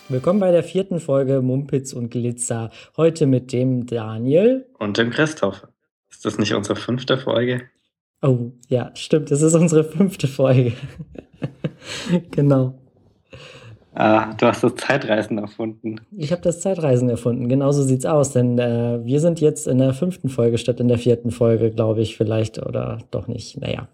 Willkommen bei der 4. Folge Mumpitz und Glitzer. Heute mit dem Daniel. Und dem Christoph. Ist das nicht unsere 5. Folge? Oh, ja, stimmt, das ist unsere 5. Folge. Genau. Du hast das Zeitreisen erfunden. Ich habe das Zeitreisen erfunden, genauso sieht's aus, denn wir sind jetzt in der 5. Folge statt in der 4. Folge, glaube ich, vielleicht, oder doch nicht. Naja,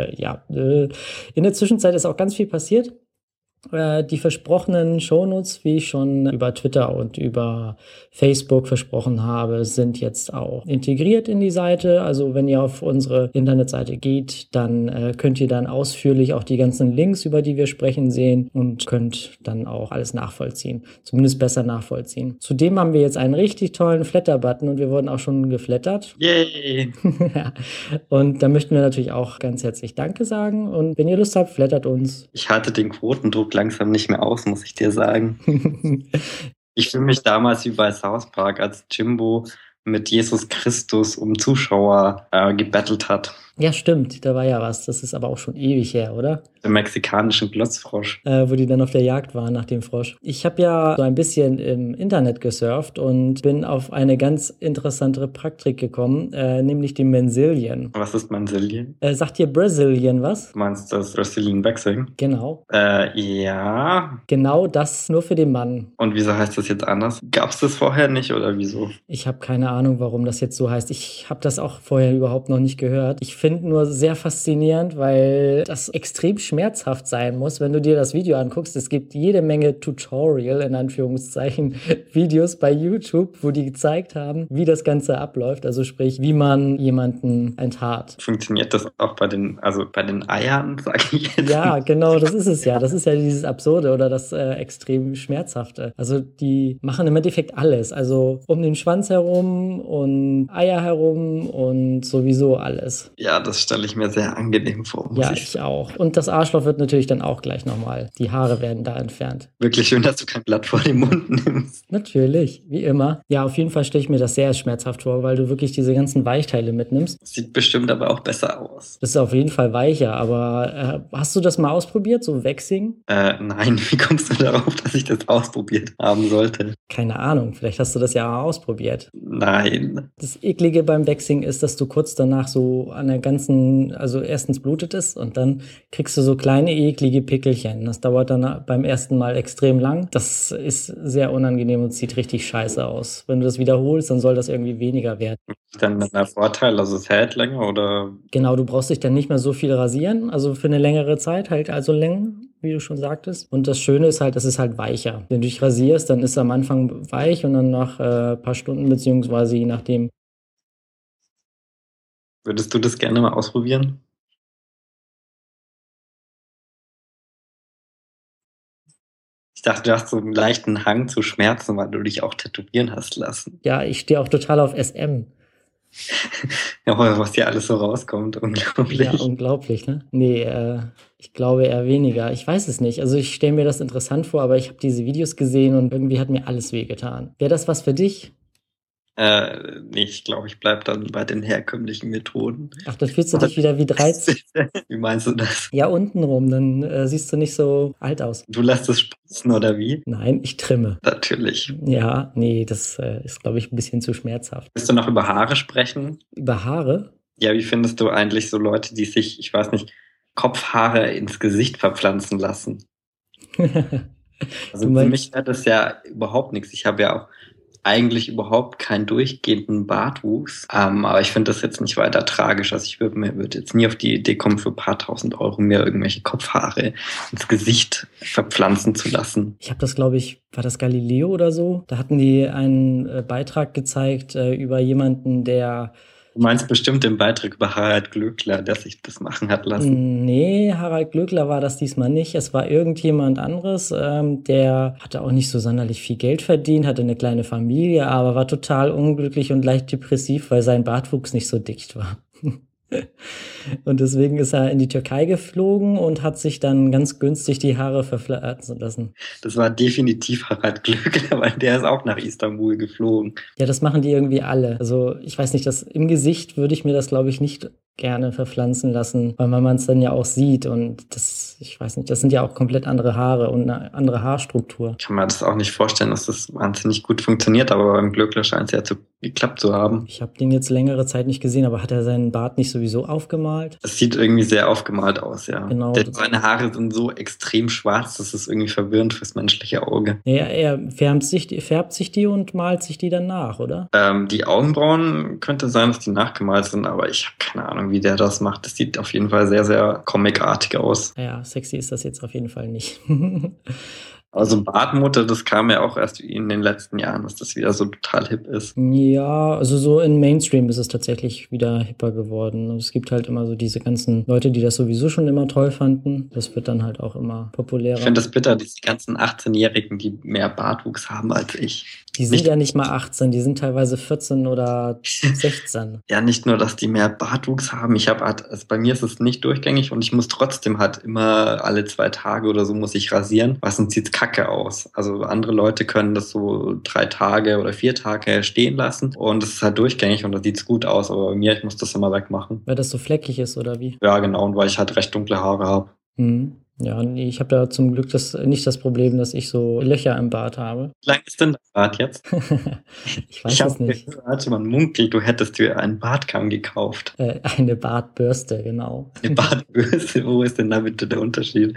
in der Zwischenzeit ist auch ganz viel passiert. Die versprochenen Shownotes, wie ich schon über Twitter und über Facebook versprochen habe, sind jetzt auch integriert in die Seite. Also wenn ihr auf unsere Internetseite geht, dann könnt ihr dann ausführlich auch die ganzen Links, über die wir sprechen, sehen und könnt dann auch alles nachvollziehen. Zumindest besser nachvollziehen. Zudem haben wir jetzt einen richtig tollen Flatter-Button und wir wurden auch schon geflattert. Yay! Und da möchten wir natürlich auch ganz herzlich Danke sagen. Und wenn ihr Lust habt, flattert uns. Ich halte den Quotendruck langsam nicht mehr aus, muss ich dir sagen. Ich fühle mich damals wie bei South Park, als Jimbo mit Jesus Christus um Zuschauer gebettelt hat. Ja, stimmt, da war ja was. Das ist aber auch schon ewig her, oder? Der mexikanischen Glotzfrosch. Wo die dann auf der Jagd waren nach dem Frosch. Ich habe ja so ein bisschen im Internet gesurft und bin auf eine ganz interessante Praktik gekommen, nämlich die Manzilian. Was ist Manzilian? Sagt dir Brazilian was? Du meinst das Brazilian Waxing? Genau. Ja. Genau das nur für den Mann. Und wieso heißt das jetzt anders? Gab es das vorher nicht oder wieso? Ich habe keine Ahnung, warum das jetzt so heißt. Ich habe das auch vorher überhaupt noch nicht gehört. Ich finde nur sehr faszinierend, weil das extrem schmerzhaft sein muss, wenn du dir das Video anguckst. Es gibt jede Menge Tutorial, in Anführungszeichen, Videos bei YouTube, wo die gezeigt haben, wie das Ganze abläuft. Also sprich, wie man jemanden enthaart. Funktioniert das auch bei den Eiern, sage ich jetzt? Ja, genau, das ist es ja. Das ist ja dieses Absurde oder das extrem Schmerzhafte. Also die machen im Endeffekt alles. Also um den Schwanz herum und Eier herum und sowieso alles. Ja, das stelle ich mir sehr angenehm vor. Ja, ich auch. Und das Arschloch wird natürlich dann auch gleich nochmal. Die Haare werden da entfernt. Wirklich schön, dass du kein Blatt vor den Mund nimmst. Natürlich, wie immer. Ja, auf jeden Fall stelle ich mir das sehr schmerzhaft vor, weil du wirklich diese ganzen Weichteile mitnimmst. Sieht bestimmt aber auch besser aus. Das ist auf jeden Fall weicher, aber hast du das mal ausprobiert, so Waxing? Nein, wie kommst du darauf, dass ich das ausprobiert haben sollte? Keine Ahnung, vielleicht hast du das ja mal ausprobiert. Nein. Das Eklige beim Waxing ist, dass du kurz danach so an der ganzen, also erstens blutet es und dann kriegst du so kleine eklige Pickelchen. Das dauert dann beim ersten Mal extrem lang. Das ist sehr unangenehm und sieht richtig scheiße aus. Wenn du das wiederholst, dann soll das irgendwie weniger werden. Dann der Vorteil, also es hält länger oder? Genau, du brauchst dich dann nicht mehr so viel rasieren, also für eine längere Zeit hält also länger, wie du schon sagtest. Und das Schöne ist halt, es ist halt weicher. Wenn du dich rasierst, dann ist es am Anfang weich und dann nach ein paar Stunden, beziehungsweise je nachdem. Würdest du das gerne mal ausprobieren? Ich dachte, du hast so einen leichten Hang zu Schmerzen, weil du dich auch tätowieren hast lassen. Ja, ich stehe auch total auf SM. Ja, was hier alles so rauskommt, unglaublich. Ja, unglaublich, ne? Nee, ich glaube eher weniger. Ich weiß es nicht. Also ich stelle mir das interessant vor, aber ich habe diese Videos gesehen und irgendwie hat mir alles wehgetan. Wäre das was für dich? Nee, ich glaube, ich bleibe dann bei den herkömmlichen Methoden. Ach, dann fühlst du dich wieder wie 13. Wie meinst du das? Ja, untenrum, dann siehst du nicht so alt aus. Du lässt es spritzen oder wie? Nein, ich trimme. Natürlich. Ja, nee, das ist, glaube ich, ein bisschen zu schmerzhaft. Willst du noch über Haare sprechen? Über Haare? Ja, wie findest du eigentlich so Leute, die sich, ich weiß nicht, Kopfhaare ins Gesicht verpflanzen lassen? Also für mich hat das ja überhaupt nichts. Ich habe ja auch eigentlich überhaupt keinen durchgehenden Bartwuchs, aber ich finde das jetzt nicht weiter tragisch. Also ich würde jetzt nie auf die Idee kommen, für ein paar tausend Euro mir irgendwelche Kopfhaare ins Gesicht verpflanzen zu lassen. Ich habe das, glaube ich, war das Galileo oder so? Da hatten die einen Beitrag gezeigt über jemanden, der... Du meinst bestimmt den Beitrag über Harald Glöckler, der sich das machen hat lassen? Nee, Harald Glöckler war das diesmal nicht. Es war irgendjemand anderes, der hatte auch nicht so sonderlich viel Geld verdient, hatte eine kleine Familie, aber war total unglücklich und leicht depressiv, weil sein Bartwuchs nicht so dicht war. Und deswegen ist er in die Türkei geflogen und hat sich dann ganz günstig die Haare verpflanzen lassen. Das war definitiv Harald Glöckler, weil der ist auch nach Istanbul geflogen. Ja, das machen die irgendwie alle. Also ich weiß nicht, im Gesicht würde ich mir das, glaube ich, nicht gerne verpflanzen lassen, weil man es dann ja auch sieht und das ich weiß nicht, das sind ja auch komplett andere Haare und eine andere Haarstruktur. Ich kann mir das auch nicht vorstellen, dass das wahnsinnig gut funktioniert, aber beim Glöckler scheint es ja geklappt zu haben. Ich habe den jetzt längere Zeit nicht gesehen, aber hat er seinen Bart nicht sowieso aufgemalt? Es sieht irgendwie sehr aufgemalt aus, ja. Genau. Seine Haare sind so extrem schwarz, das ist irgendwie verwirrend fürs menschliche Auge. Ja, er färbt sich die und malt sich die dann nach, oder? Die Augenbrauen könnte sein, dass die nachgemalt sind, aber ich habe keine Ahnung, wie der das macht. Das sieht auf jeden Fall sehr, sehr comicartig aus. Ja, sexy ist das jetzt auf jeden Fall nicht. Also Bartmutter, das kam ja auch erst in den letzten Jahren, dass das wieder so total hip ist. Ja, also so in Mainstream ist es tatsächlich wieder hipper geworden. Es gibt halt immer so diese ganzen Leute, die das sowieso schon immer toll fanden. Das wird dann halt auch immer populärer. Ich finde das bitter, diese ganzen 18-Jährigen, die mehr Bartwuchs haben als ich. Die sind ja nicht mal 18, die sind teilweise 14 oder 16. Ja, nicht nur, dass die mehr Bartwuchs haben. Also bei mir ist es nicht durchgängig und ich muss trotzdem halt immer alle 2 Tage oder so muss ich rasieren, weil sonst sieht's kacke aus. Also andere Leute können das so 3 Tage oder 4 Tage stehen lassen und es ist halt durchgängig und da sieht's gut aus. Aber bei mir, ich muss das immer wegmachen. Weil das so fleckig ist oder wie? Ja, genau, und weil ich halt recht dunkle Haare habe. Mhm. Ja, nee, ich habe da zum Glück nicht das Problem, dass ich so Löcher im Bart habe. Wie lang ist denn der Bart jetzt? Ich weiß es nicht. Gehört, man munkelt, du hättest dir einen Bartkamm gekauft. Eine Bartbürste, genau. Eine Bartbürste, wo ist denn da bitte der Unterschied?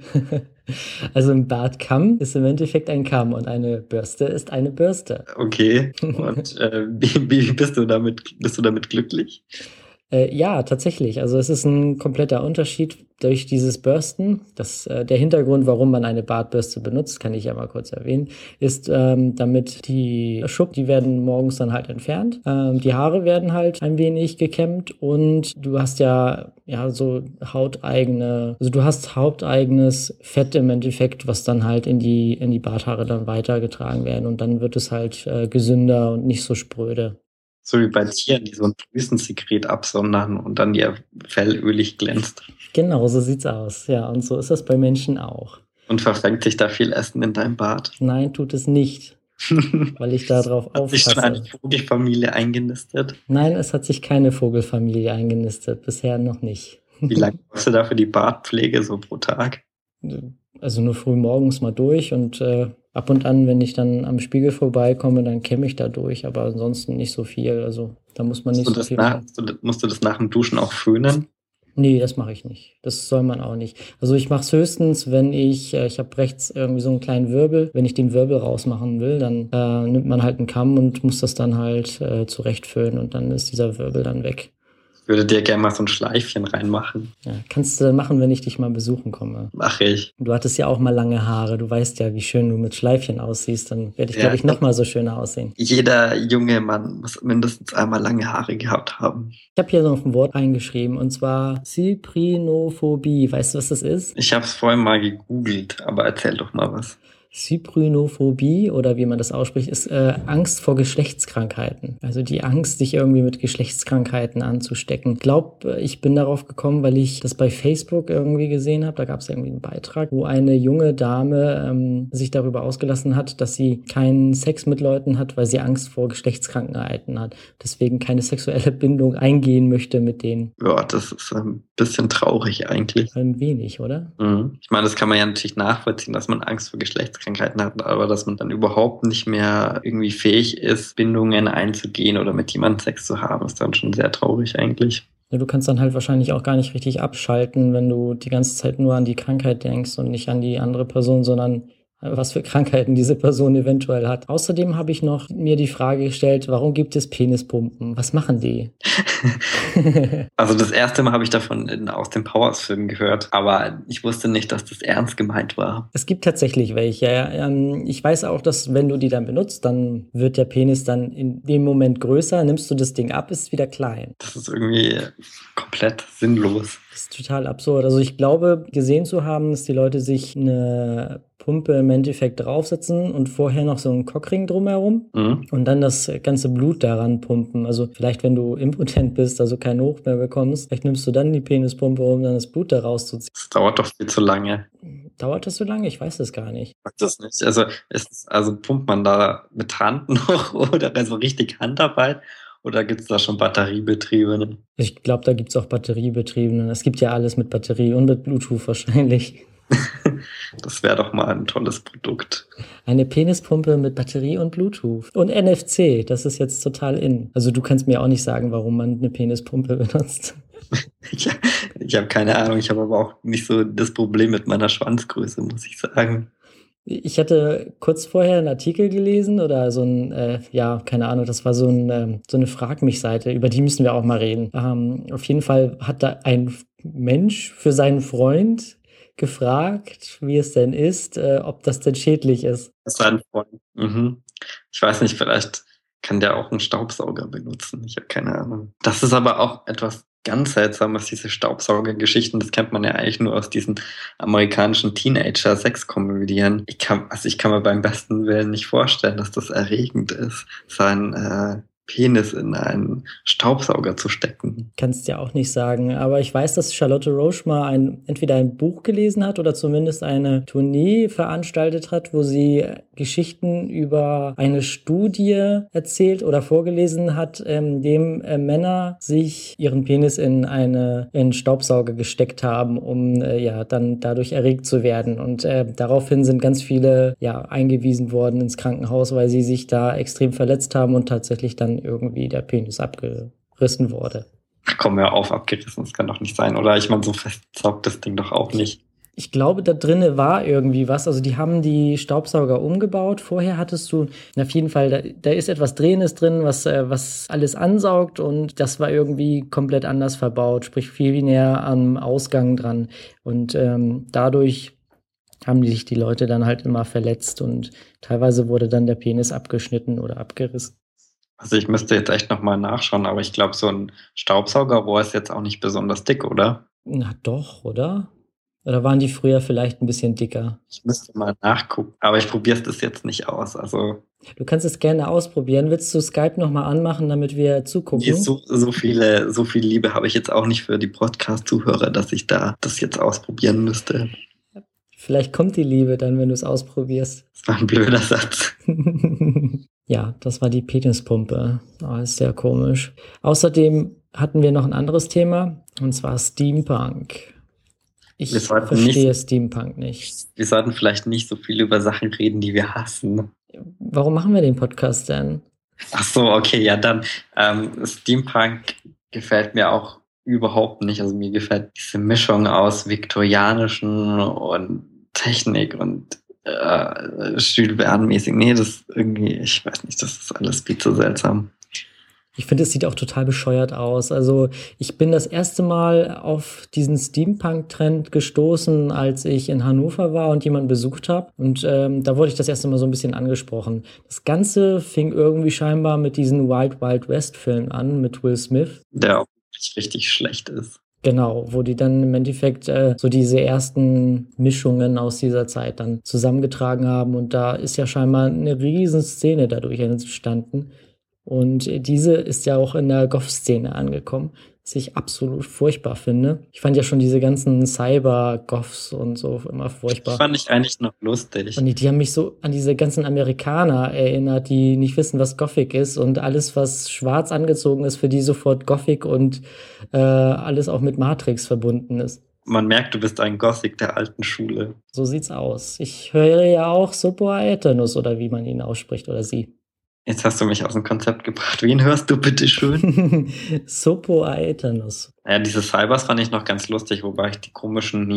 Also ein Bartkamm ist im Endeffekt ein Kamm und eine Bürste ist eine Bürste. Okay, und wie bist du damit glücklich? Ja, tatsächlich. Also es ist ein kompletter Unterschied durch dieses Bürsten. Der Hintergrund, warum man eine Bartbürste benutzt, kann ich ja mal kurz erwähnen, ist, damit die Schuppen, die werden morgens dann halt entfernt. Die Haare werden halt ein wenig gekämmt und du hast ja so du hast hauteigenes Fett im Endeffekt, was dann halt in die Barthaare dann weitergetragen werden und dann wird es halt gesünder und nicht so spröde. So wie bei Tieren, die so ein Drüsensekret absondern und dann ihr Fell ölig glänzt. Genau, so sieht's aus. Ja, und so ist das bei Menschen auch. Und verfängt sich da viel Essen in deinem Bart? Nein, tut es nicht, weil ich darauf aufpasse. Hat sich schon eine Vogelfamilie eingenistet? Nein, es hat sich keine Vogelfamilie eingenistet, bisher noch nicht. Wie lange brauchst du da für die Bartpflege so pro Tag? Also nur früh morgens mal durch und ab und an, wenn ich dann am Spiegel vorbeikomme, dann kämme ich da durch, aber ansonsten nicht so viel. Also da muss man nicht so viel machen. Musst du das nach dem Duschen auch föhnen? Nee, das mache ich nicht. Das soll man auch nicht. Also ich mache es höchstens, wenn ich habe rechts irgendwie so einen kleinen Wirbel. Wenn ich den Wirbel rausmachen will, dann nimmt man halt einen Kamm und muss das dann halt zurecht föhnen und dann ist dieser Wirbel dann weg. Ich würde dir gerne mal so ein Schleifchen reinmachen. Ja, kannst du dann machen, wenn ich dich mal besuchen komme. Mach ich. Du hattest ja auch mal lange Haare. Du weißt ja, wie schön du mit Schleifchen aussiehst. Dann werde ich, glaube ich, noch mal so schöner aussehen. Jeder junge Mann muss mindestens einmal lange Haare gehabt haben. Ich habe hier noch ein Wort eingeschrieben und zwar Cyprinophobie. Weißt du, was das ist? Ich habe es vorhin mal gegoogelt, aber erzähl doch mal was. Cyprinophobie oder wie man das ausspricht, ist Angst vor Geschlechtskrankheiten. Also die Angst, sich irgendwie mit Geschlechtskrankheiten anzustecken. Ich glaube, ich bin darauf gekommen, weil ich das bei Facebook irgendwie gesehen habe. Da gab es irgendwie einen Beitrag, wo eine junge Dame sich darüber ausgelassen hat, dass sie keinen Sex mit Leuten hat, weil sie Angst vor Geschlechtskrankheiten hat. Deswegen keine sexuelle Bindung eingehen möchte mit denen. Ja, das ist ein bisschen traurig eigentlich. Ein wenig, oder? Mhm. Ich meine, das kann man ja natürlich nachvollziehen, dass man Angst vor Geschlechtskrankheiten hat, aber dass man dann überhaupt nicht mehr irgendwie fähig ist, Bindungen einzugehen oder mit jemandem Sex zu haben, ist dann schon sehr traurig eigentlich. Ja, du kannst dann halt wahrscheinlich auch gar nicht richtig abschalten, wenn du die ganze Zeit nur an die Krankheit denkst und nicht an die andere Person, sondern was für Krankheiten diese Person eventuell hat. Außerdem habe ich noch mir die Frage gestellt, warum gibt es Penispumpen? Was machen die? Also das erste Mal habe ich davon aus dem Powers-Film gehört, aber ich wusste nicht, dass das ernst gemeint war. Es gibt tatsächlich welche. Ich weiß auch, dass wenn du die dann benutzt, dann wird der Penis dann in dem Moment größer. Nimmst du das Ding ab, ist es wieder klein. Das ist irgendwie komplett sinnlos. Das ist total absurd. Also ich glaube, gesehen zu haben, dass die Leute sich eine Pumpe im Endeffekt draufsetzen und vorher noch so einen Cockring drumherum und dann das ganze Blut daran pumpen. Also vielleicht, wenn du impotent bist, also keinen Hoch mehr bekommst, vielleicht nimmst du dann die Penispumpe, um dann das Blut da rauszuziehen. Das dauert doch viel zu lange. Dauert das so lange? Ich weiß das gar nicht. Ich weiß das nicht. Also pumpt man da mit Hand noch oder also richtig Handarbeit? Oder gibt es da schon batteriebetriebene? Ich glaube, da gibt es auch batteriebetriebene. Es gibt ja alles mit Batterie und mit Bluetooth wahrscheinlich. Das wäre doch mal ein tolles Produkt. Eine Penispumpe mit Batterie und Bluetooth. Und NFC, das ist jetzt total in. Also du kannst mir auch nicht sagen, warum man eine Penispumpe benutzt. Ich habe keine Ahnung, ich habe aber auch nicht so das Problem mit meiner Schwanzgröße, muss ich sagen. Ich hatte kurz vorher einen Artikel gelesen oder so ein, keine Ahnung, das war so eine Frag-mich-Seite, über die müssen wir auch mal reden. Auf jeden Fall hat da ein Mensch für seinen Freund gefragt, wie es denn ist, ob das denn schädlich ist. Das ist ein Freund. Mhm. Ich weiß nicht, vielleicht kann der auch einen Staubsauger benutzen. Ich habe keine Ahnung. Das ist aber auch etwas ganz Seltsames, diese Staubsaugergeschichten. Das kennt man ja eigentlich nur aus diesen amerikanischen Teenager-Sexkomödien. Ich kann mir beim besten Willen nicht vorstellen, dass das erregend ist, seinen Penis in einen Staubsauger zu stecken. Kannst ja auch nicht sagen, aber ich weiß, dass Charlotte Roche mal entweder ein Buch gelesen hat oder zumindest eine Tournee veranstaltet hat, wo sie Geschichten über eine Studie erzählt oder vorgelesen hat, in dem Männer sich ihren Penis in einen Staubsauger gesteckt haben, um dann dadurch erregt zu werden. Und daraufhin sind ganz viele eingewiesen worden ins Krankenhaus, weil sie sich da extrem verletzt haben und tatsächlich dann irgendwie der Penis abgerissen wurde. Ach komm, hör auf, abgerissen, das kann doch nicht sein, oder? Ich meine, so fest saugt das Ding doch auch nicht. Ich glaube, da drinnen war irgendwie was. Also die haben die Staubsauger umgebaut. Vorher hattest du, auf jeden Fall, da ist etwas Drehendes drin, was alles ansaugt, und das war irgendwie komplett anders verbaut, sprich viel näher am Ausgang dran. Und dadurch haben sich die Leute dann halt immer verletzt und teilweise wurde dann der Penis abgeschnitten oder abgerissen. Also ich müsste jetzt echt nochmal nachschauen, aber ich glaube, so ein Staubsaugerrohr ist jetzt auch nicht besonders dick, oder? Na doch, oder? Oder waren die früher vielleicht ein bisschen dicker? Ich müsste mal nachgucken, aber ich probiere das jetzt nicht aus. Also du kannst es gerne ausprobieren. Willst du Skype nochmal anmachen, damit wir zugucken? so viel Liebe habe ich jetzt auch nicht für die Podcast-Zuhörer, dass ich da das jetzt ausprobieren müsste. Vielleicht kommt die Liebe dann, wenn du es ausprobierst. Das war ein blöder Satz. Ja, das war die Penispumpe. Oh, ist sehr komisch. Außerdem hatten wir noch ein anderes Thema, und zwar Steampunk. Ich verstehe Steampunk nicht. Wir sollten vielleicht nicht so viel über Sachen reden, die wir hassen. Warum machen wir den Podcast denn? Ach so, okay, ja dann. Steampunk gefällt mir auch überhaupt nicht. Also mir gefällt diese Mischung aus viktorianischen und Technik und Jules Verne-mäßig. Nee, das irgendwie, ich weiß nicht, das ist alles viel zu seltsam. Ich finde, es sieht auch total bescheuert aus. Also ich bin das erste Mal auf diesen Steampunk-Trend gestoßen, als ich in Hannover war und jemanden besucht habe. Und da wurde ich das erste Mal so ein bisschen angesprochen. Das Ganze fing irgendwie scheinbar mit diesen Wild Wild West-Filmen an, mit Will Smith. Der auch richtig schlecht ist. Genau, wo die dann im Endeffekt so diese ersten Mischungen aus dieser Zeit dann zusammengetragen haben. Und da ist ja scheinbar eine riesen Szene dadurch entstanden. Und diese ist ja auch in der Goth-Szene angekommen, was ich absolut furchtbar finde. Ich fand ja schon diese ganzen Cyber-Goths und so immer furchtbar. Das fand ich eigentlich noch lustig. Und die haben mich so an diese ganzen Amerikaner erinnert, die nicht wissen, was Gothic ist, und alles, was schwarz angezogen ist, für die sofort Gothic und alles auch mit Matrix verbunden ist. Man merkt, du bist ein Gothic der alten Schule. So sieht's aus. Ich höre ja auch Sopo Aetanus, oder wie man ihn ausspricht, oder sie. Jetzt hast du mich aus dem Konzept gebracht. Wen hörst du bitte schön? Sopo Aetanus. Ja, diese Cybers fand ich noch ganz lustig, wobei ich die komischen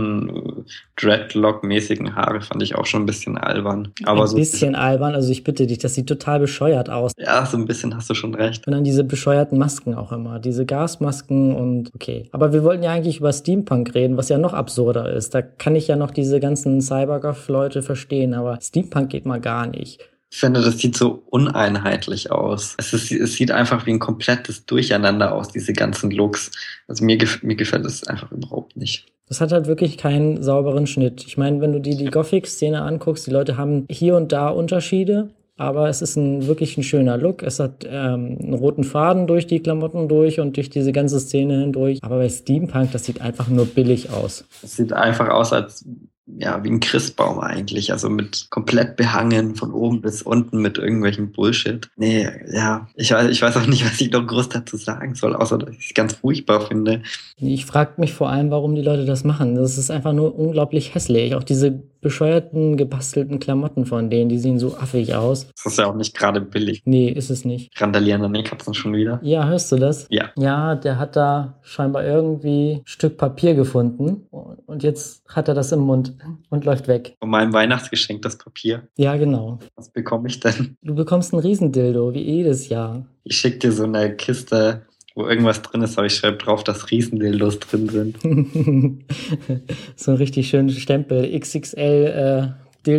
Neon-Dreadlock-mäßigen Haare fand ich auch schon ein bisschen albern. Aber ein bisschen albern, also ich bitte dich, das sieht total bescheuert aus. Ja, so ein bisschen hast du schon recht. Und dann diese bescheuerten Masken auch immer, diese Gasmasken und okay. Aber wir wollten ja eigentlich über Steampunk reden, was ja noch absurder ist. Da kann ich ja noch diese ganzen Cybergoth-Leute verstehen, aber Steampunk geht mal gar nicht. Ich finde, das sieht so uneinheitlich aus. Es sieht einfach wie ein komplettes Durcheinander aus, diese ganzen Looks. Also mir gefällt es einfach überhaupt nicht. Das hat halt wirklich keinen sauberen Schnitt. Ich meine, wenn du dir die Gothic-Szene anguckst, die Leute haben hier und da Unterschiede, aber es ist wirklich ein schöner Look. Es hat einen roten Faden durch die Klamotten durch und durch diese ganze Szene hindurch. Aber bei Steampunk, das sieht einfach nur billig aus. Es sieht einfach aus, als ja, wie ein Christbaum eigentlich. Also mit komplett behangen von oben bis unten mit irgendwelchen Bullshit. Nee, ja, ich weiß auch nicht, was ich noch groß dazu sagen soll, außer dass ich es ganz furchtbar finde. Ich frage mich vor allem, warum die Leute das machen. Das ist einfach nur unglaublich hässlich. Auch diese bescheuerten, gebastelten Klamotten von denen, die sehen so affig aus. Das ist ja auch nicht gerade billig. Nee, ist es nicht. Randalieren an den Katzen schon wieder. Ja, hörst du das? Ja. Ja, der hat da scheinbar irgendwie ein Stück Papier gefunden und jetzt hat er das im Mund und läuft weg. Von meinem Weihnachtsgeschenk das Papier. Ja, genau. Was bekomme ich denn? Du bekommst einen Riesendildo, wie jedes Jahr. Ich schicke dir so eine Kiste, wo irgendwas drin ist, aber ich schreibe drauf, dass Riesendildos drin sind. So ein richtig schönen Stempel. XXL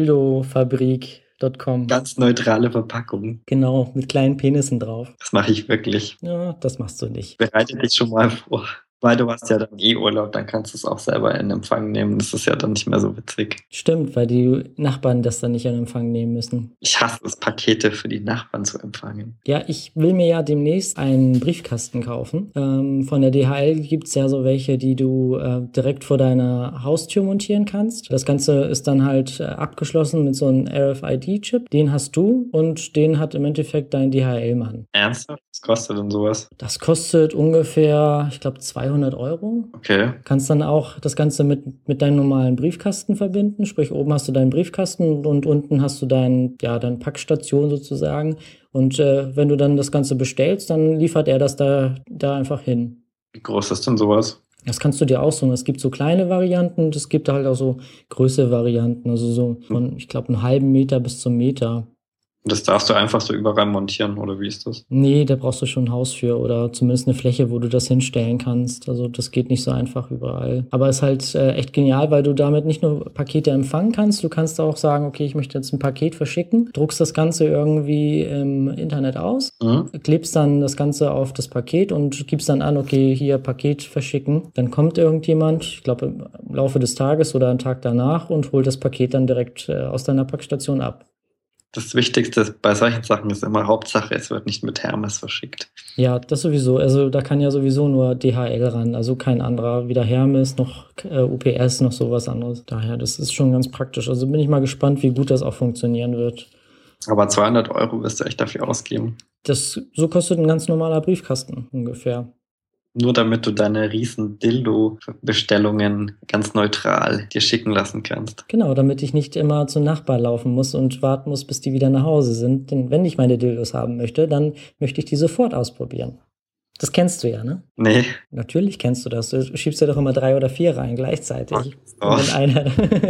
Dildofabrik.com. Ganz neutrale Verpackung. Genau, mit kleinen Penissen drauf. Das mache ich wirklich. Ja, das machst du nicht. Bereite dich schon mal vor. Weil du hast ja dann Urlaub, dann kannst du es auch selber in Empfang nehmen. Das ist ja dann nicht mehr so witzig. Stimmt, weil die Nachbarn das dann nicht in Empfang nehmen müssen. Ich hasse es, Pakete für die Nachbarn zu empfangen. Ja, ich will mir ja demnächst einen Briefkasten kaufen. Von der DHL gibt es ja so welche, die du direkt vor deiner Haustür montieren kannst. Das Ganze ist dann halt abgeschlossen mit so einem RFID-Chip. Den hast du und den hat im Endeffekt dein DHL-Mann. Ernsthaft? Was kostet denn sowas? Das kostet ungefähr, ich glaube, 200 Euro. Okay. Kannst dann auch das Ganze mit deinem normalen Briefkasten verbinden. Sprich, oben hast du deinen Briefkasten und unten hast du deine Packstation sozusagen. Und wenn du dann das Ganze bestellst, dann liefert er das da einfach hin. Wie groß ist denn sowas? Das kannst du dir aussuchen. Es gibt so kleine Varianten und es gibt halt auch so größere Varianten. Also so von, ich glaube, einen halben Meter bis zum Meter. Das darfst du einfach so überall montieren, oder wie ist das? Nee, da brauchst du schon ein Haus für oder zumindest eine Fläche, wo du das hinstellen kannst. Also das geht nicht so einfach überall. Aber es ist halt echt genial, weil du damit nicht nur Pakete empfangen kannst, du kannst auch sagen, okay, ich möchte jetzt ein Paket verschicken, druckst das Ganze irgendwie im Internet aus, klebst dann das Ganze auf das Paket und gibst dann an, okay, hier Paket verschicken. Dann kommt irgendjemand, ich glaube im Laufe des Tages oder einen Tag danach und holt das Paket dann direkt aus deiner Packstation ab. Das Wichtigste bei solchen Sachen ist immer Hauptsache, es wird nicht mit Hermes verschickt. Ja, das sowieso. Also da kann ja sowieso nur DHL ran, also kein anderer. Weder Hermes noch UPS noch sowas anderes. Daher, das ist schon ganz praktisch. Also bin ich mal gespannt, wie gut das auch funktionieren wird. Aber 200 Euro wirst du echt dafür ausgeben. So kostet ein ganz normaler Briefkasten ungefähr. Nur damit du deine riesen Dildo-Bestellungen ganz neutral dir schicken lassen kannst. Genau, damit ich nicht immer zum Nachbar laufen muss und warten muss, bis die wieder nach Hause sind. Denn wenn ich meine Dildos haben möchte, dann möchte ich die sofort ausprobieren. Das kennst du ja, ne? Nee. Natürlich kennst du das. Du schiebst ja doch immer 3 oder 4 rein gleichzeitig. Oh. Und wenn einer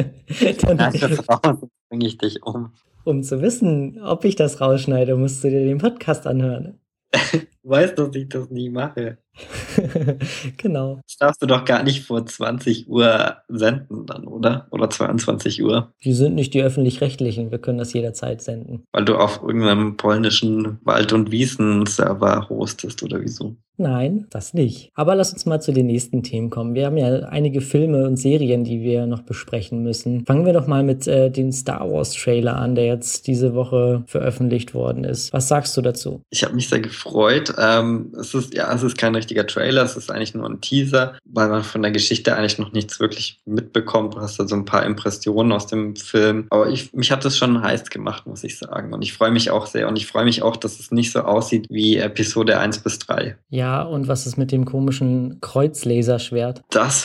dann bringe ich dich um. Um zu wissen, ob ich das rausschneide, musst du dir den Podcast anhören. Du weißt, dass ich das nie mache. Genau. Das darfst du doch gar nicht vor 20 Uhr senden dann, oder? Oder 22 Uhr. Die sind nicht die Öffentlich-Rechtlichen. Wir können das jederzeit senden. Weil du auf irgendeinem polnischen Wald- und Wiesen-Server hostest, oder wieso? Nein, das nicht. Aber lass uns mal zu den nächsten Themen kommen. Wir haben ja einige Filme und Serien, die wir noch besprechen müssen. Fangen wir doch mal mit dem Star Wars Trailer an, der jetzt diese Woche veröffentlicht worden ist. Was sagst du dazu? Ich habe mich sehr gefreut. Es ist kein richtiger Trailer, es ist eigentlich nur ein Teaser, weil man von der Geschichte eigentlich noch nichts wirklich mitbekommt. Du hast da so ein paar Impressionen aus dem Film. Aber mich hat das schon heiß gemacht, muss ich sagen. Und ich freue mich auch sehr. Und ich freue mich auch, dass es nicht so aussieht wie Episode 1 bis 3. Ja, und was ist mit dem komischen Kreuzlaserschwert?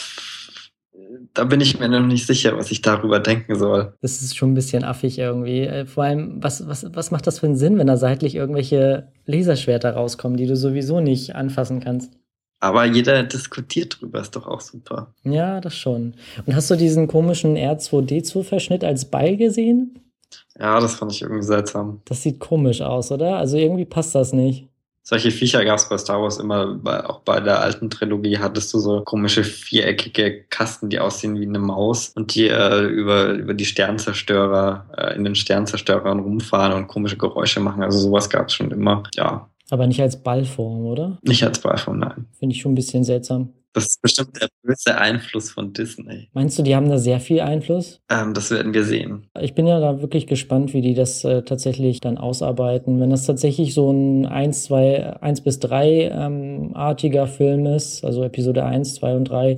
Da bin ich mir noch nicht sicher, was ich darüber denken soll. Das ist schon ein bisschen affig irgendwie. Vor allem, was macht das für einen Sinn, wenn da seitlich irgendwelche Laserschwerter rauskommen, die du sowieso nicht anfassen kannst? Aber jeder diskutiert drüber, ist doch auch super. Ja, das schon. Und hast du diesen komischen R2D2-Verschnitt als Beil gesehen? Ja, das fand ich irgendwie seltsam. Das sieht komisch aus, oder? Also irgendwie passt das nicht. Solche Viecher gab es bei Star Wars immer, auch bei der alten Trilogie hattest du so komische viereckige Kasten, die aussehen wie eine Maus und die über die Sternzerstörer, in den Sternzerstörern rumfahren und komische Geräusche machen. Also sowas gab es schon immer, ja. Aber nicht als Ballform, oder? Nicht als Ballform, nein. Finde ich schon ein bisschen seltsam. Das ist bestimmt der böse Einfluss von Disney. Meinst du, die haben da sehr viel Einfluss? Das werden wir sehen. Ich bin ja da wirklich gespannt, wie die das tatsächlich dann ausarbeiten. Wenn das tatsächlich so ein 1 bis 3 artiger Film ist, also Episode 1, 2 und 3,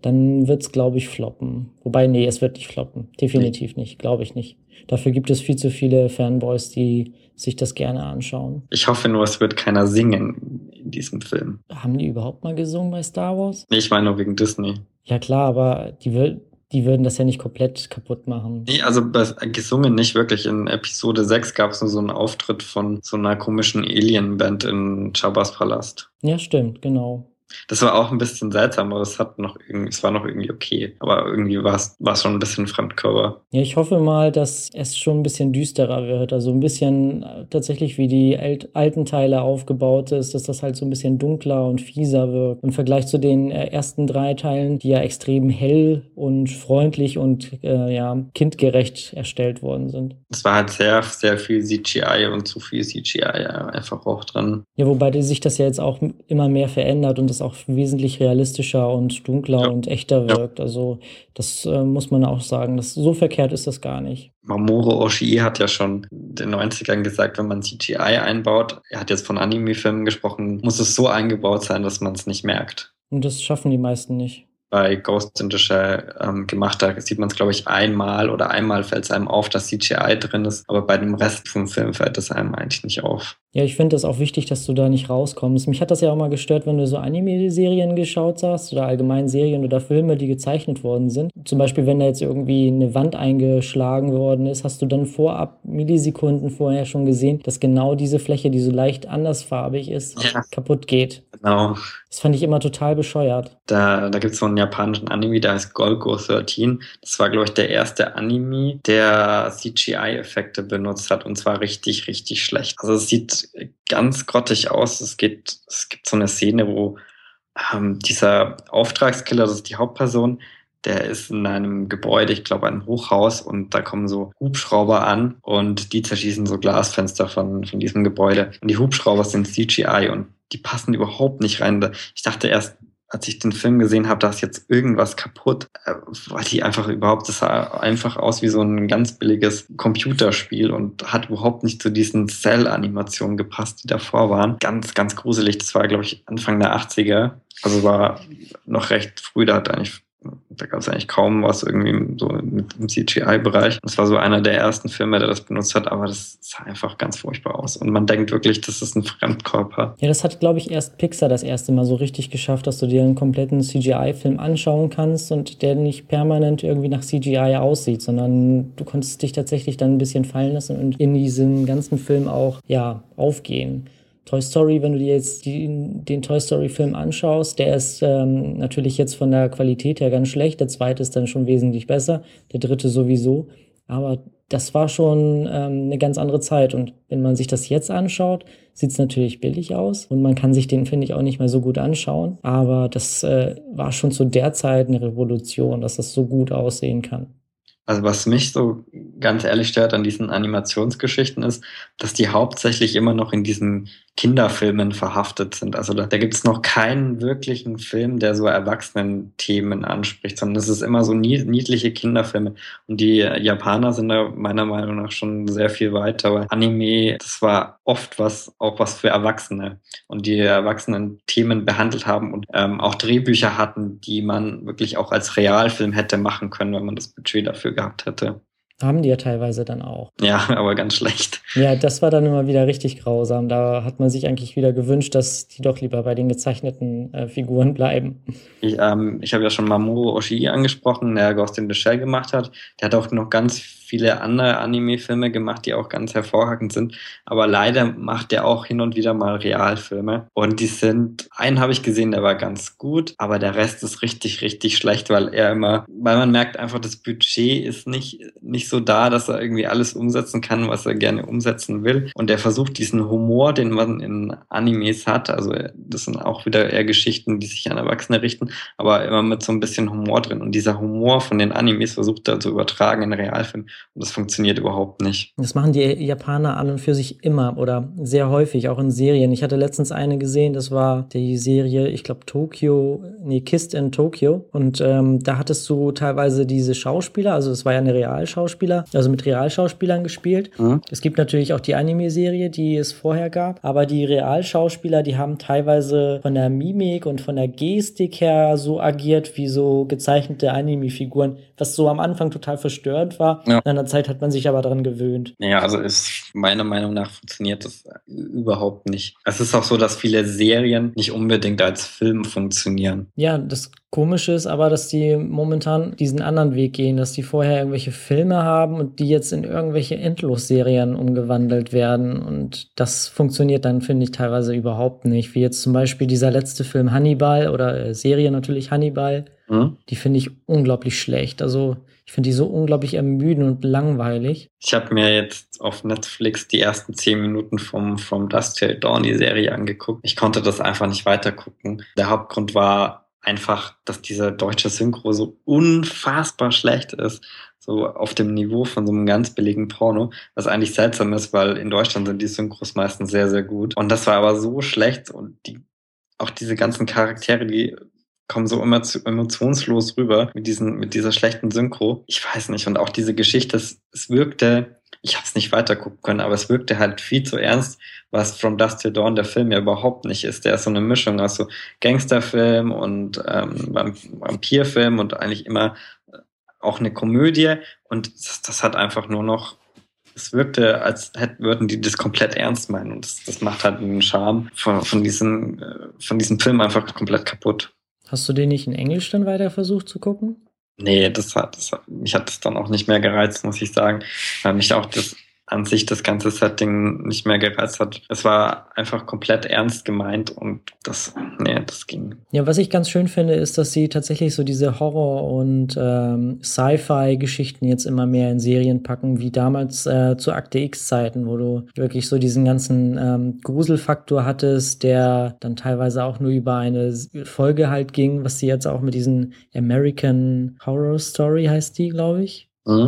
dann wird es, glaube ich, floppen. Wobei, nee, es wird nicht floppen. Definitiv nicht, glaube ich nicht. Dafür gibt es viel zu viele Fanboys, die sich das gerne anschauen. Ich hoffe nur, es wird keiner singen in diesem Film. Haben die überhaupt mal gesungen bei Star Wars? Nee, ich meine nur wegen Disney. Ja klar, aber die würden das ja nicht komplett kaputt machen. Nee, also gesungen nicht wirklich. In Episode 6 gab es nur so einen Auftritt von so einer komischen Alien-Band in Jabba's Palast. Ja, stimmt, genau. Das war auch ein bisschen seltsam, aber es war noch irgendwie okay. Aber irgendwie war es schon ein bisschen Fremdkörper. Ja, ich hoffe mal, dass es schon ein bisschen düsterer wird. Also ein bisschen tatsächlich wie die alten Teile aufgebaut ist, dass das halt so ein bisschen dunkler und fieser wirkt. Im Vergleich zu den ersten 3 Teilen, die ja extrem hell und freundlich und kindgerecht erstellt worden sind. Es war halt sehr, sehr viel CGI und zu viel CGI einfach auch dran. Ja, wobei sich das ja jetzt auch immer mehr verändert und das auch wesentlich realistischer und dunkler und echter wirkt. Also das muss man auch sagen. So verkehrt ist das gar nicht. Mamoru Oshii hat ja schon in den 90ern gesagt, wenn man CGI einbaut, er hat jetzt von Anime-Filmen gesprochen, muss es so eingebaut sein, dass man es nicht merkt. Und das schaffen die meisten nicht. Bei Ghost in the Shell gemacht, da sieht man es, glaube ich, einmal fällt es einem auf, dass CGI drin ist, aber bei dem Rest vom Film fällt es einem eigentlich nicht auf. Ja, ich finde das auch wichtig, dass du da nicht rauskommst. Mich hat das ja auch mal gestört, wenn du so Anime-Serien geschaut hast oder allgemein Serien oder Filme, die gezeichnet worden sind. Zum Beispiel, wenn da jetzt irgendwie eine Wand eingeschlagen worden ist, hast du dann vorab Millisekunden vorher schon gesehen, dass genau diese Fläche, die so leicht andersfarbig ist, kaputt geht. Genau. Das fand ich immer total bescheuert. Da gibt es so einen japanischen Anime, der heißt Golgo 13. Das war, glaube ich, der erste Anime, der CGI-Effekte benutzt hat und zwar richtig, richtig schlecht. Also es sieht ganz grottig aus. Es gibt so eine Szene, wo dieser Auftragskiller, das ist die Hauptperson, der ist in einem Gebäude, ich glaube einem Hochhaus, und da kommen so Hubschrauber an und die zerschießen so Glasfenster von diesem Gebäude. Und die Hubschrauber sind CGI und die passen überhaupt nicht rein. Ich dachte erst, als ich den Film gesehen habe, da ist jetzt irgendwas kaputt, weil das sah einfach aus wie so ein ganz billiges Computerspiel und hat überhaupt nicht zu diesen Cell-Animationen gepasst, die davor waren. Ganz, ganz gruselig. Das war, glaube ich, Anfang der 80er. Also war noch recht früh, da gab es eigentlich kaum was irgendwie so im CGI-Bereich. Das war so einer der ersten Filme, der das benutzt hat, aber das sah einfach ganz furchtbar aus. Und man denkt wirklich, das ist ein Fremdkörper. Ja, das hat, glaube ich, erst Pixar das erste Mal so richtig geschafft, dass du dir einen kompletten CGI-Film anschauen kannst und der nicht permanent irgendwie nach CGI aussieht, sondern du konntest dich tatsächlich dann ein bisschen fallen lassen und in diesen ganzen Film auch, aufgehen. Toy Story, wenn du dir jetzt den Toy Story-Film anschaust, der ist natürlich jetzt von der Qualität her ganz schlecht. Der zweite ist dann schon wesentlich besser, der dritte sowieso. Aber das war schon eine ganz andere Zeit. Und wenn man sich das jetzt anschaut, sieht es natürlich billig aus. Und man kann sich den, finde ich, auch nicht mehr so gut anschauen. Aber das war schon zu der Zeit eine Revolution, dass das so gut aussehen kann. Also was mich so ganz ehrlich stört an diesen Animationsgeschichten ist, dass die hauptsächlich immer noch in diesen Kinderfilmen verhaftet sind. Also da gibt es noch keinen wirklichen Film, der so Erwachsenen-Themen anspricht, sondern es ist immer so niedliche Kinderfilme. Und die Japaner sind da meiner Meinung nach schon sehr viel weiter. Weil Anime, das war oft was für Erwachsene und die Erwachsenen Themen behandelt haben und auch Drehbücher hatten, die man wirklich auch als Realfilm hätte machen können, wenn man das Budget dafür gehabt hätte. Haben die ja teilweise dann auch. Ja, aber ganz schlecht. Ja, das war dann immer wieder richtig grausam. Da hat man sich eigentlich wieder gewünscht, dass die doch lieber bei den gezeichneten Figuren bleiben. Ich habe ja schon Mamoru Oshii angesprochen, der Ghost in the Shell gemacht hat. Der hat auch noch ganz viele andere Anime-Filme gemacht, die auch ganz hervorragend sind. Aber leider macht er auch hin und wieder mal Realfilme. Und einen habe ich gesehen, der war ganz gut, aber der Rest ist richtig, richtig schlecht, weil man merkt einfach, das Budget ist nicht so da, dass er irgendwie alles umsetzen kann, was er gerne umsetzen will. Und er versucht diesen Humor, den man in Animes hat, also das sind auch wieder eher Geschichten, die sich an Erwachsene richten, aber immer mit so ein bisschen Humor drin. Und dieser Humor von den Animes versucht er zu übertragen in Realfilm. und das funktioniert überhaupt nicht. Das machen die Japaner an und für sich immer oder sehr häufig, auch in Serien. Ich hatte letztens eine gesehen, das war die Serie, ich glaube Kissed in Tokyo. Und da hattest du teilweise diese Schauspieler, also es war ja eine Realschauspieler, also mit Realschauspielern gespielt. Es gibt natürlich auch die Anime-Serie, die es vorher gab, aber die Realschauspieler, die haben teilweise von der Mimik und von der Gestik her so agiert wie so gezeichnete Anime-Figuren, was so am Anfang total verstörend war. Ja. In einer Zeit hat man sich aber daran gewöhnt. Ja, also meiner Meinung nach funktioniert das überhaupt nicht. Es ist auch so, dass viele Serien nicht unbedingt als Film funktionieren. Ja, das Komische ist aber, dass die momentan diesen anderen Weg gehen, dass die vorher irgendwelche Filme haben und die jetzt in irgendwelche Endlosserien umgewandelt werden. Und das funktioniert dann, finde ich, teilweise überhaupt nicht. Wie jetzt zum Beispiel dieser letzte Film Hannibal oder Serie natürlich Hannibal. Die finde ich unglaublich schlecht. Also ich finde die so unglaublich ermüdend und langweilig. Ich habe mir jetzt auf Netflix die ersten 10 Minuten From Dusk Till Dawn, die Serie, angeguckt. Ich konnte das einfach nicht weitergucken. Der Hauptgrund war einfach, dass diese deutsche Synchro so unfassbar schlecht ist. So auf dem Niveau von so einem ganz billigen Porno. Was eigentlich seltsam ist, weil in Deutschland sind die Synchros meistens sehr, sehr gut. Und das war aber so schlecht und auch diese ganzen Charaktere, die kommen so immer zu emotionslos rüber mit dieser schlechten Synchro. Ich weiß nicht. Und auch diese Geschichte, es wirkte, ich habe es nicht weitergucken können, aber es wirkte halt viel zu ernst, was From Dusk Till Dawn der Film ja überhaupt nicht ist. Der ist so eine Mischung aus so Gangsterfilm und Vampirfilm und eigentlich immer auch eine Komödie. Und das hat einfach nur noch, es wirkte, als würden die das komplett ernst meinen. Und das macht halt den Charme von diesem Film einfach komplett kaputt. Hast du den nicht in Englisch dann weiter versucht zu gucken? Nee, mich hat das dann auch nicht mehr gereizt, muss ich sagen, weil mich auch an sich das ganze Setting nicht mehr gereizt hat. Es war einfach komplett ernst gemeint und das ging. Ja, was ich ganz schön finde, ist, dass sie tatsächlich so diese Horror- und Sci-Fi-Geschichten jetzt immer mehr in Serien packen, wie damals zu Akte X-Zeiten, wo du wirklich so diesen ganzen Gruselfaktor hattest, der dann teilweise auch nur über eine Folge halt ging, was sie jetzt auch mit diesen American Horror Story heißt die, glaube ich.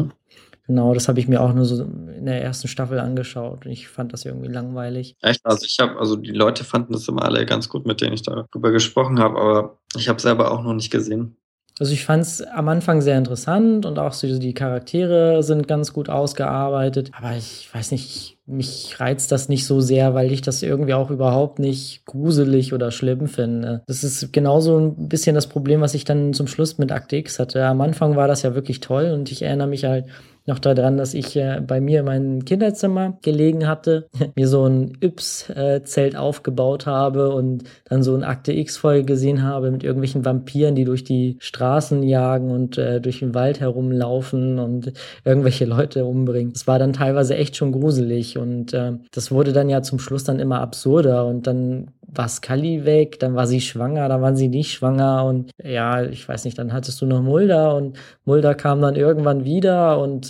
Genau, das habe ich mir auch nur so in der ersten Staffel angeschaut und ich fand das irgendwie langweilig. Echt? Also die Leute fanden das immer alle ganz gut, mit denen ich darüber gesprochen habe, aber ich habe es selber auch noch nicht gesehen. Also ich fand es am Anfang sehr interessant und auch so die Charaktere sind ganz gut ausgearbeitet. Aber ich weiß nicht, mich reizt das nicht so sehr, weil ich das irgendwie auch überhaupt nicht gruselig oder schlimm finde. Das ist genauso ein bisschen das Problem, was ich dann zum Schluss mit Akte X hatte. Am Anfang war das ja wirklich toll und ich erinnere mich halt noch daran, dass ich bei mir in meinem Kinderzimmer gelegen hatte, mir so ein Yps-Zelt aufgebaut habe und dann so eine Akte X-Folge gesehen habe mit irgendwelchen Vampiren, die durch die Straßen jagen und durch den Wald herumlaufen und irgendwelche Leute umbringen. Das war dann teilweise echt schon gruselig und das wurde dann ja zum Schluss dann immer absurder und dann war Scully weg, dann war sie schwanger, dann war sie nicht schwanger und ja, ich weiß nicht, dann hattest du noch Mulder und Mulder kam dann irgendwann wieder und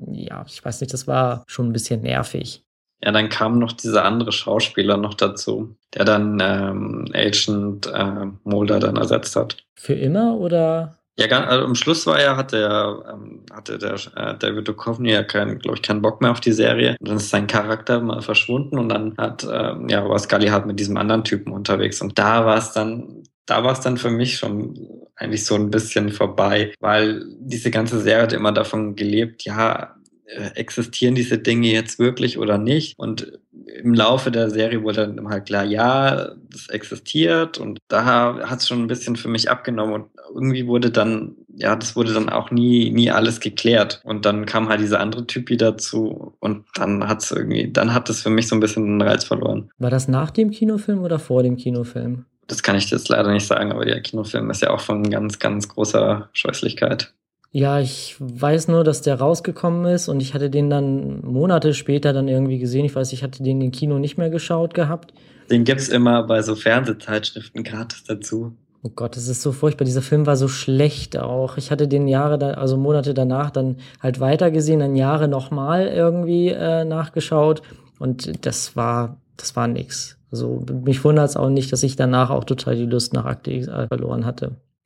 ich weiß nicht, das war schon ein bisschen nervig. Ja, dann kam noch dieser andere Schauspieler noch dazu, der dann Agent Mulder dann ersetzt hat. Für immer oder? Ja, also am Schluss hatte der David Duchovny ja keinen Bock mehr auf die Serie. Und dann ist sein Charakter mal verschwunden und dann war Scully halt mit diesem anderen Typen unterwegs. Und da war es dann für mich schon eigentlich so ein bisschen vorbei, weil diese ganze Serie hat immer davon gelebt, ja, existieren diese Dinge jetzt wirklich oder nicht? Und im Laufe der Serie wurde dann halt klar, ja, das existiert und da hat es schon ein bisschen für mich abgenommen und irgendwie das wurde dann auch nie alles geklärt und dann kam halt dieser andere Typ wieder dazu und dann hat es für mich so ein bisschen den Reiz verloren. War das nach dem Kinofilm oder vor dem Kinofilm? Das kann ich jetzt leider nicht sagen, aber der Kinofilm ist ja auch von ganz, ganz großer Scheußlichkeit. Ja, ich weiß nur, dass der rausgekommen ist und ich hatte den dann Monate später dann irgendwie gesehen. Ich weiß, ich hatte den im Kino nicht mehr geschaut gehabt. Den gibt's immer bei so Fernsehzeitschriften gratis dazu. Oh Gott, das ist so furchtbar. Dieser Film war so schlecht auch. Ich hatte den Monate danach dann halt weitergesehen, dann Jahre nochmal irgendwie nachgeschaut und das war nix. Also mich wundert es auch nicht, dass ich danach auch total die Lust nach Akte X verloren hatte.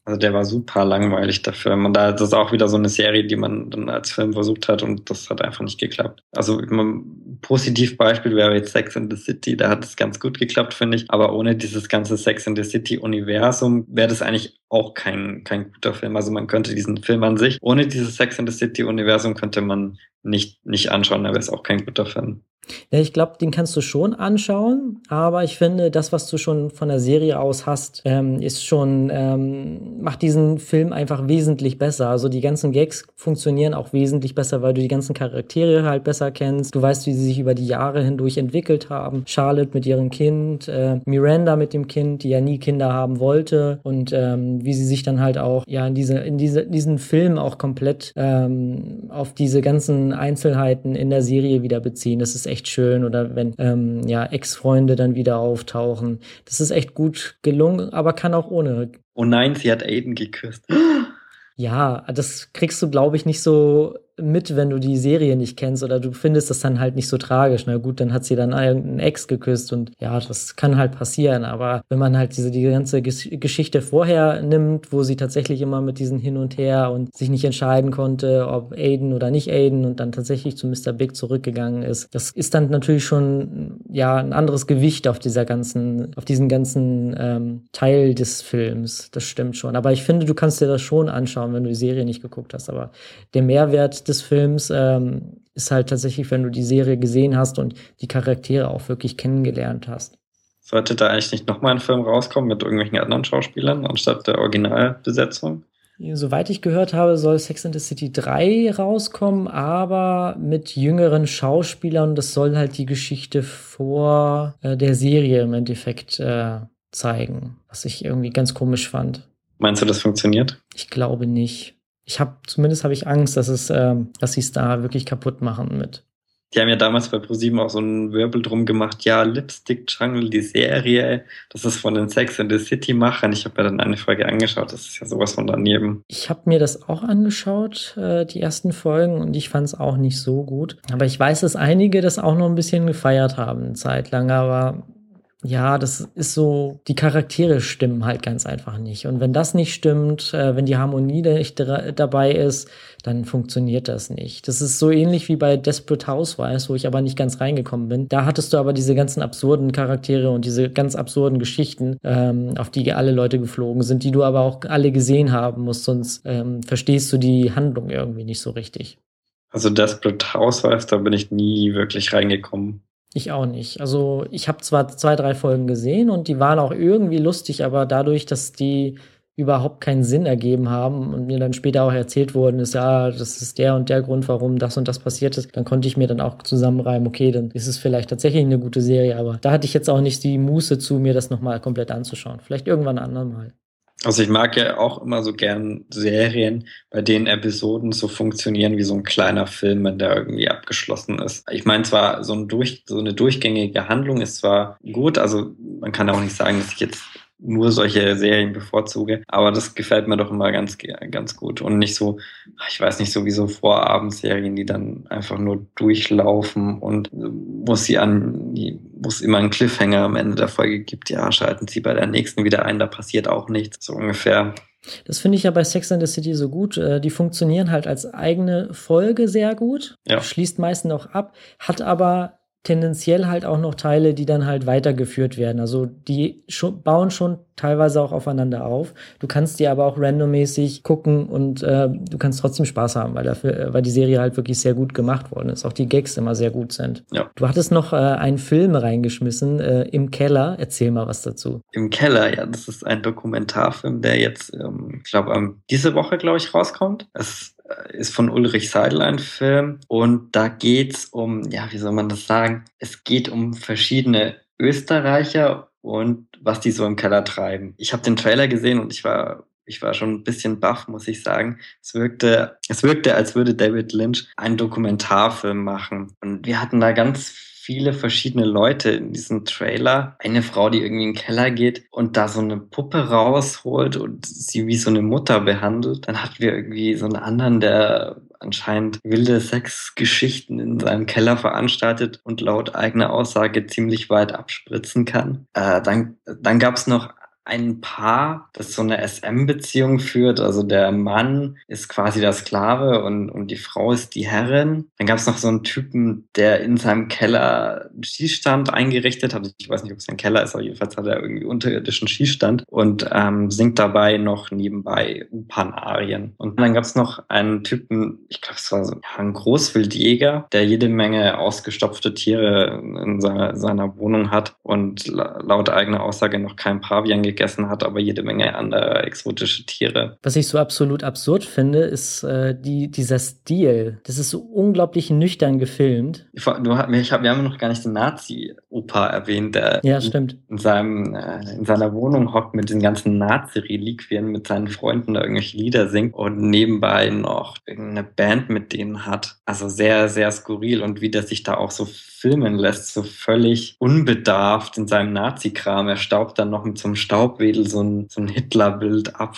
Also der war super langweilig, der Film. Und das ist auch wieder so eine Serie, die man dann als Film versucht hat und das hat einfach nicht geklappt. Also ein Positivbeispiel wäre jetzt Sex and the City, da hat es ganz gut geklappt, finde ich. Aber ohne dieses ganze Sex and the City-Universum wäre das eigentlich auch kein guter Film. Also man könnte diesen Film an sich, ohne dieses Sex and the City-Universum könnte man nicht anschauen, da wäre es auch kein guter Film. Ja, ich glaube, den kannst du schon anschauen, aber ich finde, das, was du schon von der Serie aus hast, ist schon, macht diesen Film einfach wesentlich besser. Also die ganzen Gags funktionieren auch wesentlich besser, weil du die ganzen Charaktere halt besser kennst. Du weißt, wie sie sich über die Jahre hindurch entwickelt haben. Charlotte mit ihrem Kind, Miranda mit dem Kind, die ja nie Kinder haben wollte und wie sie sich dann halt auch ja in diesen Film auch komplett auf diese ganzen Einzelheiten in der Serie wieder beziehen. Das ist echt schön. Oder wenn Ex-Freunde dann wieder auftauchen. Das ist echt gut gelungen, aber kann auch ohne. Oh nein, sie hat Aiden geküsst. Ja, das kriegst du, glaube ich, nicht so mit, wenn du die Serie nicht kennst oder du findest das dann halt nicht so tragisch. Na gut, dann hat sie dann irgendeinen Ex geküsst und ja, das kann halt passieren. Aber wenn man halt die ganze Geschichte vorher nimmt, wo sie tatsächlich immer mit diesen Hin und Her und sich nicht entscheiden konnte, ob Aiden oder nicht Aiden und dann tatsächlich zu Mr. Big zurückgegangen ist, das ist dann natürlich schon ja ein anderes Gewicht auf diesen ganzen Teil des Films. Das stimmt schon. Aber ich finde, du kannst dir das schon anschauen, wenn du die Serie nicht geguckt hast. Aber der Mehrwert des Films ist halt tatsächlich, wenn du die Serie gesehen hast und die Charaktere auch wirklich kennengelernt hast. Sollte da eigentlich nicht nochmal ein Film rauskommen mit irgendwelchen anderen Schauspielern anstatt der Originalbesetzung? Soweit ich gehört habe, soll Sex and the City 3 rauskommen, aber mit jüngeren Schauspielern. Das soll halt die Geschichte vor der Serie im Endeffekt zeigen, was ich irgendwie ganz komisch fand. Meinst du, das funktioniert? Ich glaube nicht. Zumindest habe ich Angst, dass sie es da wirklich kaputt machen mit. Die haben ja damals bei ProSieben auch so einen Wirbel drum gemacht, ja, Lipstick Jungle, die Serie, das ist von den Sex and the City Machern. Ich habe ja dann eine Folge angeschaut, das ist ja sowas von daneben. Ich habe mir das auch angeschaut, die ersten Folgen, und ich fand es auch nicht so gut. Aber ich weiß, dass einige das auch noch ein bisschen gefeiert haben, eine Zeit lang, aber ja, das ist so, die Charaktere stimmen halt ganz einfach nicht. Und wenn das nicht stimmt, wenn die Harmonie nicht dabei ist, dann funktioniert das nicht. Das ist so ähnlich wie bei Desperate Housewives, wo ich aber nicht ganz reingekommen bin. Da hattest du aber diese ganzen absurden Charaktere und diese ganz absurden Geschichten, auf die alle Leute geflogen sind, die du aber auch alle gesehen haben musst, sonst verstehst du die Handlung irgendwie nicht so richtig. Also Desperate Housewives, da bin ich nie wirklich reingekommen. Ich auch nicht. Also ich habe zwar 2, 3 Folgen gesehen und die waren auch irgendwie lustig, aber dadurch, dass die überhaupt keinen Sinn ergeben haben und mir dann später auch erzählt worden ist, ja, das ist der und der Grund, warum das und das passiert ist, dann konnte ich mir dann auch zusammenreimen, okay, dann ist es vielleicht tatsächlich eine gute Serie, aber da hatte ich jetzt auch nicht die Muße zu, mir das nochmal komplett anzuschauen. Vielleicht irgendwann ein andermal. Also ich mag ja auch immer so gern Serien, bei denen Episoden so funktionieren wie so ein kleiner Film, wenn der irgendwie abgeschlossen ist. Ich meine zwar, so eine durchgängige Handlung ist zwar gut, also man kann auch nicht sagen, dass ich jetzt nur solche Serien bevorzuge, aber das gefällt mir doch immer ganz gut und nicht so, ich weiß nicht, so wie so Vorabendserien, die dann einfach nur durchlaufen und wo es immer einen Cliffhanger am Ende der Folge gibt, ja, schalten Sie bei der nächsten wieder ein, da passiert auch nichts, so ungefähr. Das finde ich ja bei Sex and the City so gut. Die funktionieren halt als eigene Folge sehr gut, ja. Schließt meistens auch ab, hat aber tendenziell halt auch noch Teile, die dann halt weitergeführt werden. Also die bauen schon teilweise auch aufeinander auf. Du kannst die aber auch randommäßig gucken und du kannst trotzdem Spaß haben, weil die Serie halt wirklich sehr gut gemacht worden ist. Auch die Gags immer sehr gut sind. Ja. Du hattest noch einen Film reingeschmissen, Im Keller. Erzähl mal was dazu. Im Keller, ja, das ist ein Dokumentarfilm, der jetzt, diese Woche, glaube ich, rauskommt. Es ist von Ulrich Seidel ein Film und da geht's um, ja, wie soll man das sagen? Es geht um verschiedene Österreicher und was die so im Keller treiben. Ich habe den Trailer gesehen und ich war schon ein bisschen baff, muss ich sagen. Es wirkte, als würde David Lynch einen Dokumentarfilm machen. Und wir hatten da ganz viele verschiedene Leute in diesem Trailer. Eine Frau, die irgendwie in den Keller geht und da so eine Puppe rausholt und sie wie so eine Mutter behandelt. Dann hatten wir irgendwie so einen anderen, der anscheinend wilde Sexgeschichten in seinem Keller veranstaltet und laut eigener Aussage ziemlich weit abspritzen kann. Dann gab es noch ein Paar, das so eine SM-Beziehung führt. Also der Mann ist quasi der Sklave und die Frau ist die Herrin. Dann gab es noch so einen Typen, der in seinem Keller einen Schießstand eingerichtet hat. Ich weiß nicht, ob es ein Keller ist, aber jedenfalls hat er irgendwie unterirdischen Schießstand und singt dabei noch nebenbei Opernarien. Und dann gab es noch einen Typen, ich glaube, es war so ein Großwildjäger, der jede Menge ausgestopfte Tiere in seiner Wohnung hat und laut eigener Aussage noch kein Pavian gegessen hat, aber jede Menge andere exotische Tiere. Was ich so absolut absurd finde, ist dieser Stil. Das ist so unglaublich nüchtern gefilmt. Wir haben noch gar nicht den Nazi-Opa erwähnt, der stimmt. in seiner Wohnung hockt mit den ganzen Nazi-Reliquien, mit seinen Freunden da irgendwelche Lieder singt und nebenbei noch irgendeine Band mit denen hat. Also sehr, sehr skurril und wie der sich da auch so filmen lässt, so völlig unbedarft in seinem Nazi-Kram. Er staubt dann noch mit so einem Staubwedel so ein Hitler-Bild ab.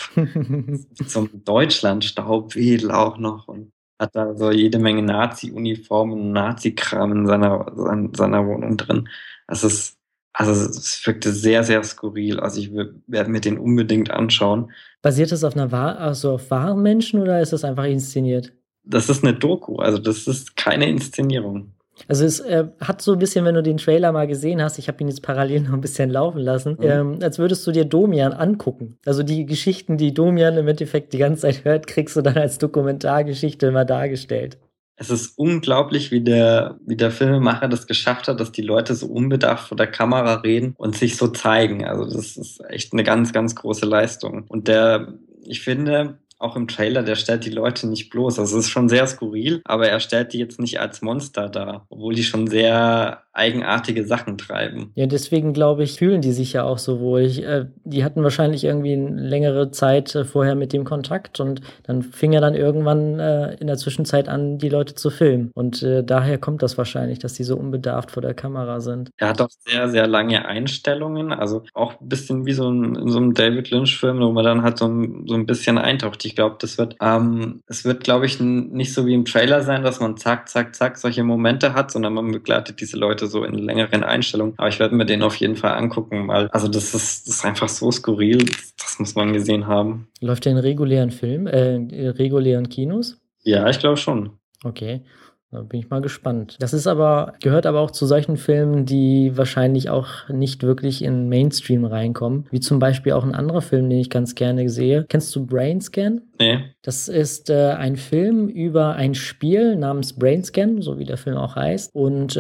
Zum Deutschland-Staubwedel auch noch und hat da so jede Menge Nazi-Uniformen und Nazi-Kram in seiner Wohnung drin. Es wirkte sehr, sehr skurril. Also ich werde mir den unbedingt anschauen. Basiert das auf auf wahren Menschen oder ist das einfach inszeniert? Das ist eine Doku, also das ist keine Inszenierung. Also es hat so ein bisschen, wenn du den Trailer mal gesehen hast, ich habe ihn jetzt parallel noch ein bisschen laufen lassen, als würdest du dir Domian angucken. Also die Geschichten, die Domian im Endeffekt die ganze Zeit hört, kriegst du dann als Dokumentargeschichte immer dargestellt. Es ist unglaublich, wie der Filmemacher das geschafft hat, dass die Leute so unbedarft vor der Kamera reden und sich so zeigen. Also das ist echt eine ganz, ganz große Leistung. Und ich finde, auch im Trailer, der stellt die Leute nicht bloß. Also es ist schon sehr skurril, aber er stellt die jetzt nicht als Monster dar, obwohl die schon sehr eigenartige Sachen treiben. Ja, deswegen glaube ich, fühlen die sich ja auch so wohl. Die hatten wahrscheinlich irgendwie eine längere Zeit vorher mit dem Kontakt und dann fing er dann irgendwann in der Zwischenzeit an, die Leute zu filmen. Und daher kommt das wahrscheinlich, dass die so unbedarft vor der Kamera sind. Er hat auch sehr, sehr lange Einstellungen, also auch ein bisschen wie in so einem David Lynch-Film, wo man dann halt so ein bisschen eintaucht. Ich glaube, es wird, glaube ich, nicht so wie im Trailer sein, dass man zack, zack, zack solche Momente hat, sondern man begleitet diese Leute so in längeren Einstellungen. Aber ich werde mir den auf jeden Fall angucken, weil, also das ist einfach so skurril, das muss man gesehen haben. Läuft der in regulären regulären Kinos? Ja, ich glaube schon. Okay. Da bin ich mal gespannt. Gehört aber auch zu solchen Filmen, die wahrscheinlich auch nicht wirklich in Mainstream reinkommen. Wie zum Beispiel auch ein anderer Film, den ich ganz gerne sehe. Kennst du Brainscan? Nee. Das ist ein Film über ein Spiel namens Brainscan, so wie der Film auch heißt. Und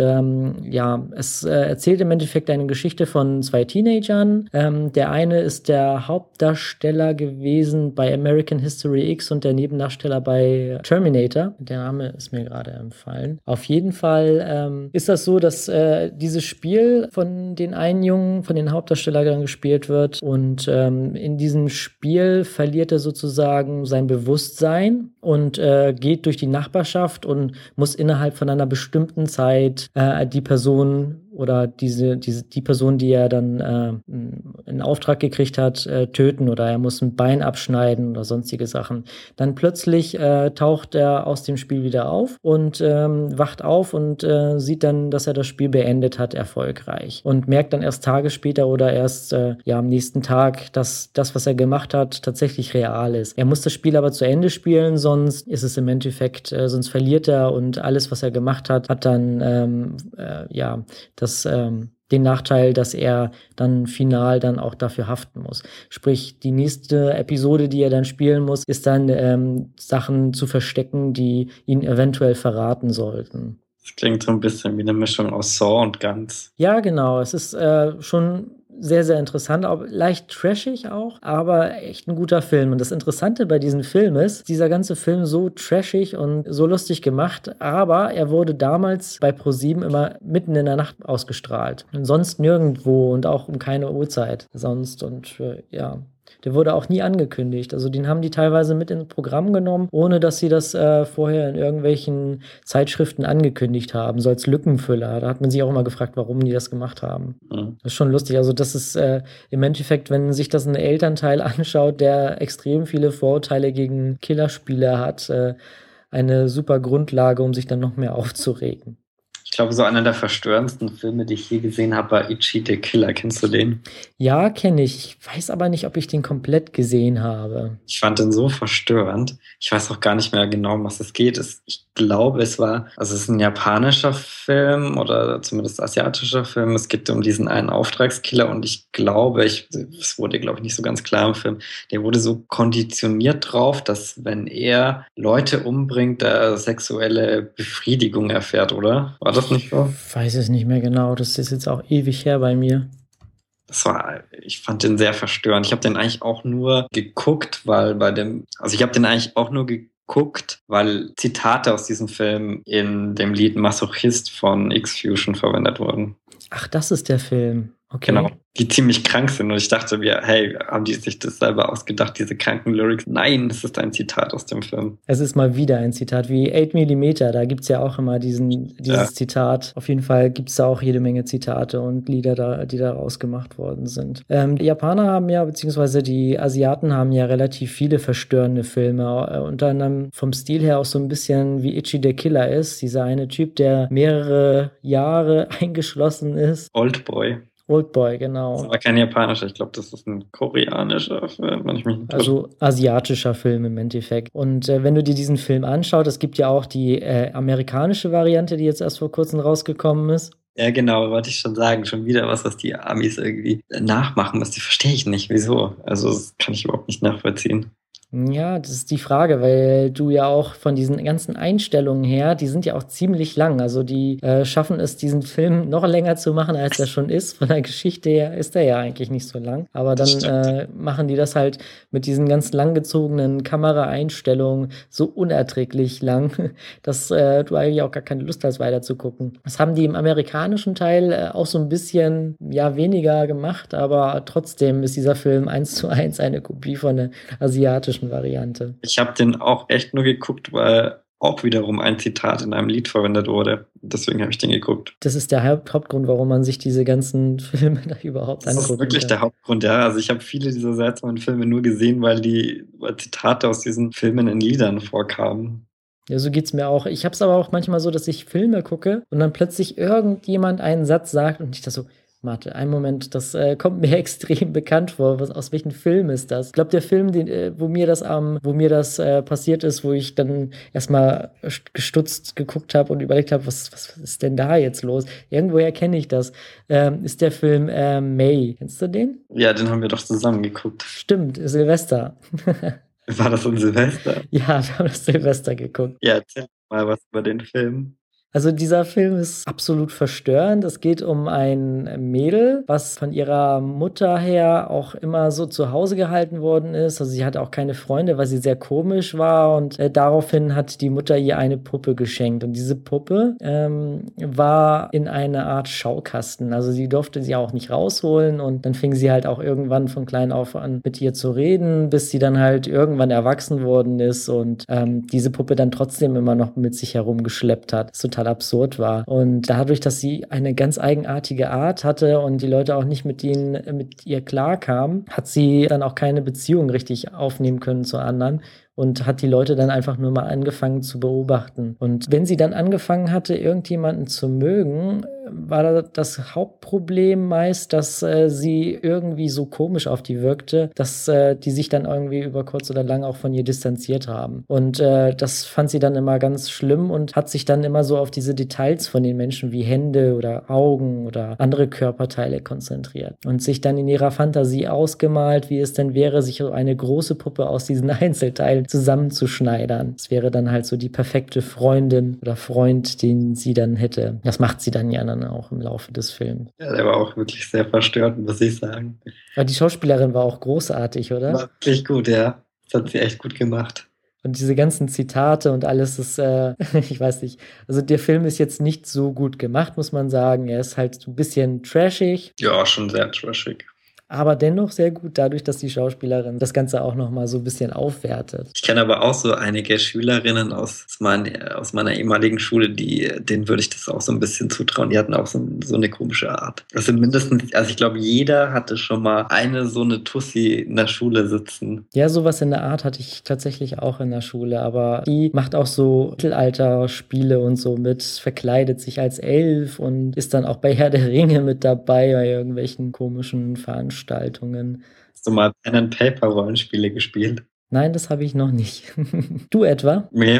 es erzählt im Endeffekt eine Geschichte von zwei Teenagern. Der eine ist der Hauptdarsteller gewesen bei American History X und der Nebendarsteller bei Terminator. Der Name ist mir gerade empfallen. Auf jeden Fall ist das so, dass dieses Spiel von den einen Jungen, von den Hauptdarstellern gespielt wird. Und in diesem Spiel verliert er sozusagen sein Bewusstsein und geht durch die Nachbarschaft und muss innerhalb von einer bestimmten Zeit die Person oder die Person, die er dann in Auftrag gekriegt hat, töten oder er muss ein Bein abschneiden oder sonstige Sachen. Dann plötzlich taucht er aus dem Spiel wieder auf und wacht auf und sieht dann, dass er das Spiel beendet hat, erfolgreich. Und merkt dann erst Tage später oder erst am nächsten Tag, dass das, was er gemacht hat, tatsächlich real ist. Er muss das Spiel aber zu Ende spielen, sonst ist es im Endeffekt, sonst verliert er und alles, was er gemacht hat, hat dann den Nachteil, dass er dann final dann auch dafür haften muss. Sprich, die nächste Episode, die er dann spielen muss, ist dann Sachen zu verstecken, die ihn eventuell verraten sollten. Das klingt so ein bisschen wie eine Mischung aus Saw und Guns. Ja, genau. Es ist schon sehr, sehr interessant, auch leicht trashig auch, aber echt ein guter Film. Und das Interessante bei diesem Film ist, dieser ganze Film so trashig und so lustig gemacht, aber er wurde damals bei ProSieben immer mitten in der Nacht ausgestrahlt. Und sonst nirgendwo und auch um keine Uhrzeit sonst und der wurde auch nie angekündigt. Also den haben die teilweise mit ins Programm genommen, ohne dass sie das vorher in irgendwelchen Zeitschriften angekündigt haben, so als Lückenfüller. Da hat man sich auch immer gefragt, warum die das gemacht haben. Mhm. Das ist schon lustig. Also das ist im Endeffekt, wenn sich das ein Elternteil anschaut, der extrem viele Vorurteile gegen Killerspiele hat, eine super Grundlage, um sich dann noch mehr aufzuregen. Ich glaube, so einer der verstörendsten Filme, die ich je gesehen habe, war Ichi the Killer. Kennst du den? Ja, kenne ich. Ich weiß aber nicht, ob ich den komplett gesehen habe. Ich fand den so verstörend. Ich weiß auch gar nicht mehr genau, um was es geht. Ich glaube, es ist ein japanischer Film oder zumindest asiatischer Film. Es geht um diesen einen Auftragskiller und ich glaube, es wurde, glaube ich, nicht so ganz klar im Film. Der wurde so konditioniert drauf, dass wenn er Leute umbringt, er sexuelle Befriedigung erfährt, oder? War das nicht so? Ich weiß es nicht mehr genau. Das ist jetzt auch ewig her bei mir. Ich fand den sehr verstörend. Ich habe den eigentlich auch nur geguckt, weil Zitate aus diesem Film in dem Lied Masochist von X-Fusion verwendet wurden. Ach, das ist der Film. Okay. Genau, die ziemlich krank sind. Und ich dachte mir, hey, haben die sich das selber ausgedacht, diese kranken Lyrics? Nein, das ist ein Zitat aus dem Film. Es ist mal wieder ein Zitat, wie 8mm, da gibt es ja auch immer dieses Zitat. Auf jeden Fall gibt es da auch jede Menge Zitate und Lieder, die daraus gemacht worden sind. Die Japaner haben ja, beziehungsweise die Asiaten haben ja relativ viele verstörende Filme, unter anderem vom Stil her auch so ein bisschen wie Ichi the Killer ist, dieser eine Typ, der mehrere Jahre eingeschlossen ist. Oldboy, genau. Das ist aber kein japanischer, ich glaube, das ist ein koreanischer Film, wenn ich mich nicht Also asiatischer Film im Endeffekt. Und wenn du dir diesen Film anschaust, es gibt ja auch die amerikanische Variante, die jetzt erst vor kurzem rausgekommen ist. Ja, genau, wollte ich schon sagen. Schon wieder was die Amis irgendwie nachmachen müssen. Die verstehe ich nicht. Wieso? Also, das kann ich überhaupt nicht nachvollziehen. Ja, das ist die Frage, weil du ja auch von diesen ganzen Einstellungen her, die sind ja auch ziemlich lang. Also die schaffen es, diesen Film noch länger zu machen, als er schon ist. Von der Geschichte her ist er ja eigentlich nicht so lang. Aber dann machen die das halt mit diesen ganz langgezogenen Kameraeinstellungen so unerträglich lang, dass du eigentlich auch gar keine Lust hast, weiter zu gucken. Das haben die im amerikanischen Teil auch so ein bisschen, ja, weniger gemacht, aber trotzdem ist dieser Film 1:1 eine Kopie von der asiatischen Variante. Ich habe den auch echt nur geguckt, weil auch wiederum ein Zitat in einem Lied verwendet wurde. Deswegen habe ich den geguckt. Das ist der Hauptgrund, warum man sich diese ganzen Filme da überhaupt anguckt. Das ist wirklich der Hauptgrund, ja. Also ich habe viele dieser seltsamen Filme nur gesehen, weil Zitate aus diesen Filmen in Liedern vorkamen. Ja, so geht's mir auch. Ich habe es aber auch manchmal so, dass ich Filme gucke und dann plötzlich irgendjemand einen Satz sagt und ich da so, warte, einen Moment, das kommt mir extrem bekannt vor. Aus welchem Film ist das? Ich glaube, der Film, wo mir das passiert ist, wo ich dann erstmal gestutzt geguckt habe und überlegt habe, was ist denn da jetzt los? Irgendwoher kenne ich das. Ist der Film May. Kennst du den? Ja, den haben wir doch zusammen geguckt. Stimmt, Silvester. War das ein Silvester? Ja, wir haben das Silvester geguckt. Ja, erzähl mal was über den Film. Also dieser Film ist absolut verstörend. Es geht um ein Mädel, was von ihrer Mutter her auch immer so zu Hause gehalten worden ist. Also sie hatte auch keine Freunde, weil sie sehr komisch war und daraufhin hat die Mutter ihr eine Puppe geschenkt. Und diese Puppe war in einer Art Schaukasten. Also sie durfte sie auch nicht rausholen und dann fing sie halt auch irgendwann von klein auf an mit ihr zu reden, bis sie dann halt irgendwann erwachsen worden ist und diese Puppe dann trotzdem immer noch mit sich herumgeschleppt hat. Das total absurd war. Und dadurch, dass sie eine ganz eigenartige Art hatte und die Leute auch nicht mit ihr klarkamen, hat sie dann auch keine Beziehung richtig aufnehmen können zu anderen und hat die Leute dann einfach nur mal angefangen zu beobachten. Und wenn sie dann angefangen hatte, irgendjemanden zu mögen, war das Hauptproblem meist, dass sie irgendwie so komisch auf die wirkte, dass die sich dann irgendwie über kurz oder lang auch von ihr distanziert haben. Und das fand sie dann immer ganz schlimm und hat sich dann immer so auf diese Details von den Menschen wie Hände oder Augen oder andere Körperteile konzentriert und sich dann in ihrer Fantasie ausgemalt, wie es denn wäre, sich so eine große Puppe aus diesen Einzelteilen zusammenzuschneidern. Das wäre dann halt so die perfekte Freundin oder Freund, den sie dann hätte. Das macht sie dann ja dann auch im Laufe des Films. Ja, der war auch wirklich sehr verstörend, muss ich sagen. Aber die Schauspielerin war auch großartig, oder? War wirklich gut, ja. Das hat sie echt gut gemacht. Und diese ganzen Zitate und alles ist, ich weiß nicht, also der Film ist jetzt nicht so gut gemacht, muss man sagen. Er ist halt so ein bisschen trashig. Ja, schon sehr trashig. aber dennoch sehr gut, dadurch, dass die Schauspielerin das Ganze auch nochmal so ein bisschen aufwertet. Ich kenne aber auch so einige Schülerinnen aus meiner ehemaligen Schule, denen würde ich das auch so ein bisschen zutrauen. Die hatten auch so eine komische Art. Also mindestens, also ich glaube, jeder hatte schon mal so eine Tussi in der Schule sitzen. Ja, sowas in der Art hatte ich tatsächlich auch in der Schule, aber die macht auch so Mittelalter-Spiele und so mit, verkleidet sich als Elf und ist dann auch bei Herr der Ringe mit dabei bei irgendwelchen komischen Veranstaltungen. Hast du mal Pen-and-Paper-Rollenspiele gespielt? Nein, das habe ich noch nicht. Du etwa? Nee,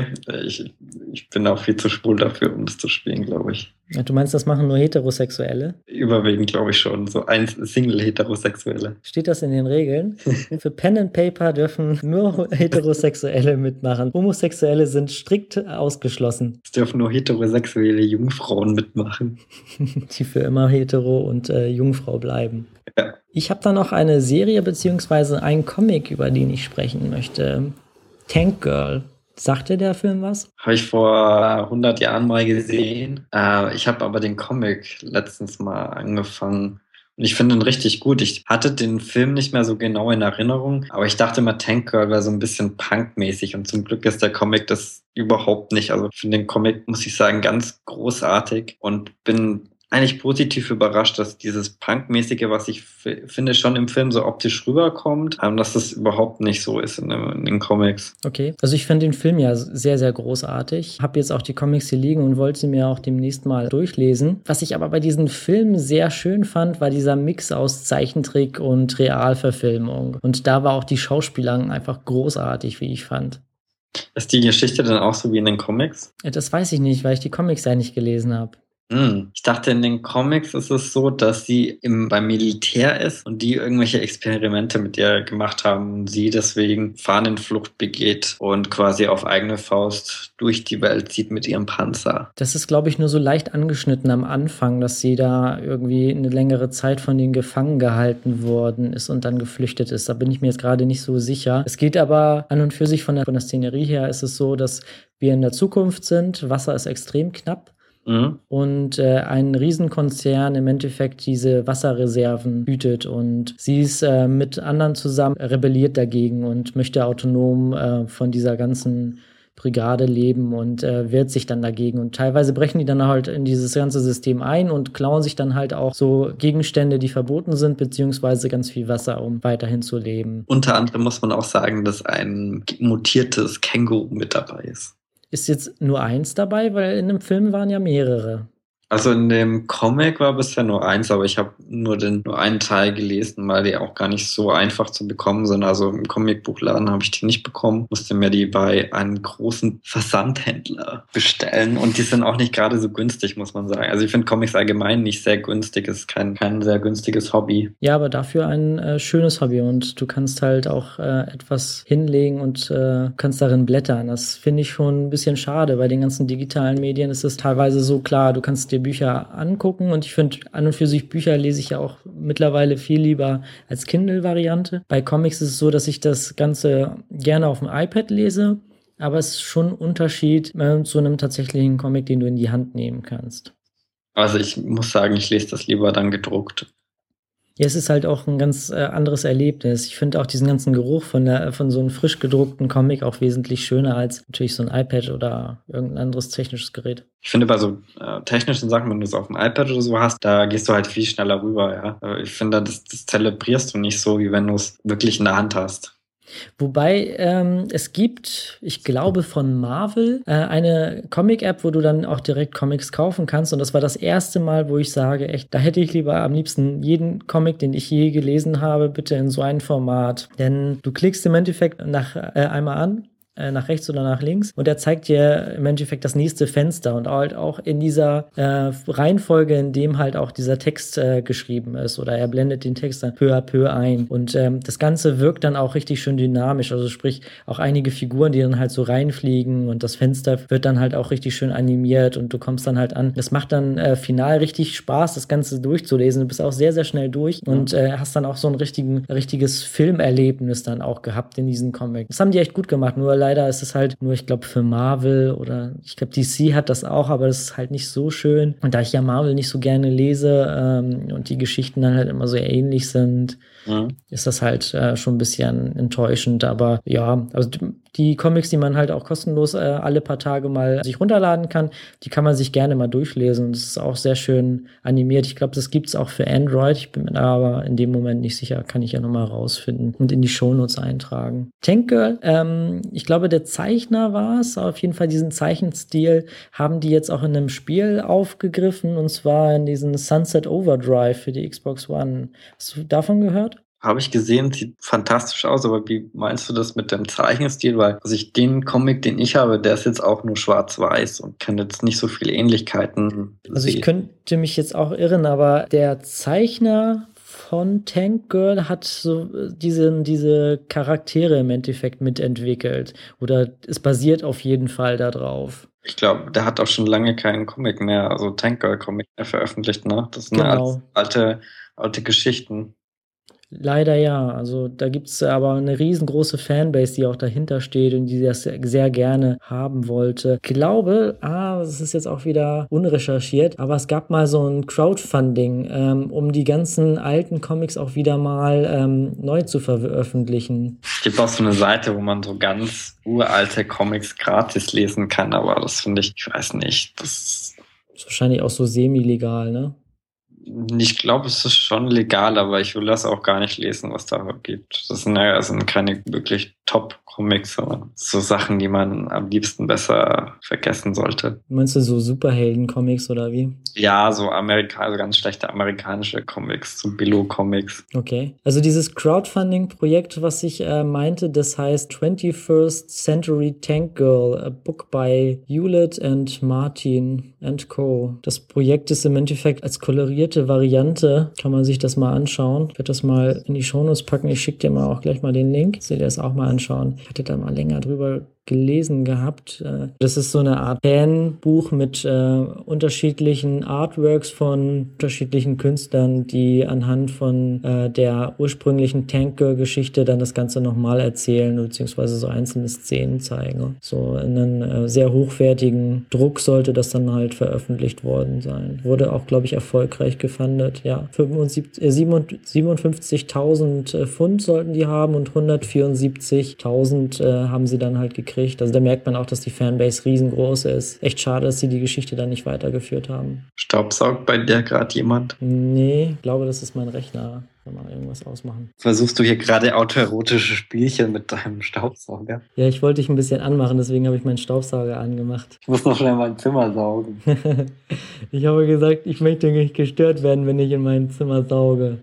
ich bin auch viel zu schwul dafür, um das zu spielen, glaube ich. Du meinst, das machen nur Heterosexuelle? Überwiegend, glaube ich schon. So ein Single-Heterosexuelle. Steht das in den Regeln? Für Pen and Paper dürfen nur Heterosexuelle mitmachen. Homosexuelle sind strikt ausgeschlossen. Es dürfen nur heterosexuelle Jungfrauen mitmachen. Die für immer hetero und Jungfrau bleiben. Ja. Ich habe da noch eine Serie bzw. einen Comic, über den ich sprechen möchte. Tank Girl. Sagt dir der Film was? Habe ich vor 100 Jahren mal gesehen. Ich habe aber den Comic letztens mal angefangen. Und ich finde ihn richtig gut. Ich hatte den Film nicht mehr so genau in Erinnerung, aber ich dachte immer, Tank Girl wäre so ein bisschen punkmäßig. Und zum Glück ist der Comic das überhaupt nicht. Also ich finde den Comic, muss ich sagen, ganz großartig und bin eigentlich positiv überrascht, dass dieses Punkmäßige, was ich finde, schon im Film so optisch rüberkommt, dass das überhaupt nicht so ist in den Comics. Okay, also ich finde den Film ja sehr, sehr großartig. Habe jetzt auch die Comics hier liegen und wollte sie mir auch demnächst mal durchlesen. Was ich aber bei diesem Film sehr schön fand, war dieser Mix aus Zeichentrick und Realverfilmung. Und da war auch die Schauspielerin einfach großartig, wie ich fand. Ist die Geschichte dann auch so wie in den Comics? Das weiß ich nicht, weil ich die Comics ja nicht gelesen habe. Ich dachte, in den Comics ist es so, dass sie beim Militär ist und die irgendwelche Experimente mit ihr gemacht haben und sie deswegen Fahnenflucht begeht und quasi auf eigene Faust durch die Welt zieht mit ihrem Panzer. Das ist, glaube ich, nur so leicht angeschnitten am Anfang, dass sie da irgendwie eine längere Zeit von denen gefangen gehalten worden ist und dann geflüchtet ist. Da bin ich mir jetzt gerade nicht so sicher. Es geht aber an und für sich von der Szenerie her ist es so, dass wir in der Zukunft sind. Wasser ist extrem knapp. Und ein Riesenkonzern im Endeffekt diese Wasserreserven hütet und sie ist mit anderen zusammen rebelliert dagegen und möchte autonom von dieser ganzen Brigade leben und wehrt sich dann dagegen. Und teilweise brechen die dann halt in dieses ganze System ein und klauen sich dann halt auch so Gegenstände, die verboten sind, beziehungsweise ganz viel Wasser, um weiterhin zu leben. Unter anderem muss man auch sagen, dass ein mutiertes Känguru mit dabei ist. Ist jetzt nur eins dabei, weil in dem Film waren ja mehrere. Also in dem Comic war bisher nur eins, aber ich habe nur einen Teil gelesen, weil die auch gar nicht so einfach zu bekommen sind. Also im Comicbuchladen habe ich die nicht bekommen, musste mir die bei einem großen Versandhändler bestellen und die sind auch nicht gerade so günstig, muss man sagen. Also ich finde Comics allgemein nicht sehr günstig, es ist kein sehr günstiges Hobby. Ja, aber dafür ein schönes Hobby und du kannst halt auch etwas hinlegen und kannst darin blättern. Das finde ich schon ein bisschen schade. Bei den ganzen digitalen Medien ist es teilweise so klar, du kannst dir Bücher angucken und ich finde an und für sich Bücher lese ich ja auch mittlerweile viel lieber als Kindle-Variante. Bei Comics ist es so, dass ich das Ganze gerne auf dem iPad lese, aber es ist schon ein Unterschied zu einem tatsächlichen Comic, den du in die Hand nehmen kannst. Also ich muss sagen, ich lese das lieber dann gedruckt. Ja, es ist halt auch ein ganz anderes Erlebnis. Ich finde auch diesen ganzen Geruch von so einem frisch gedruckten Comic auch wesentlich schöner als natürlich so ein iPad oder irgendein anderes technisches Gerät. Ich finde bei so technischen Sachen, wenn du es auf dem iPad oder so hast, da gehst du halt viel schneller rüber, ja. Ich finde, das zelebrierst du nicht so, wie wenn du es wirklich in der Hand hast. Wobei es gibt, ich glaube von Marvel, eine Comic-App, wo du dann auch direkt Comics kaufen kannst. Und das war das erste Mal, wo ich sage, echt, da hätte ich lieber am liebsten jeden Comic, den ich je gelesen habe, bitte in so ein Format. Denn du klickst im Endeffekt einmal an, nach rechts oder nach links und er zeigt dir im Endeffekt das nächste Fenster und halt auch in dieser Reihenfolge, in dem halt auch dieser Text geschrieben ist oder er blendet den Text dann peu à peu ein und das Ganze wirkt dann auch richtig schön dynamisch, also sprich auch einige Figuren, die dann halt so reinfliegen und das Fenster wird dann halt auch richtig schön animiert und du kommst dann halt an. Das macht dann final richtig Spaß, das Ganze durchzulesen. Du bist auch sehr, sehr schnell durch und hast dann auch so ein richtiges Filmerlebnis dann auch gehabt in diesem Comic. Das haben die echt gut gemacht, nur leider ist es halt nur, ich glaube, für Marvel oder ich glaube, DC hat das auch, aber das ist halt nicht so schön. Und da ich ja Marvel nicht so gerne lese und die Geschichten dann halt immer so ähnlich sind, ist das halt schon ein bisschen enttäuschend. Aber ja, also die Comics, die man halt auch kostenlos alle paar Tage mal sich runterladen kann, die kann man sich gerne mal durchlesen. Und es ist auch sehr schön animiert. Ich glaube, das gibt's auch für Android. Ich bin mir da aber in dem Moment nicht sicher. Kann ich ja nochmal rausfinden und in die Shownotes eintragen. Tank Girl, ich glaube, der Zeichner war es. Auf jeden Fall diesen Zeichenstil haben die jetzt auch in einem Spiel aufgegriffen. Und zwar in diesen Sunset Overdrive für die Xbox One. Hast du davon gehört? Habe ich gesehen, sieht fantastisch aus, aber wie meinst du das mit dem Zeichenstil? Weil den Comic, den ich habe, der ist jetzt auch nur schwarz-weiß und kann jetzt nicht so viele Ähnlichkeiten Also ich könnte mich jetzt auch irren, aber der Zeichner von Tank Girl hat so diese Charaktere im Endeffekt mitentwickelt. Oder es basiert auf jeden Fall darauf. Ich glaube, der hat auch schon lange keinen Comic mehr, also Tank Girl Comic mehr veröffentlicht, ne? Das sind Genau. alte Geschichten. Leider ja. Also da gibt es aber eine riesengroße Fanbase, die auch dahinter steht und die das sehr gerne haben wollte. Ich glaube, das ist jetzt auch wieder unrecherchiert, aber es gab mal so ein Crowdfunding, um die ganzen alten Comics auch wieder mal neu zu veröffentlichen. Es gibt auch so eine Seite, wo man so ganz uralte Comics gratis lesen kann, aber das finde ich weiß nicht, das ist wahrscheinlich auch so semi-legal, ne? Ich glaube, es ist schon legal, aber ich will das auch gar nicht lesen, was da gibt. Das sind keine wirklich Top-Comics, sondern so Sachen, die man am liebsten besser vergessen sollte. Meinst du so Superhelden-Comics oder wie? Ja, so ganz schlechte amerikanische Comics, so Billo-Comics. Okay. Also dieses Crowdfunding-Projekt, was ich meinte, das heißt 21st Century Tank Girl, a book by Hewlett and Martin and Co. Das Projekt ist im Endeffekt als kolorierte Variante, kann man sich das mal anschauen. Ich werde das mal in die Shownotes packen. Ich schicke dir mal auch gleich mal den Link. Dass ihr das auch mal anschauen. Ich hatte da mal länger drüber gelesen gehabt. Das ist so eine Art Fanbuch mit unterschiedlichen Artworks von unterschiedlichen Künstlern, die anhand von der ursprünglichen Tank Girl-Geschichte dann das Ganze nochmal erzählen, beziehungsweise so einzelne Szenen zeigen. So in einem sehr hochwertigen Druck sollte das dann halt veröffentlicht worden sein. Wurde auch, glaube ich, erfolgreich gefundet. Ja, 57.000 Pfund sollten die haben und 174.000 haben sie dann halt gekriegt. Also da merkt man auch, dass die Fanbase riesengroß ist. Echt schade, dass sie die Geschichte dann nicht weitergeführt haben. Staubsaugt bei dir gerade jemand? Nee, ich glaube, das ist mein Rechner. Kann man irgendwas ausmachen. Versuchst du hier gerade autoerotische Spielchen mit deinem Staubsauger? Ja, ich wollte dich ein bisschen anmachen, deswegen habe ich meinen Staubsauger angemacht. Ich muss noch schnell mein Zimmer saugen. Ich habe gesagt, ich möchte nicht gestört werden, wenn ich in mein Zimmer sauge.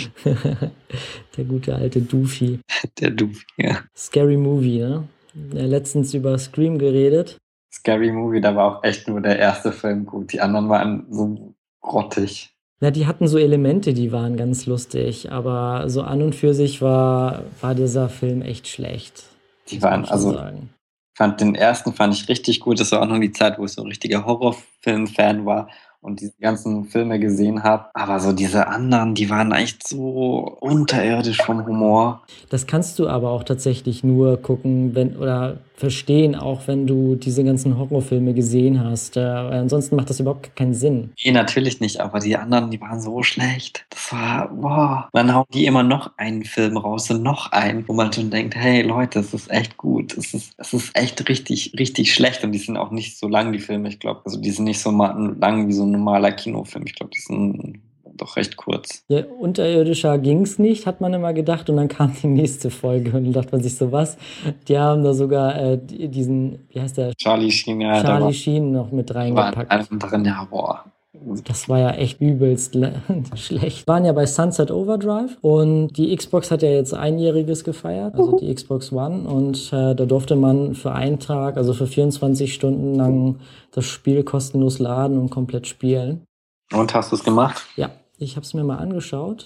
Der gute alte Doofy. Der Doofy, ja. Scary Movie, ne? Letztens über Scream geredet. Scary Movie, da war auch echt nur der erste Film gut. Die anderen waren so grottig. Ja, die hatten so Elemente, die waren ganz lustig, aber so an und für sich war dieser Film echt schlecht. Die waren, also, den ersten fand ich richtig gut. Das war auch noch die Zeit, wo ich so ein richtiger Horrorfilm-Fan war und diese ganzen Filme gesehen habe. Aber so diese anderen, die waren echt so unterirdisch vom Humor. Das kannst du aber auch tatsächlich nur gucken, oder verstehen, auch wenn du diese ganzen Horrorfilme gesehen hast. Ansonsten macht das überhaupt keinen Sinn. Nee, natürlich nicht, aber die anderen, die waren so schlecht. Das war, boah. Dann hauen die immer noch einen Film raus und noch einen, wo man schon denkt, hey Leute, es ist echt gut. Es ist echt richtig, richtig schlecht. Und die sind auch nicht so lang, die Filme, ich glaube. Also die sind nicht so lang wie so ein normaler Kinofilm. Ich glaube, die sind doch recht kurz. Ja, unterirdischer ging's nicht, hat man immer gedacht. Und dann kam die nächste Folge und dann dachte man sich so, was? Die haben da sogar diesen, wie heißt der? Charlie Sheen, ja. Charlie Sheen noch mit reingepackt. War drin, ja, boah. Das war ja echt übelst schlecht. Wir waren ja bei Sunset Overdrive und die Xbox hat ja jetzt einjähriges gefeiert, also die Xbox One. Und da durfte man für einen Tag, also für 24 Stunden lang das Spiel kostenlos laden und komplett spielen. Und hast du es gemacht? Ja, ich habe es mir mal angeschaut.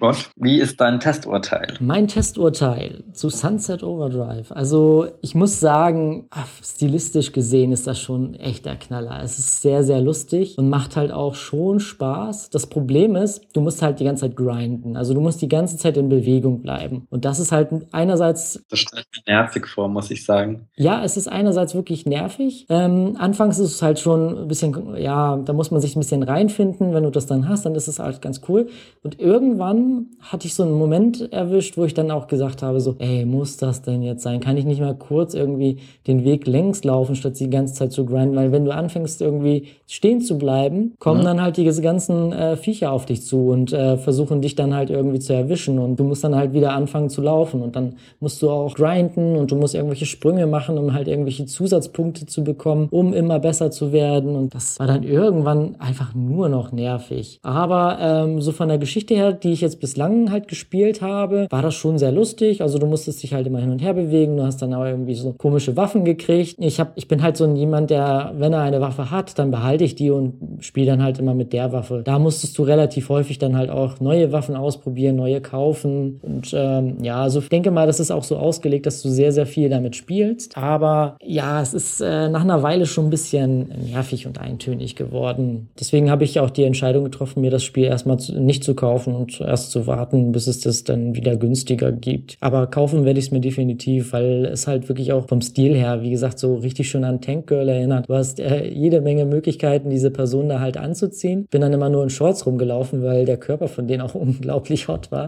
Und wie ist dein Testurteil? Mein Testurteil zu Sunset Overdrive. Also ich muss sagen, stilistisch gesehen ist das schon echt der Knaller. Es ist sehr, sehr lustig und macht halt auch schon Spaß. Das Problem ist, du musst halt die ganze Zeit grinden. Also du musst die ganze Zeit in Bewegung bleiben. Und das ist halt einerseits... Das stellt mir nervig vor, muss ich sagen. Ja, es ist einerseits wirklich nervig. Anfangs ist es halt schon ein bisschen, ja, da muss man sich ein bisschen reinfinden. Wenn du das dann hast, dann ist es halt ganz cool. Und irgendwann hatte ich so einen Moment erwischt, wo ich dann auch gesagt habe, so, ey, muss das denn jetzt sein? Kann ich nicht mal kurz irgendwie den Weg längs laufen, statt die ganze Zeit zu grinden? Weil wenn du anfängst irgendwie stehen zu bleiben, kommen dann halt diese ganzen Viecher auf dich zu und versuchen dich dann halt irgendwie zu erwischen und du musst dann halt wieder anfangen zu laufen und dann musst du auch grinden und du musst irgendwelche Sprünge machen, um halt irgendwelche Zusatzpunkte zu bekommen, um immer besser zu werden und das war dann irgendwann einfach nur noch nervig. Aber so von der Geschichte her, die ich jetzt bislang halt gespielt habe, war das schon sehr lustig. Also du musstest dich halt immer hin und her bewegen. Du hast dann auch irgendwie so komische Waffen gekriegt. Ich bin halt so jemand, der, wenn er eine Waffe hat, dann behalte ich die und spiele dann halt immer mit der Waffe. Da musstest du relativ häufig dann halt auch neue Waffen ausprobieren, neue kaufen. Und ja, also ich denke mal, das ist auch so ausgelegt, dass du sehr, sehr viel damit spielst. Aber ja, es ist nach einer Weile schon ein bisschen nervig und eintönig geworden. Deswegen habe ich auch die Entscheidung getroffen, mir das Spiel erstmal nicht zu kaufen und erst zu warten, bis es das dann wieder günstiger gibt. Aber kaufen werde ich es mir definitiv, weil es halt wirklich auch vom Stil her, wie gesagt, so richtig schön an Tank Girl erinnert. Du hast jede Menge Möglichkeiten, diese Person da halt anzuziehen. Bin dann immer nur in Shorts rumgelaufen, weil der Körper von denen auch unglaublich hot war.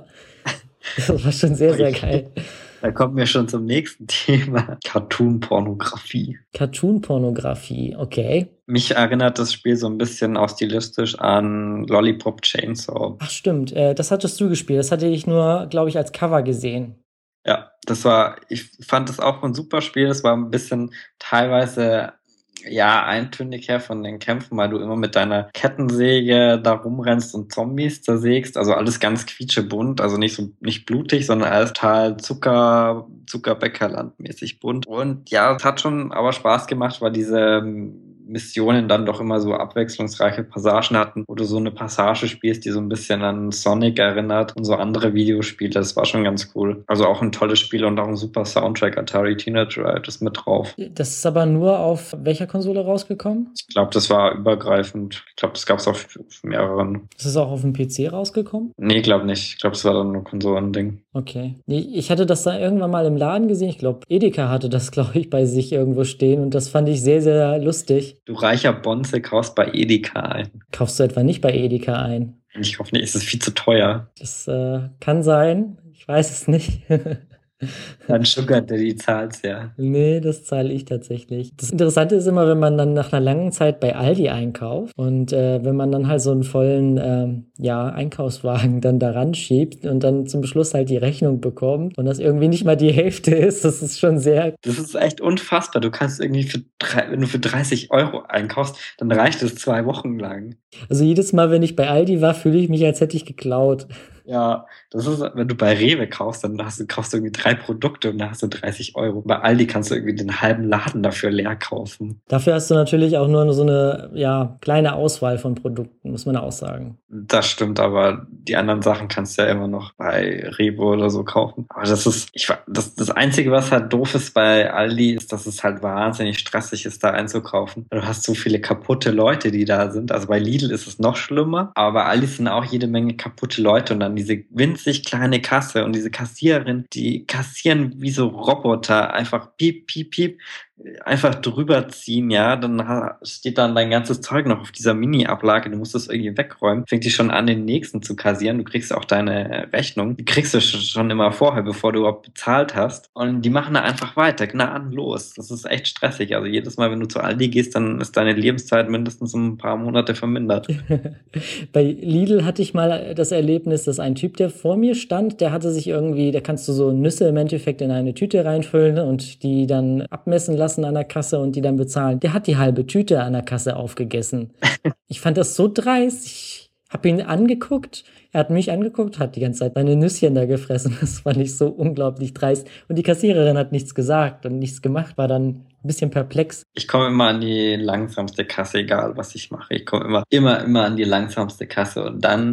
Das war schon sehr, sehr geil. Da kommen wir schon zum nächsten Thema. Cartoon-Pornografie. Cartoon-Pornografie, okay. Mich erinnert das Spiel so ein bisschen auch stilistisch an Lollipop Chainsaw. Ach stimmt, das hattest du gespielt. Das hatte ich nur, glaube ich, als Cover gesehen. Ja, ich fand das auch ein super Spiel. Das war ein bisschen teilweise ja eintönig her von den Kämpfen, weil du immer mit deiner Kettensäge da rumrennst und Zombies zersägst. Also alles ganz quietschebunt, also nicht blutig, sondern alles total Zuckerbäckerlandmäßig bunt. Und ja, es hat schon aber Spaß gemacht, weil diese Missionen dann doch immer so abwechslungsreiche Passagen hatten, wo du so eine Passage spielst, die so ein bisschen an Sonic erinnert und so andere Videospiele. Das war schon ganz cool. Also auch ein tolles Spiel und auch ein super Soundtrack. Atari Teenage Riot ist mit drauf. Das ist aber nur auf welcher Konsole rausgekommen? Ich glaube, das war übergreifend. Ich glaube, das gab es auf mehreren. Ist es auch auf dem PC rausgekommen? Nee, glaube nicht. Ich glaube, es war dann nur Konsolending. Okay. Nee, ich hatte das da irgendwann mal im Laden gesehen. Ich glaube, Edeka hatte das, glaube ich, bei sich irgendwo stehen und das fand ich sehr, sehr lustig. Du reicher Bonze kaufst bei Edeka ein. Kaufst du etwa nicht bei Edeka ein? Ich hoffe nicht, es ist viel zu teuer. Das kann sein. Ich weiß es nicht. Dann Sugar Daddy zahlt's ja. Nee, das zahle ich tatsächlich. Das Interessante ist immer, wenn man dann nach einer langen Zeit bei Aldi einkauft und wenn man dann halt so einen vollen Einkaufswagen dann daran schiebt und dann zum Schluss halt die Rechnung bekommt und das irgendwie nicht mal die Hälfte ist, das ist schon sehr... Das ist echt unfassbar. Du kannst irgendwie wenn du für 30 Euro einkaufst, dann reicht es 2 Wochen lang. Also jedes Mal, wenn ich bei Aldi war, fühle ich mich, als hätte ich geklaut. Ja, das ist, wenn du bei Rewe kaufst, dann kaufst du irgendwie 3 Produkte und dann hast du 30 Euro. Bei Aldi kannst du irgendwie den halben Laden dafür leer kaufen. Dafür hast du natürlich auch nur so eine kleine Auswahl von Produkten, muss man auch sagen. Das stimmt, aber die anderen Sachen kannst du ja immer noch bei Rewe oder so kaufen. Aber das Einzige, was halt doof ist bei Aldi, ist, dass es halt wahnsinnig stressig ist, da einzukaufen. Du hast so viele kaputte Leute, die da sind. Also bei Lidl ist es noch schlimmer, aber bei Aldi sind auch jede Menge kaputte Leute und dann diese winzig kleine Kasse und diese Kassiererin, die kassieren wie so Roboter, einfach piep, piep, piep, einfach drüber ziehen, ja, dann steht dann dein ganzes Zeug noch auf dieser Mini-Ablage, du musst das irgendwie wegräumen, fängt die schon an, den nächsten zu kassieren, du kriegst auch deine Rechnung, die kriegst du schon immer vorher, bevor du überhaupt bezahlt hast und die machen da einfach weiter, gnadenlos, das ist echt stressig, also jedes Mal, wenn du zu Aldi gehst, dann ist deine Lebenszeit mindestens um ein paar Monate vermindert. Bei Lidl hatte ich mal das Erlebnis, dass ein Typ, der vor mir stand, der hatte sich irgendwie, da kannst du so Nüsse im Endeffekt in eine Tüte reinfüllen und die dann abmessen lassen an der Kasse und die dann bezahlen. Der hat die halbe Tüte an der Kasse aufgegessen. Ich fand das so dreist. Ich habe ihn angeguckt, er hat mich angeguckt, hat die ganze Zeit seine Nüsschen da gefressen. Das fand ich so unglaublich dreist. Und die Kassiererin hat nichts gesagt und nichts gemacht, war dann ein bisschen perplex. Ich komme immer an die langsamste Kasse, egal was ich mache. Ich komme immer an die langsamste Kasse und dann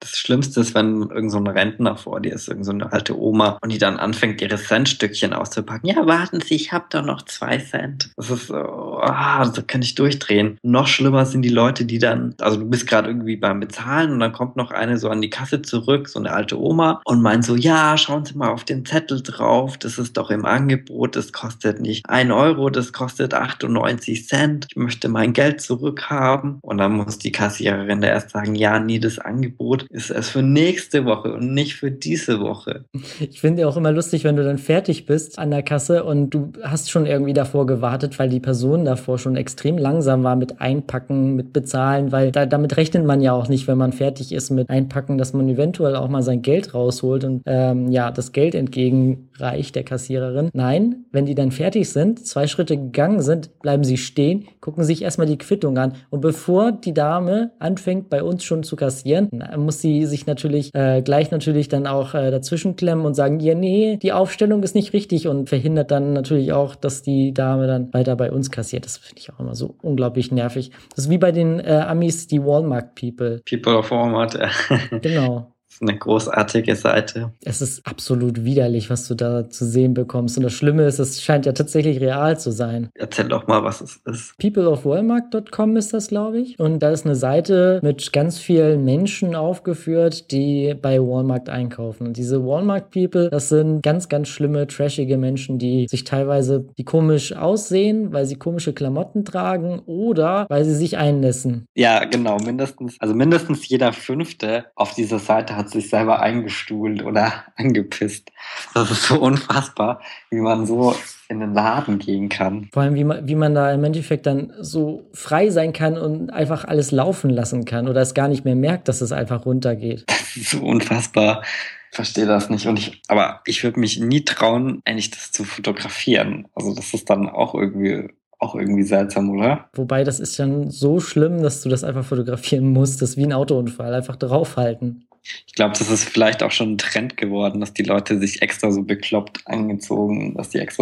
Das Schlimmste ist, wenn irgend so ein Rentner vor dir ist, irgend so eine alte Oma und die dann anfängt, ihre Centstückchen auszupacken. Ja, warten Sie, ich habe da noch 2 Cent. Das ist so, da kann ich durchdrehen. Noch schlimmer sind die Leute, die dann, also du bist gerade irgendwie beim Bezahlen und dann kommt noch eine so an die Kasse zurück, so eine alte Oma und meint so, ja, schauen Sie mal auf den Zettel drauf, das ist doch im Angebot, das kostet nicht 1 Euro, das kostet 98 Cent. Ich möchte mein Geld zurückhaben. Und dann muss die Kassiererin da erst sagen, ja, nee, das Angebot ist erst für nächste Woche und nicht für diese Woche. Ich finde ja auch immer lustig, wenn du dann fertig bist an der Kasse und du hast schon irgendwie davor gewartet, weil die Person davor schon extrem langsam war mit Einpacken, mit Bezahlen, weil damit rechnet man ja auch nicht, wenn man fertig ist mit Einpacken, dass man eventuell auch mal sein Geld rausholt und das Geld entgegenreicht der Kassiererin. Nein, wenn die dann fertig sind, 2 Schritte gegangen sind, bleiben sie stehen, gucken sich erstmal die Quittung an und bevor die Dame anfängt, bei uns schon zu kassieren, muss sie sich natürlich gleich dann auch dazwischen klemmen und sagen, ja, nee, die Aufstellung ist nicht richtig und verhindert dann natürlich auch, dass die Dame dann weiter bei uns kassiert. Das finde ich auch immer so unglaublich nervig. Das ist wie bei den Amis, die Walmart-People. People of Walmart, ja. Genau. Das ist eine großartige Seite. Es ist absolut widerlich, was du da zu sehen bekommst. Und das Schlimme ist, es scheint ja tatsächlich real zu sein. Erzähl doch mal, was es ist. Peopleofwalmart.com ist das, glaube ich. Und da ist eine Seite mit ganz vielen Menschen aufgeführt, die bei Walmart einkaufen. Und diese Walmart-People, das sind ganz, ganz schlimme, trashige Menschen, die sich teilweise die komisch aussehen, weil sie komische Klamotten tragen oder weil sie sich einnässen. Ja, genau. Mindestens jeder 5. auf dieser Seite hat sich selber eingestuhlt oder angepisst. Das ist so unfassbar, wie man so in den Laden gehen kann. Vor allem, wie man da im Endeffekt dann so frei sein kann und einfach alles laufen lassen kann oder es gar nicht mehr merkt, dass es einfach runtergeht. Das ist so unfassbar. Ich verstehe das nicht. Aber ich würde mich nie trauen, eigentlich das zu fotografieren. Also das ist dann auch irgendwie seltsam, oder? Wobei, das ist dann so schlimm, dass du das einfach fotografieren musst. Das ist wie ein Autounfall. Einfach draufhalten. Ich glaube, das ist vielleicht auch schon ein Trend geworden, dass die Leute sich extra so bekloppt angezogen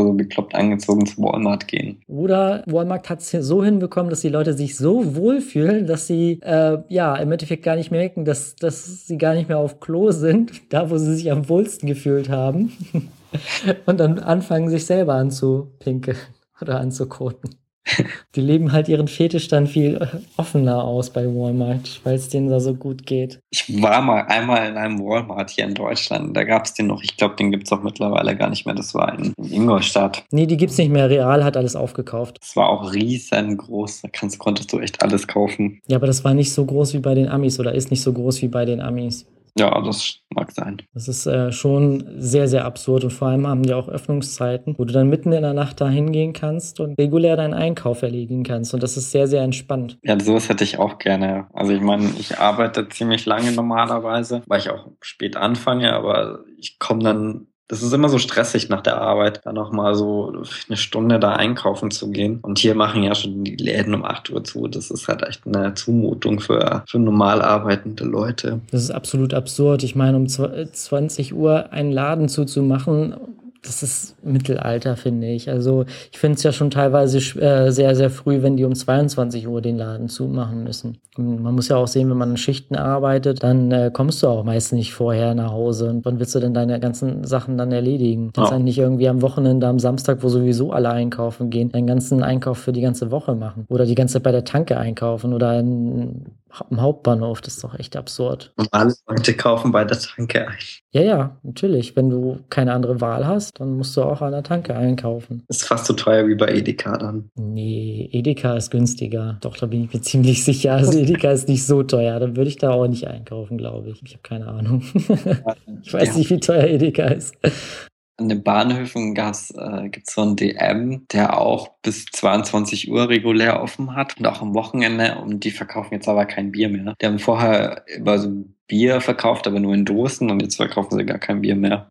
zu Walmart gehen. Oder Walmart hat es so hinbekommen, dass die Leute sich so wohlfühlen, dass sie im Endeffekt gar nicht merken, dass sie gar nicht mehr auf Klo sind, da wo sie sich am wohlsten gefühlt haben. Und dann anfangen, sich selber anzupinkeln oder anzukoten. Die leben halt ihren Fetisch dann viel offener aus bei Walmart, weil es denen da so gut geht. Ich war mal einmal in einem Walmart hier in Deutschland. Da gab es den noch. Ich glaube, den gibt es auch mittlerweile gar nicht mehr. Das war in Ingolstadt. Nee, die gibt's nicht mehr. Real hat alles aufgekauft. Das war auch riesengroß. Da konntest du echt alles kaufen. Ja, aber das war nicht so groß wie bei den Amis oder ist nicht so groß wie bei den Amis. Ja, das mag sein. Das ist schon sehr, sehr absurd und vor allem haben die auch Öffnungszeiten, wo du dann mitten in der Nacht da hingehen kannst und regulär deinen Einkauf erledigen kannst und das ist sehr, sehr entspannt. Ja, sowas hätte ich auch gerne. Also ich meine, ich arbeite ziemlich lange normalerweise, weil ich auch spät anfange, aber ich komme dann. Das ist immer so stressig nach der Arbeit, dann noch mal so eine Stunde da einkaufen zu gehen. Und hier machen ja schon die Läden um 8 Uhr zu. Das ist halt echt eine Zumutung für normal arbeitende Leute. Das ist absolut absurd. Ich meine, um 20 Uhr einen Laden zuzumachen, das ist Mittelalter, finde ich. Also ich finde es ja schon teilweise sehr, sehr früh, wenn die um 22 Uhr den Laden zumachen müssen. Und man muss ja auch sehen, wenn man in Schichten arbeitet, dann kommst du auch meist nicht vorher nach Hause. Und wann willst du denn deine ganzen Sachen dann erledigen? Kannst nicht irgendwie am Wochenende, am Samstag, wo sowieso alle einkaufen gehen, deinen ganzen Einkauf für die ganze Woche machen. Oder die ganze Zeit bei der Tanke einkaufen oder im Hauptbahnhof. Das ist doch echt absurd. Und alle Leute kaufen bei der Tanke ein. Ja, natürlich. Wenn du keine andere Wahl hast, dann musst du auch an der Tanke einkaufen. Ist fast so teuer wie bei Edeka dann. Nee, Edeka ist günstiger. Doch, da bin ich mir ziemlich sicher. Also Edeka ist nicht so teuer. Dann würde ich da auch nicht einkaufen, glaube ich. Ich habe keine Ahnung. Ich weiß nicht, wie teuer Edeka ist. An den Bahnhöfen gibt es so einen DM, der auch bis 22 Uhr regulär offen hat und auch am Wochenende. Und die verkaufen jetzt aber kein Bier mehr. Die haben vorher immer so Bier verkauft, aber nur in Dosen und jetzt verkaufen sie gar kein Bier mehr.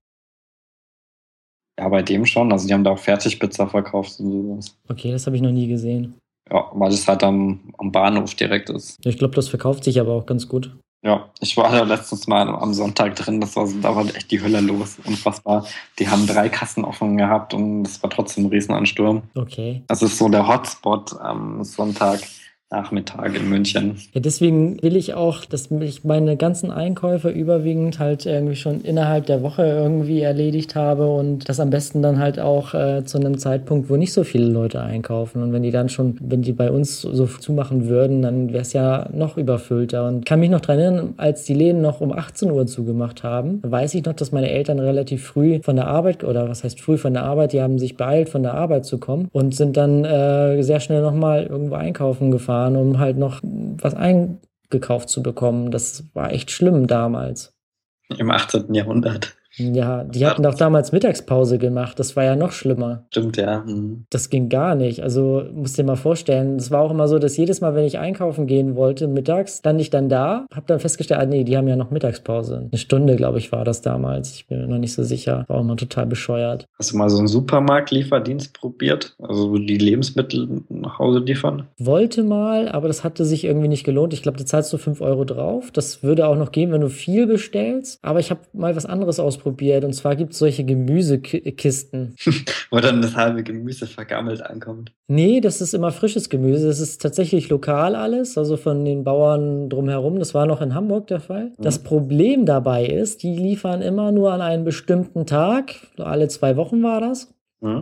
Ja, bei dem schon. Also die haben da auch Fertigpizza verkauft und sowas. Okay, das habe ich noch nie gesehen. Ja, weil das halt am Bahnhof direkt ist. Ich glaube, das verkauft sich aber auch ganz gut. Ja, ich war da letztens mal am Sonntag drin, da war echt die Hölle los, unfassbar. Die haben 3 Kassen offen gehabt und es war trotzdem ein Riesenansturm. Okay. Das ist so der Hotspot am Sonntag Nachmittag in München. Ja, deswegen will ich auch, dass ich meine ganzen Einkäufe überwiegend halt irgendwie schon innerhalb der Woche irgendwie erledigt habe und das am besten dann halt auch zu einem Zeitpunkt, wo nicht so viele Leute einkaufen. Und wenn die bei uns so zumachen würden, dann wäre es ja noch überfüllter. Und kann mich noch daran erinnern, als die Läden noch um 18 Uhr zugemacht haben, weiß ich noch, dass meine Eltern relativ früh von der Arbeit, oder was heißt früh von der Arbeit, die haben sich beeilt, von der Arbeit zu kommen und sind dann sehr schnell nochmal irgendwo einkaufen gefahren, um halt noch was eingekauft zu bekommen. Das war echt schlimm damals. Im 18. Jahrhundert. Ja, die hatten doch damals Mittagspause gemacht. Das war ja noch schlimmer. Stimmt, ja. Das ging gar nicht. Also musst dir mal vorstellen, es war auch immer so, dass jedes Mal, wenn ich einkaufen gehen wollte, mittags, stand ich dann da, hab dann festgestellt, nee, die haben ja noch Mittagspause. Eine Stunde, glaube ich, war das damals. Ich bin mir noch nicht so sicher. War auch mal total bescheuert. Hast du mal so einen Supermarktlieferdienst probiert? Also die Lebensmittel nach Hause liefern? Wollte mal, aber das hatte sich irgendwie nicht gelohnt. Ich glaube, da zahlst du 5 Euro drauf. Das würde auch noch gehen, wenn du viel bestellst. Aber ich habe mal was anderes ausprobiert. Und zwar gibt es solche Gemüsekisten. Wo dann das halbe Gemüse vergammelt ankommt. Nee, das ist immer frisches Gemüse. Das ist tatsächlich lokal alles, also von den Bauern drumherum. Das war noch in Hamburg der Fall. Das Problem dabei ist, die liefern immer nur an einem bestimmten Tag. Alle 2 Wochen war das.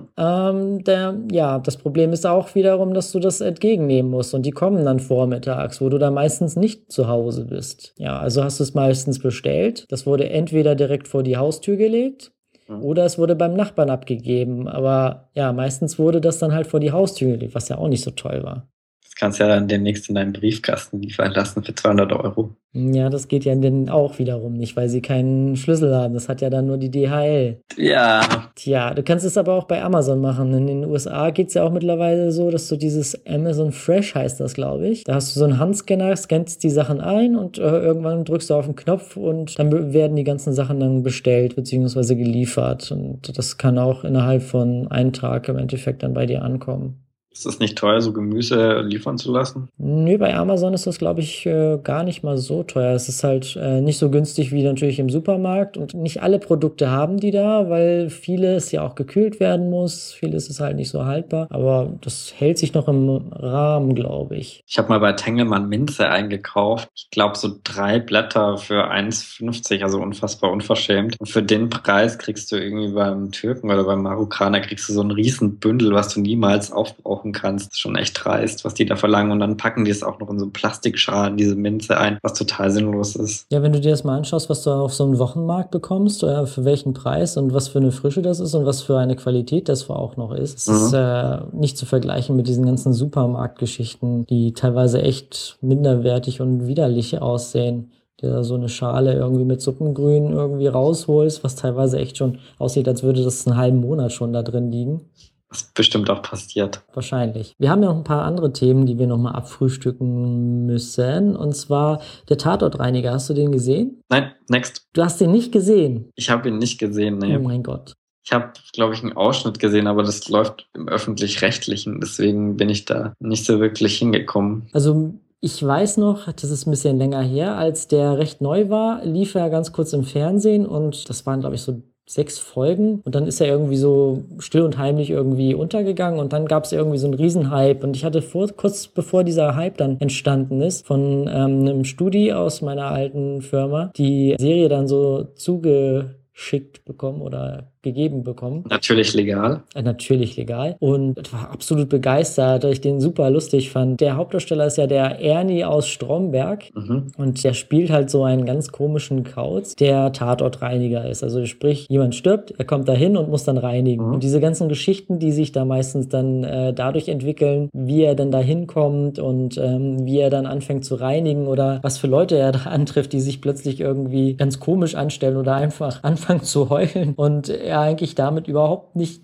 Das Problem ist auch wiederum, dass du das entgegennehmen musst und die kommen dann vormittags, wo du dann meistens nicht zu Hause bist. Ja, also hast du es meistens bestellt. Das wurde entweder direkt vor die Haustür gelegt oder es wurde beim Nachbarn abgegeben. Aber ja, meistens wurde das dann halt vor die Haustür gelegt, was ja auch nicht so toll war. Das kannst du ja dann demnächst in deinen Briefkasten liefern lassen für 200 Euro. Ja, das geht ja dann auch wiederum nicht, weil sie keinen Schlüssel haben. Das hat ja dann nur die DHL. Ja. Tja, du kannst es aber auch bei Amazon machen. In den USA geht es ja auch mittlerweile so, dass du dieses Amazon Fresh heißt das, glaube ich. Da hast du so einen Handscanner, scannst die Sachen ein und irgendwann drückst du auf den Knopf und dann werden die ganzen Sachen dann bestellt bzw. geliefert. Und das kann auch innerhalb von einem Tag im Endeffekt dann bei dir ankommen. Ist das nicht teuer, so Gemüse liefern zu lassen? Nö, bei Amazon ist das, glaube ich, gar nicht mal so teuer. Es ist halt nicht so günstig wie natürlich im Supermarkt. Und nicht alle Produkte haben die da, weil vieles ja auch gekühlt werden muss. Vieles ist halt nicht so haltbar. Aber das hält sich noch im Rahmen, glaube ich. Ich habe mal bei Tengelmann Minze eingekauft. Ich glaube, so 3 Blätter für 1,50, also unfassbar unverschämt. Und für den Preis kriegst du irgendwie beim Türken oder beim Marokkaner kriegst du so ein riesen Bündel, was du niemals aufbrauchen kannst. Das ist schon echt dreist, was die da verlangen. Und dann packen die es auch noch in so einen Plastikschalen, diese Minze ein, was total sinnlos ist. Ja, wenn du dir das mal anschaust, was du auf so einem Wochenmarkt bekommst, oder für welchen Preis und was für eine Frische das ist und was für eine Qualität das auch noch ist, es ist nicht zu vergleichen mit diesen ganzen Supermarktgeschichten, die teilweise echt minderwertig und widerlich aussehen. Der so eine Schale irgendwie mit Suppengrün irgendwie rausholst, was teilweise echt schon aussieht, als würde das einen halben Monat schon da drin liegen. Was bestimmt auch passiert. Wahrscheinlich. Wir haben ja noch ein paar andere Themen, die wir nochmal abfrühstücken müssen. Und zwar der Tatortreiniger. Hast du den gesehen? Nein, next. Du hast den nicht gesehen? Ich habe ihn nicht gesehen, nee. Oh mein Gott. Ich habe, glaube ich, einen Ausschnitt gesehen, aber das läuft im Öffentlich-Rechtlichen. Deswegen bin ich da nicht so wirklich hingekommen. Also ich weiß noch, das ist ein bisschen länger her, als der recht neu war, lief er ganz kurz im Fernsehen und das waren, glaube ich, so 6 Folgen und dann ist er irgendwie so still und heimlich irgendwie untergegangen und dann gab es irgendwie so einen Riesenhype und ich hatte kurz bevor dieser Hype dann entstanden ist, von einem Studi aus meiner alten Firma, die Serie dann so zugeschickt bekommen oder gegeben bekommen. Natürlich legal. Natürlich legal. Und war absolut begeistert, weil ich den super lustig fand. Der Hauptdarsteller ist ja der Ernie aus Stromberg. Und der spielt halt so einen ganz komischen Kauz, der Tatortreiniger ist. Also sprich, jemand stirbt, er kommt da hin und muss dann reinigen. Und diese ganzen Geschichten, die sich da meistens dann dadurch entwickeln, wie er dann da hinkommt und wie er dann anfängt zu reinigen oder was für Leute er da antrifft, die sich plötzlich irgendwie ganz komisch anstellen oder einfach anfangen zu heulen und er eigentlich damit überhaupt nicht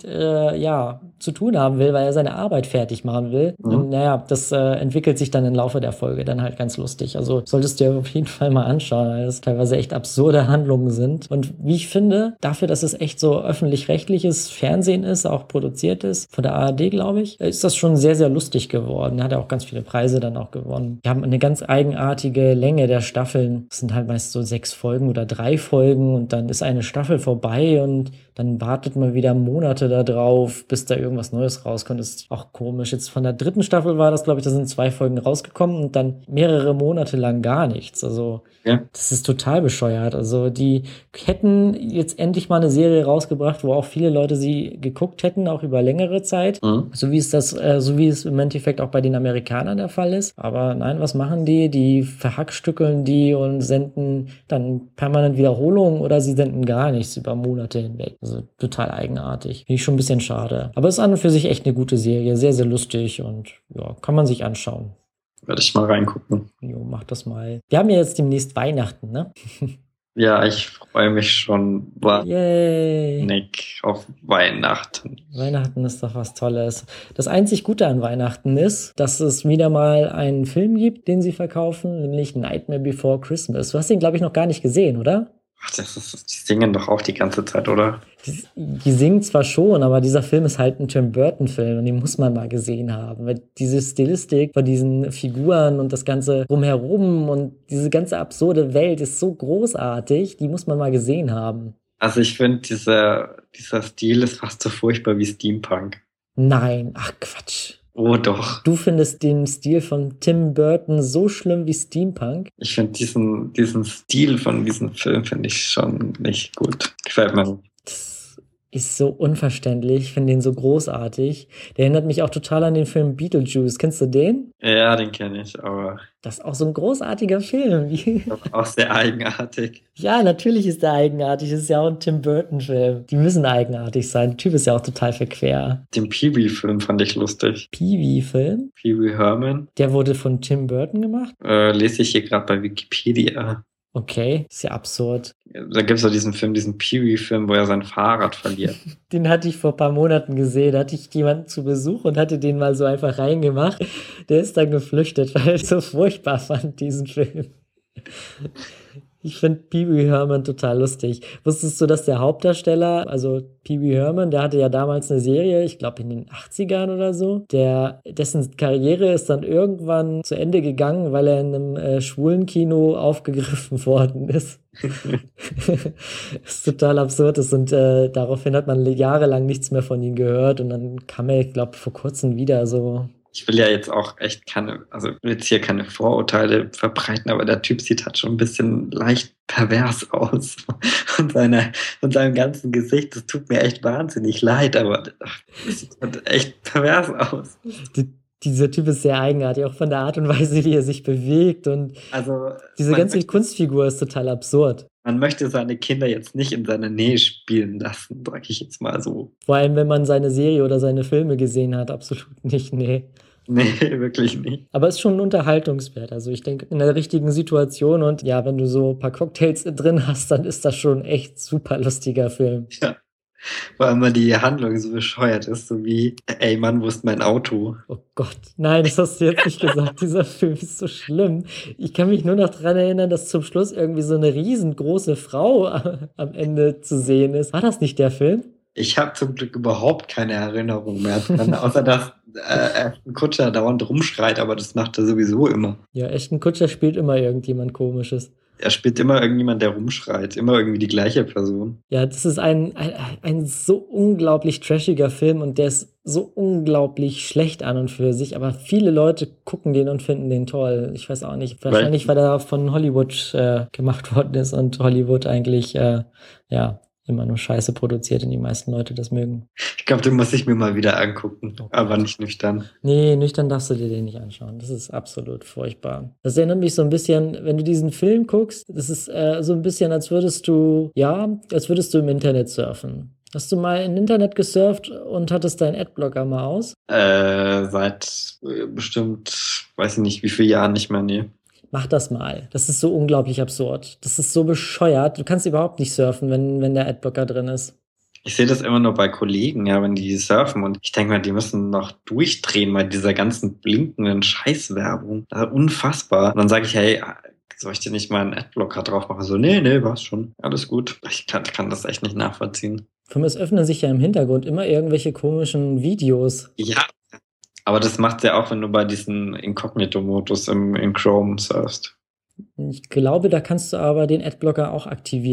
zu tun haben will, weil er seine Arbeit fertig machen will. Und das entwickelt sich dann im Laufe der Folge dann halt ganz lustig. Also solltest du dir auf jeden Fall mal anschauen, weil es teilweise echt absurde Handlungen sind. Und wie ich finde, dafür, dass es echt so öffentlich-rechtliches Fernsehen ist, auch produziert ist, von der ARD, glaube ich, ist das schon sehr, sehr lustig geworden. Er hat ja auch ganz viele Preise dann auch gewonnen. Wir haben eine ganz eigenartige Länge der Staffeln. Es sind halt meist so 6 Folgen oder 3 Folgen und dann ist eine Staffel vorbei und dann wartet man wieder Monate da drauf, bis da irgendwas Neues rauskommt. Das ist auch komisch. Jetzt von der 3. Staffel war das, glaube ich, da sind 2 Folgen rausgekommen und dann mehrere Monate lang gar nichts. Also das ist total bescheuert. Also die hätten jetzt endlich mal eine Serie rausgebracht, wo auch viele Leute sie geguckt hätten, auch über längere Zeit. So wie es im Endeffekt auch bei den Amerikanern der Fall ist. Aber nein, was machen die? Die verhackstückeln die und senden dann permanent Wiederholungen oder sie senden gar nichts über Monate hinweg. Also total eigenartig. Finde ich schon ein bisschen schade. Aber es ist an und für sich echt eine gute Serie. Sehr, sehr lustig und ja, kann man sich anschauen. Werde ich mal reingucken. Jo, mach das mal. Wir haben ja jetzt demnächst Weihnachten, ne? Ja, ich freue mich schon Yay. auf Weihnachten. Weihnachten ist doch was Tolles. Das einzig Gute an Weihnachten ist, dass es wieder mal einen Film gibt, den sie verkaufen, nämlich Nightmare Before Christmas. Du hast den, glaube ich, noch gar nicht gesehen, oder? Ach, die singen doch auch die ganze Zeit, oder? Die singen zwar schon, aber dieser Film ist halt ein Tim Burton-Film und den muss man mal gesehen haben. Weil diese Stilistik von diesen Figuren und das Ganze drumherum und diese ganze absurde Welt ist so großartig, die muss man mal gesehen haben. Also ich finde, dieser Stil ist fast so furchtbar wie Steampunk. Nein, ach Quatsch. Oh doch. Du findest den Stil von Tim Burton so schlimm wie Steampunk? Ich finde diesen Stil von diesem Film finde ich schon nicht gut. Gefällt mir nicht. Das ist so unverständlich. Ich finde den so großartig. Der erinnert mich auch total an den Film Beetlejuice. Kennst du den? Ja, den kenne ich, aber... Das ist auch so ein großartiger Film. Auch sehr eigenartig. Ja, natürlich ist der eigenartig. Das ist ja auch ein Tim Burton-Film. Die müssen eigenartig sein. Der Typ ist ja auch total verquer. Den Pee-wee-Film fand ich lustig. Pee-wee-Film? Pee-wee Herman. Der wurde von Tim Burton gemacht? Lese ich hier gerade bei Wikipedia. Okay, ist ja absurd. Da gibt es doch diesen Pee-wee-Film, wo er sein Fahrrad verliert. Den hatte ich vor ein paar Monaten gesehen. Da hatte ich jemanden zu Besuch und hatte den mal so einfach reingemacht. Der ist dann geflüchtet, weil er so furchtbar fand, diesen Film. Ich finde Pee-wee Herman total lustig. Wusstest du, dass der Hauptdarsteller, also Pee-wee Herman, der hatte ja damals eine Serie, ich glaube in den 80ern oder so, dessen Karriere ist dann irgendwann zu Ende gegangen, weil er in einem schwulen Kino aufgegriffen worden ist. Das ist total absurd ist und daraufhin hat man jahrelang nichts mehr von ihm gehört und dann kam er, ich glaube, vor kurzem wieder so. Ich will ja jetzt auch echt ich will jetzt hier keine Vorurteile verbreiten, aber der Typ sieht halt schon ein bisschen leicht pervers aus. Und seinem ganzen Gesicht, das tut mir echt wahnsinnig leid, aber das sieht halt echt pervers aus. Dieser Typ ist sehr eigenartig, auch von der Art und Weise, wie er sich bewegt und diese ganze Kunstfigur ist total absurd. Man möchte seine Kinder jetzt nicht in seiner Nähe spielen lassen, sag ich jetzt mal so. Vor allem, wenn man seine Serie oder seine Filme gesehen hat, absolut nicht, nee. Nee, wirklich nicht. Aber es ist schon unterhaltungswert. Also ich denke, in der richtigen Situation und ja, wenn du so ein paar Cocktails drin hast, dann ist das schon echt super lustiger Film. Ja. Vor allem, weil die Handlung so bescheuert ist, so wie, ey Mann, wo ist mein Auto? Oh Gott, nein, das hast du jetzt nicht gesagt. Dieser Film ist so schlimm. Ich kann mich nur noch daran erinnern, dass zum Schluss irgendwie so eine riesengroße Frau am Ende zu sehen ist. War das nicht der Film? Ich habe zum Glück überhaupt keine Erinnerung mehr dran, außer dass Ashton Kutcher dauernd rumschreit, aber das macht er sowieso immer. Ja, Ashton Kutcher spielt immer irgendjemand Komisches. Er spielt immer irgendjemand, der rumschreit. Immer irgendwie die gleiche Person. Ja, das ist ein so unglaublich trashiger Film und der ist so unglaublich schlecht an und für sich, aber viele Leute gucken den und finden den toll. Ich weiß auch nicht. Wahrscheinlich, weil er von Hollywood gemacht worden ist und Hollywood eigentlich, immer nur Scheiße produziert und die meisten Leute das mögen. Ich glaube, den muss ich mir mal wieder angucken, aber nicht nüchtern. Nee, nüchtern darfst du dir den nicht anschauen. Das ist absolut furchtbar. Das erinnert mich so ein bisschen, wenn du diesen Film guckst, das ist so ein bisschen, als würdest du im Internet surfen. Hast du mal im Internet gesurft und hattest deinen Adblocker mal aus? Seit bestimmt, weiß ich nicht, wie viele Jahren nicht mehr, nee. Mach das mal. Das ist so unglaublich absurd. Das ist so bescheuert. Du kannst überhaupt nicht surfen, wenn der Adblocker drin ist. Ich sehe das immer nur bei Kollegen, ja, wenn die surfen und ich denke mal, die müssen noch durchdrehen bei dieser ganzen blinkenden Scheißwerbung. Das ist unfassbar. Und dann sage ich, hey, soll ich dir nicht mal einen Adblocker drauf machen? So, nee, war's schon. Alles gut. Ich kann das echt nicht nachvollziehen. Für mich öffnen sich ja im Hintergrund immer irgendwelche komischen Videos. Ja, aber das macht's ja auch, wenn du bei diesem Inkognito-Modus in Chrome surfst. Ich glaube, da kannst du aber den Adblocker auch aktivieren.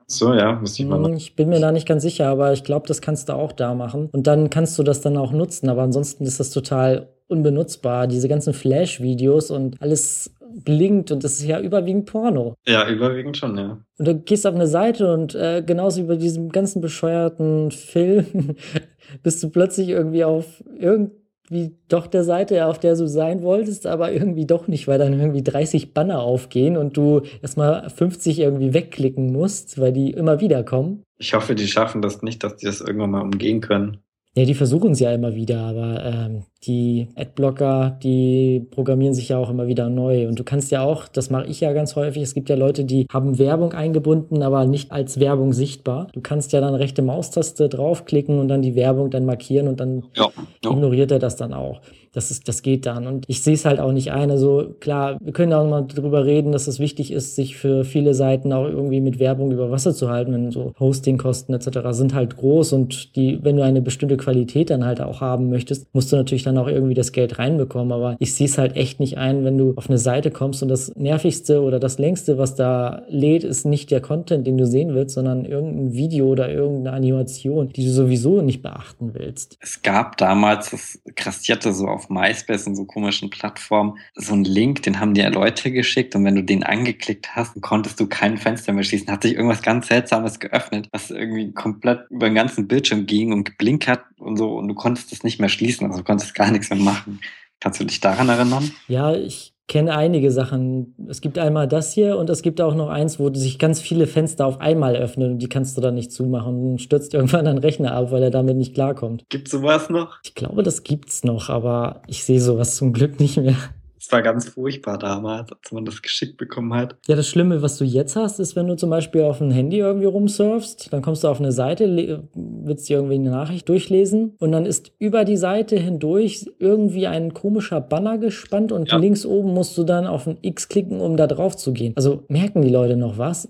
So, ja, müsste ich mal noch. Ich bin mir da nicht ganz sicher, aber ich glaube, das kannst du auch da machen. Und dann kannst du das dann auch nutzen, aber ansonsten ist das total unbenutzbar. Diese ganzen Flash-Videos und alles blinkt und das ist ja überwiegend Porno. Ja, überwiegend schon, ja. Und du gehst auf eine Seite und genauso wie bei diesem ganzen bescheuerten Film bist du plötzlich irgendwie auf irgendwie doch der Seite, auf der du sein wolltest, aber irgendwie doch nicht, weil dann irgendwie 30 Banner aufgehen und du erstmal 50 irgendwie wegklicken musst, weil die immer wieder kommen. Ich hoffe, die schaffen das nicht, dass die das irgendwann mal umgehen können. Ja, die versuchen es ja immer wieder, aber die Adblocker, die programmieren sich ja auch immer wieder neu. Und du kannst ja auch, das mache ich ja ganz häufig, es gibt ja Leute, die haben Werbung eingebunden, aber nicht als Werbung sichtbar. Du kannst ja dann rechte Maustaste draufklicken und dann die Werbung dann markieren und dann ignoriert er das dann auch. Das geht dann. Und ich sehe es halt auch nicht ein. Also klar, wir können auch mal drüber reden, dass es wichtig ist, sich für viele Seiten auch irgendwie mit Werbung über Wasser zu halten. Wenn so Hostingkosten etc. sind halt groß und wenn du eine bestimmte Qualität dann halt auch haben möchtest, musst du natürlich dann auch irgendwie das Geld reinbekommen. Aber ich sehe es halt echt nicht ein, wenn du auf eine Seite kommst und das Nervigste oder das Längste, was da lädt, ist nicht der Content, den du sehen willst, sondern irgendein Video oder irgendeine Animation, die du sowieso nicht beachten willst. Es gab damals, das grassierte so auf MySpace und so komischen Plattformen, so einen Link, den haben dir Leute geschickt und wenn du den angeklickt hast, konntest du kein Fenster mehr schließen. Hat sich irgendwas ganz Seltsames geöffnet, was irgendwie komplett über den ganzen Bildschirm ging und geblinkt hat und so und du konntest es nicht mehr schließen, also du konntest gar nichts mehr machen. Kannst du dich daran erinnern? Ja, ich kenne einige Sachen. Es gibt einmal das hier und es gibt auch noch eins, wo sich ganz viele Fenster auf einmal öffnen und die kannst du dann nicht zumachen und stürzt irgendwann dein Rechner ab, weil er damit nicht klarkommt. Gibt's sowas noch? Ich glaube, das gibt's noch, aber ich sehe sowas zum Glück nicht mehr. Das war ganz furchtbar damals, als man das geschickt bekommen hat. Ja, das Schlimme, was du jetzt hast, ist, wenn du zum Beispiel auf ein Handy irgendwie rumsurfst, dann kommst du auf eine Seite, willst dir irgendwie eine Nachricht durchlesen und dann ist über die Seite hindurch irgendwie ein komischer Banner gespannt und links oben musst du dann auf ein X klicken, um da drauf zu gehen. Also merken die Leute noch was?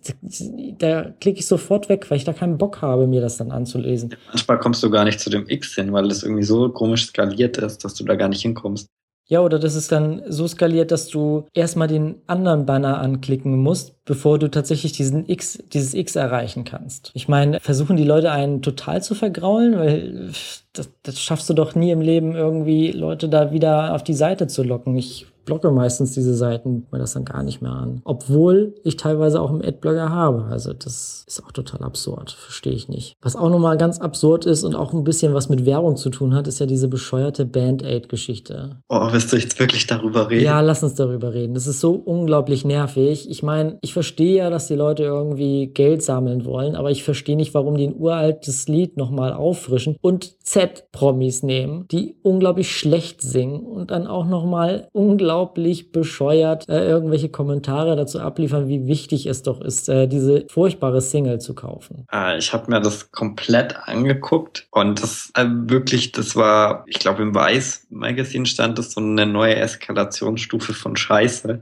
Da klicke ich sofort weg, weil ich da keinen Bock habe, mir das dann anzulesen. Manchmal kommst du gar nicht zu dem X hin, weil das irgendwie so komisch skaliert ist, dass du da gar nicht hinkommst. Ja, oder das ist dann so skaliert, dass du erstmal den anderen Banner anklicken musst, bevor du tatsächlich dieses X erreichen kannst. Ich meine, versuchen die Leute einen total zu vergraulen, weil das schaffst du doch nie im Leben, irgendwie Leute da wieder auf die Seite zu locken. Ich blocke meistens diese Seiten, mir das dann gar nicht mehr an. Obwohl ich teilweise auch einen Adblocker habe. Also das ist auch total absurd. Verstehe ich nicht. Was auch nochmal ganz absurd ist und auch ein bisschen was mit Werbung zu tun hat, ist ja diese bescheuerte Band-Aid-Geschichte. Oh, willst du jetzt wirklich darüber reden? Ja, lass uns darüber reden. Das ist so unglaublich nervig. Ich meine, ich verstehe ja, dass die Leute irgendwie Geld sammeln wollen, aber ich verstehe nicht, warum die ein uraltes Lied nochmal auffrischen und Z-Promis nehmen, die unglaublich schlecht singen und dann auch nochmal unglaublich bescheuert irgendwelche Kommentare dazu abliefern, wie wichtig es doch ist, diese furchtbare Single zu kaufen. Ich habe mir das komplett angeguckt und das wirklich, das war, ich glaube im Weiß Magazine stand das so eine neue Eskalationsstufe von Scheiße.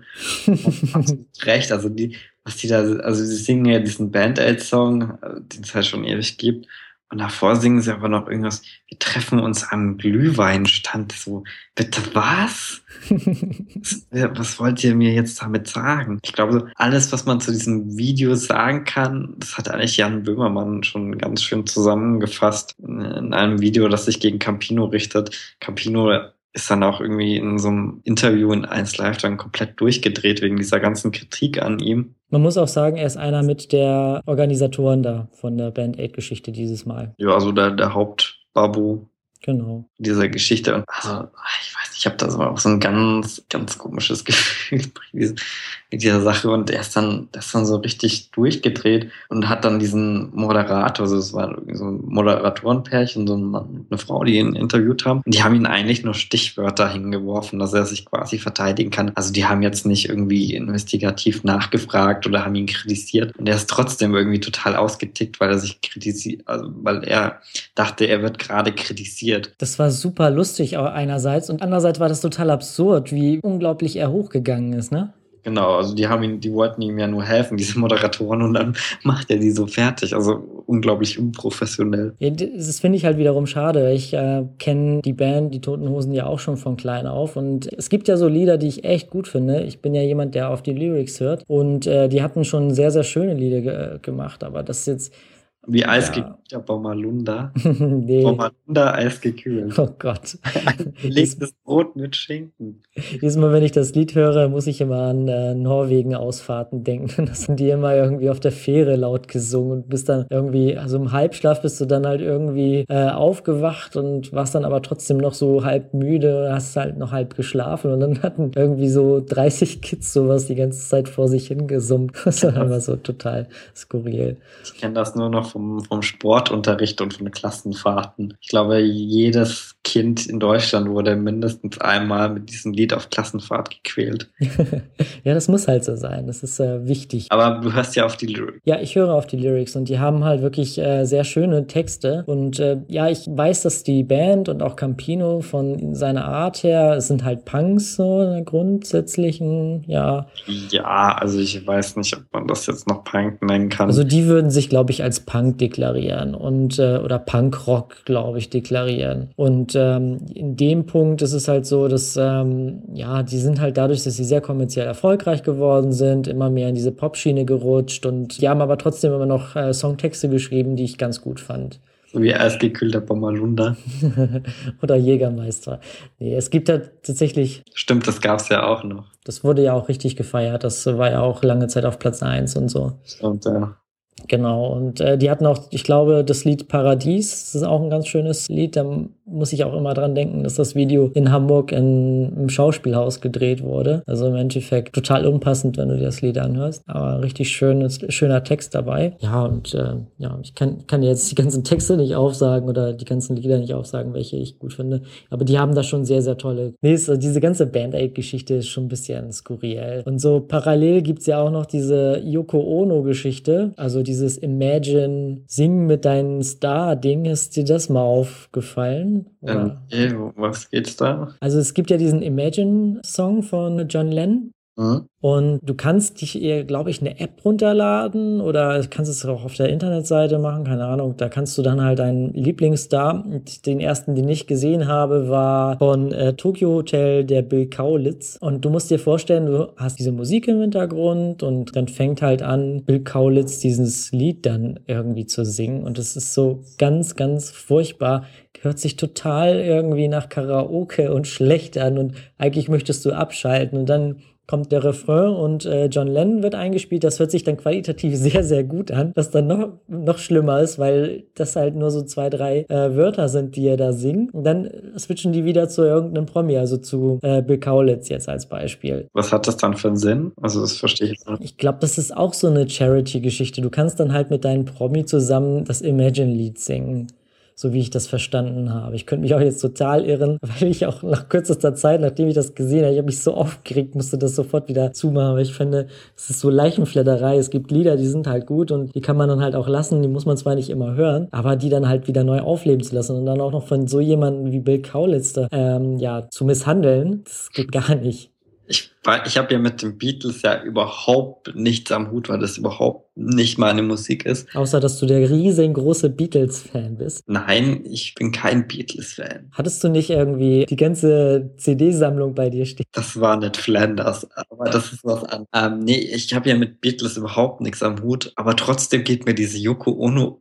Recht, also sie singen ja diesen Band-Aid-Song, den es halt schon ewig gibt. Und davor singen sie aber noch irgendwas, wir treffen uns am Glühweinstand. So, bitte was? Was wollt ihr mir jetzt damit sagen? Ich glaube, alles, was man zu diesem Video sagen kann, das hat eigentlich Jan Böhmermann schon ganz schön zusammengefasst in einem Video, das sich gegen Campino richtet. Campino ist dann auch irgendwie in so einem Interview in 1Live dann komplett durchgedreht wegen dieser ganzen Kritik an ihm. Man muss auch sagen, er ist einer mit der Organisatoren da von der Band-Aid-Geschichte dieses Mal. Ja, also der Hauptbabu. Genau. Dieser Geschichte. Und also, ich weiß nicht, ich habe da so auch so ein ganz, ganz komisches Gefühl mit dieser Sache. Und der ist dann so richtig durchgedreht und hat dann diesen Moderator, also es war irgendwie so ein Moderatorenpärchen, so ein Mann und eine Frau, die ihn interviewt haben. Und die haben ihn eigentlich nur Stichwörter hingeworfen, dass er sich quasi verteidigen kann. Also die haben jetzt nicht irgendwie investigativ nachgefragt oder haben ihn kritisiert. Und er ist trotzdem irgendwie total ausgetickt, weil er sich weil er dachte, er wird gerade kritisiert. Das war super lustig einerseits und andererseits war das total absurd, wie unglaublich er hochgegangen ist, ne? Genau, also die wollten ihm ja nur helfen, diese Moderatoren, und dann macht er die so fertig. Also unglaublich unprofessionell. Ja, das finde ich halt wiederum schade. Ich kenne die Band, die Toten Hosen, ja auch schon von klein auf. Und es gibt ja so Lieder, die ich echt gut finde. Ich bin ja jemand, der auf die Lyrics hört. Und die hatten schon sehr, sehr schöne Lieder gemacht. Aber das ist jetzt... Wie eisgekühlter Bommerlunder. Nee. Bommerlunder eisgekühlt. Oh Gott. Belegtes Brot mit Schinken. Jedes Mal, wenn ich das Lied höre, muss ich immer an Norwegen-Ausfahrten denken. Das sind die immer irgendwie auf der Fähre laut gesungen und bist dann irgendwie, also im Halbschlaf bist du dann halt irgendwie aufgewacht und warst dann aber trotzdem noch so halb müde, hast halt noch halb geschlafen und dann hatten irgendwie so 30 Kids sowas die ganze Zeit vor sich hingesummt. Das war immer so total skurril. Ich kenne das nur noch vom Sportunterricht und von Klassenfahrten. Ich glaube, jedes Kind in Deutschland wurde mindestens einmal mit diesem Lied auf Klassenfahrt gequält. Ja, das muss halt so sein. Das ist wichtig. Aber du hörst ja auf die Lyrics. Ja, ich höre auf die Lyrics und die haben halt wirklich sehr schöne Texte. Und ja, ich weiß, dass die Band und auch Campino von seiner Art her, es sind halt Punks so in der grundsätzlichen, ja. Ja, also ich weiß nicht, ob man das jetzt noch Punk nennen kann. Also die würden sich, glaube ich, als Punk deklarieren und oder Punkrock, glaube ich, deklarieren. Und in dem Punkt ist es halt so, dass ja, die sind halt dadurch, dass sie sehr kommerziell erfolgreich geworden sind, immer mehr in diese Popschiene gerutscht und die haben aber trotzdem immer noch Songtexte geschrieben, die ich ganz gut fand. So wie eisgekühlter Bommerlunder. Oder Jägermeister. Nee, es gibt halt tatsächlich... Stimmt, das gab's ja auch noch. Das wurde ja auch richtig gefeiert. Das war ja auch lange Zeit auf Platz 1 und so. Stimmt, ja. Genau, und die hatten auch, ich glaube, das Lied Paradies, das ist auch ein ganz schönes Lied, da muss ich auch immer dran denken, dass das Video in Hamburg im Schauspielhaus gedreht wurde. Also im Endeffekt total unpassend, wenn du dir das Lied anhörst, aber richtig schöner Text dabei. Ja, und ja, ich kann dir jetzt die ganzen Texte nicht aufsagen oder die ganzen Lieder nicht aufsagen, welche ich gut finde, aber die haben da schon sehr, sehr tolle... Nee, diese ganze Band-Aid-Geschichte ist schon ein bisschen skurril. Und so parallel gibt's ja auch noch diese Yoko Ono-Geschichte, also dieses Imagine, Sing mit deinem Star-Ding, ist dir das mal aufgefallen? Okay, was geht's da? Also es gibt ja diesen Imagine-Song von John Lennon. Und du kannst dich, glaube ich, eine App runterladen oder kannst es auch auf der Internetseite machen, keine Ahnung. Da kannst du dann halt deinen Lieblingsstar, den ersten, den ich gesehen habe, war von Tokyo Hotel, der Bill Kaulitz. Und du musst dir vorstellen, du hast diese Musik im Hintergrund und dann fängt halt an, Bill Kaulitz dieses Lied dann irgendwie zu singen. Und es ist so ganz, ganz furchtbar. Hört sich total irgendwie nach Karaoke und schlecht an und eigentlich möchtest du abschalten und dann kommt der Refrain und John Lennon wird eingespielt. Das hört sich dann qualitativ sehr, sehr gut an, was dann noch schlimmer ist, weil das halt nur so 2, 3 Wörter sind, die er da singt. Und dann switchen die wieder zu irgendeinem Promi, also zu Bill Kaulitz jetzt als Beispiel. Was hat das dann für einen Sinn? Also das verstehe ich jetzt nicht. Ich glaube, das ist auch so eine Charity-Geschichte. Du kannst dann halt mit deinem Promi zusammen das Imagine-Lied singen. So wie ich das verstanden habe. Ich könnte mich auch jetzt total irren, weil ich auch nach kürzester Zeit, nachdem ich das gesehen habe, ich habe mich so aufgeregt, musste das sofort wieder zumachen. Aber ich finde, es ist so Leichenfledderei. Es gibt Lieder, die sind halt gut und die kann man dann halt auch lassen. Die muss man zwar nicht immer hören, aber die dann halt wieder neu aufleben zu lassen und dann auch noch von so jemandem wie Bill Kaulitz da, ja, zu misshandeln, das geht gar nicht. Ich habe ja mit den Beatles ja überhaupt nichts am Hut, weil das überhaupt nicht meine Musik ist. Außer, dass du der riesengroße Beatles-Fan bist. Nein, ich bin kein Beatles-Fan. Hattest du nicht irgendwie die ganze CD-Sammlung bei dir stehen? Das war nicht Flanders, aber das ist was anderes. Nee, ich habe ja mit Beatles überhaupt nichts am Hut, aber trotzdem geht mir diese Yoko Ono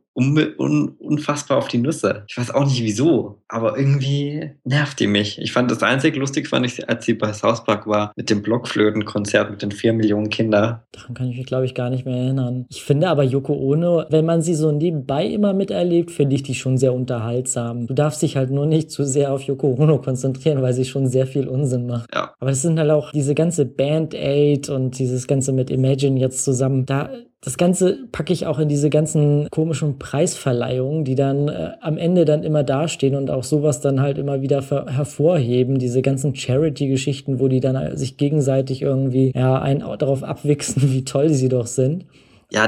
unfassbar auf die Nüsse. Ich weiß auch nicht wieso, aber irgendwie nervt die mich. Ich fand das einzig lustig, fand ich, als sie bei South Park war, mit dem Blockflötenkonzert mit den 4 Millionen Kindern. Daran kann ich mich, glaube ich, gar nicht mehr erinnern. Ich finde aber Yoko Ono, wenn man sie so nebenbei immer miterlebt, finde ich die schon sehr unterhaltsam. Du darfst dich halt nur nicht zu sehr auf Yoko Ono konzentrieren, weil sie schon sehr viel Unsinn macht. Ja. Aber es sind halt auch diese ganze Band-Aid und dieses Ganze mit Imagine jetzt zusammen. Das Ganze packe ich auch in diese ganzen komischen Preisverleihungen, die dann am Ende dann immer dastehen und auch sowas dann halt immer wieder hervorheben. Diese ganzen Charity-Geschichten, wo die dann sich gegenseitig irgendwie einen darauf abwichsen, wie toll sie doch sind. Ja,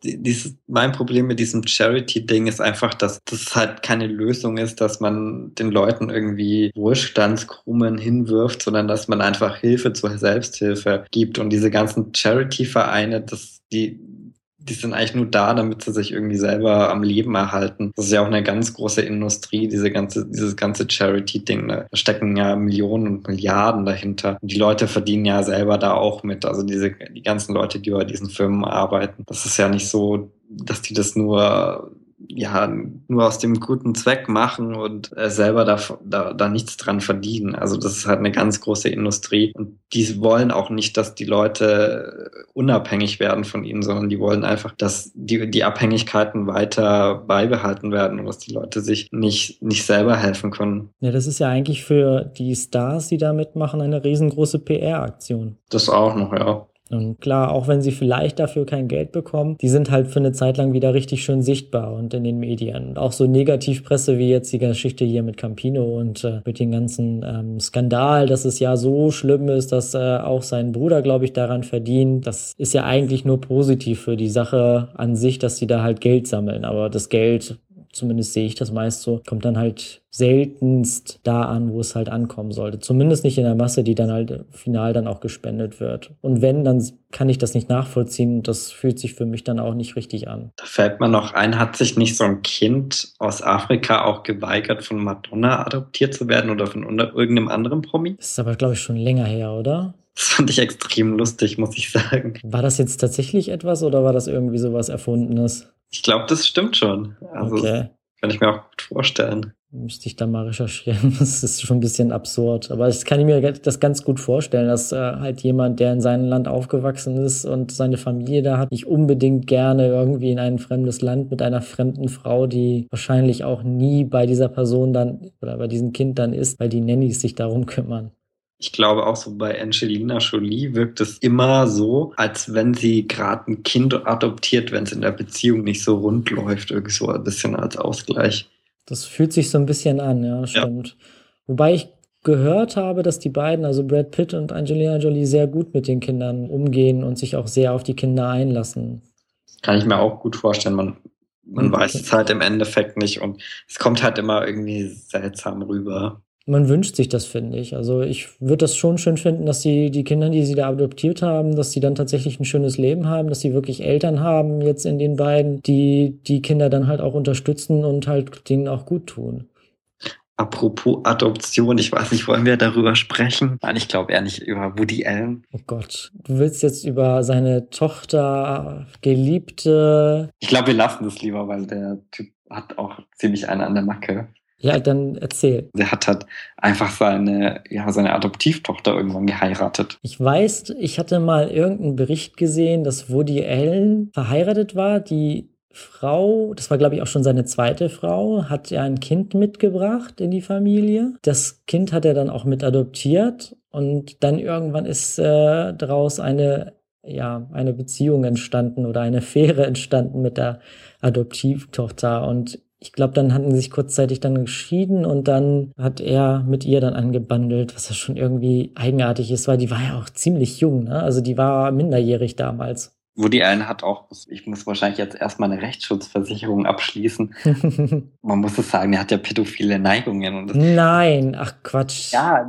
mein Problem mit diesem Charity-Ding ist einfach, dass das halt keine Lösung ist, dass man den Leuten irgendwie Wohlstandskrummen hinwirft, sondern dass man einfach Hilfe zur Selbsthilfe gibt. Und diese ganzen Charity-Vereine, die sind eigentlich nur da, damit sie sich irgendwie selber am Leben erhalten. Das ist ja auch eine ganz große Industrie, dieses ganze Charity-Ding. Da stecken ja Millionen und Milliarden dahinter. Und die Leute verdienen ja selber da auch mit. Also die ganzen Leute, die bei diesen Firmen arbeiten. Das ist ja nicht so, dass die das nur aus dem guten Zweck machen und selber da nichts dran verdienen. Also das ist halt eine ganz große Industrie und die wollen auch nicht, dass die Leute unabhängig werden von ihnen, sondern die wollen einfach, dass die Abhängigkeiten weiter beibehalten werden und dass die Leute sich nicht selber helfen können. Ja, das ist ja eigentlich für die Stars, die da mitmachen, eine riesengroße PR-Aktion. Das auch noch, ja. Und klar, auch wenn sie vielleicht dafür kein Geld bekommen, die sind halt für eine Zeit lang wieder richtig schön sichtbar und in den Medien. Und auch so Negativpresse wie jetzt die Geschichte hier mit Campino und mit dem ganzen Skandal, dass es ja so schlimm ist, dass auch sein Bruder, glaube ich, daran verdient. Das ist ja eigentlich nur positiv für die Sache an sich, dass sie da halt Geld sammeln. Aber das Geld, zumindest sehe ich das meist so, kommt dann halt seltenst da an, wo es halt ankommen sollte. Zumindest nicht in der Masse, die dann halt final dann auch gespendet wird. Und wenn, dann kann ich das nicht nachvollziehen. Das fühlt sich für mich dann auch nicht richtig an. Da fällt mir noch ein, hat sich nicht so ein Kind aus Afrika auch geweigert, von Madonna adoptiert zu werden oder von irgendeinem anderen Promi? Das ist aber, glaube ich, schon länger her, oder? Das fand ich extrem lustig, muss ich sagen. War das jetzt tatsächlich etwas oder war das irgendwie sowas Erfundenes? Ich glaube, das stimmt schon. Also okay. Kann ich mir auch gut vorstellen. Müsste ich da mal recherchieren. Das ist schon ein bisschen absurd. Aber ich kann mir das ganz gut vorstellen, dass halt jemand, der in seinem Land aufgewachsen ist und seine Familie da hat, nicht unbedingt gerne irgendwie in ein fremdes Land mit einer fremden Frau, die wahrscheinlich auch nie bei dieser Person dann oder bei diesem Kind dann ist, weil die Nannies sich darum kümmern. Ich glaube auch so bei Angelina Jolie wirkt es immer so, als wenn sie gerade ein Kind adoptiert, wenn es in der Beziehung nicht so rund läuft, irgendwie so ein bisschen als Ausgleich. Das fühlt sich so ein bisschen an, ja, stimmt. Ja. Wobei ich gehört habe, dass die beiden, also Brad Pitt und Angelina Jolie, sehr gut mit den Kindern umgehen und sich auch sehr auf die Kinder einlassen. Kann ich mir auch gut vorstellen. Man weiß es halt im Endeffekt nicht und es kommt halt immer irgendwie seltsam rüber. Man wünscht sich das, finde ich. Also ich würde das schon schön finden, dass die Kinder, die sie da adoptiert haben, dass sie dann tatsächlich ein schönes Leben haben, dass sie wirklich Eltern haben jetzt in den beiden, die Kinder dann halt auch unterstützen und halt denen auch gut tun. Apropos Adoption, ich weiß nicht, wollen wir darüber sprechen? Nein, ich glaube eher nicht über Woody Allen. Oh Gott, du willst jetzt über seine Tochter, Geliebte... Ich glaube, wir lassen das lieber, weil der Typ hat auch ziemlich einen an der Macke. Ja, dann erzähl. Der hat halt einfach seine Adoptivtochter irgendwann geheiratet. Ich weiß, ich hatte mal irgendeinen Bericht gesehen, dass Woody Allen verheiratet war. Die Frau, das war glaube ich auch schon seine zweite Frau, hat ja ein Kind mitgebracht in die Familie. Das Kind hat er dann auch mit adoptiert und dann irgendwann ist daraus eine Beziehung entstanden oder eine Affäre entstanden mit der Adoptivtochter und ich glaube, dann hatten sie sich kurzzeitig dann geschieden und dann hat er mit ihr dann angebandelt, was ja schon irgendwie eigenartig ist, weil die war ja auch ziemlich jung, ne? Also die war minderjährig damals. Woody Allen hat auch, ich muss wahrscheinlich jetzt erstmal eine Rechtsschutzversicherung abschließen. Man muss es sagen, er hat ja pädophile Neigungen. Und Nein, ach Quatsch. Ja,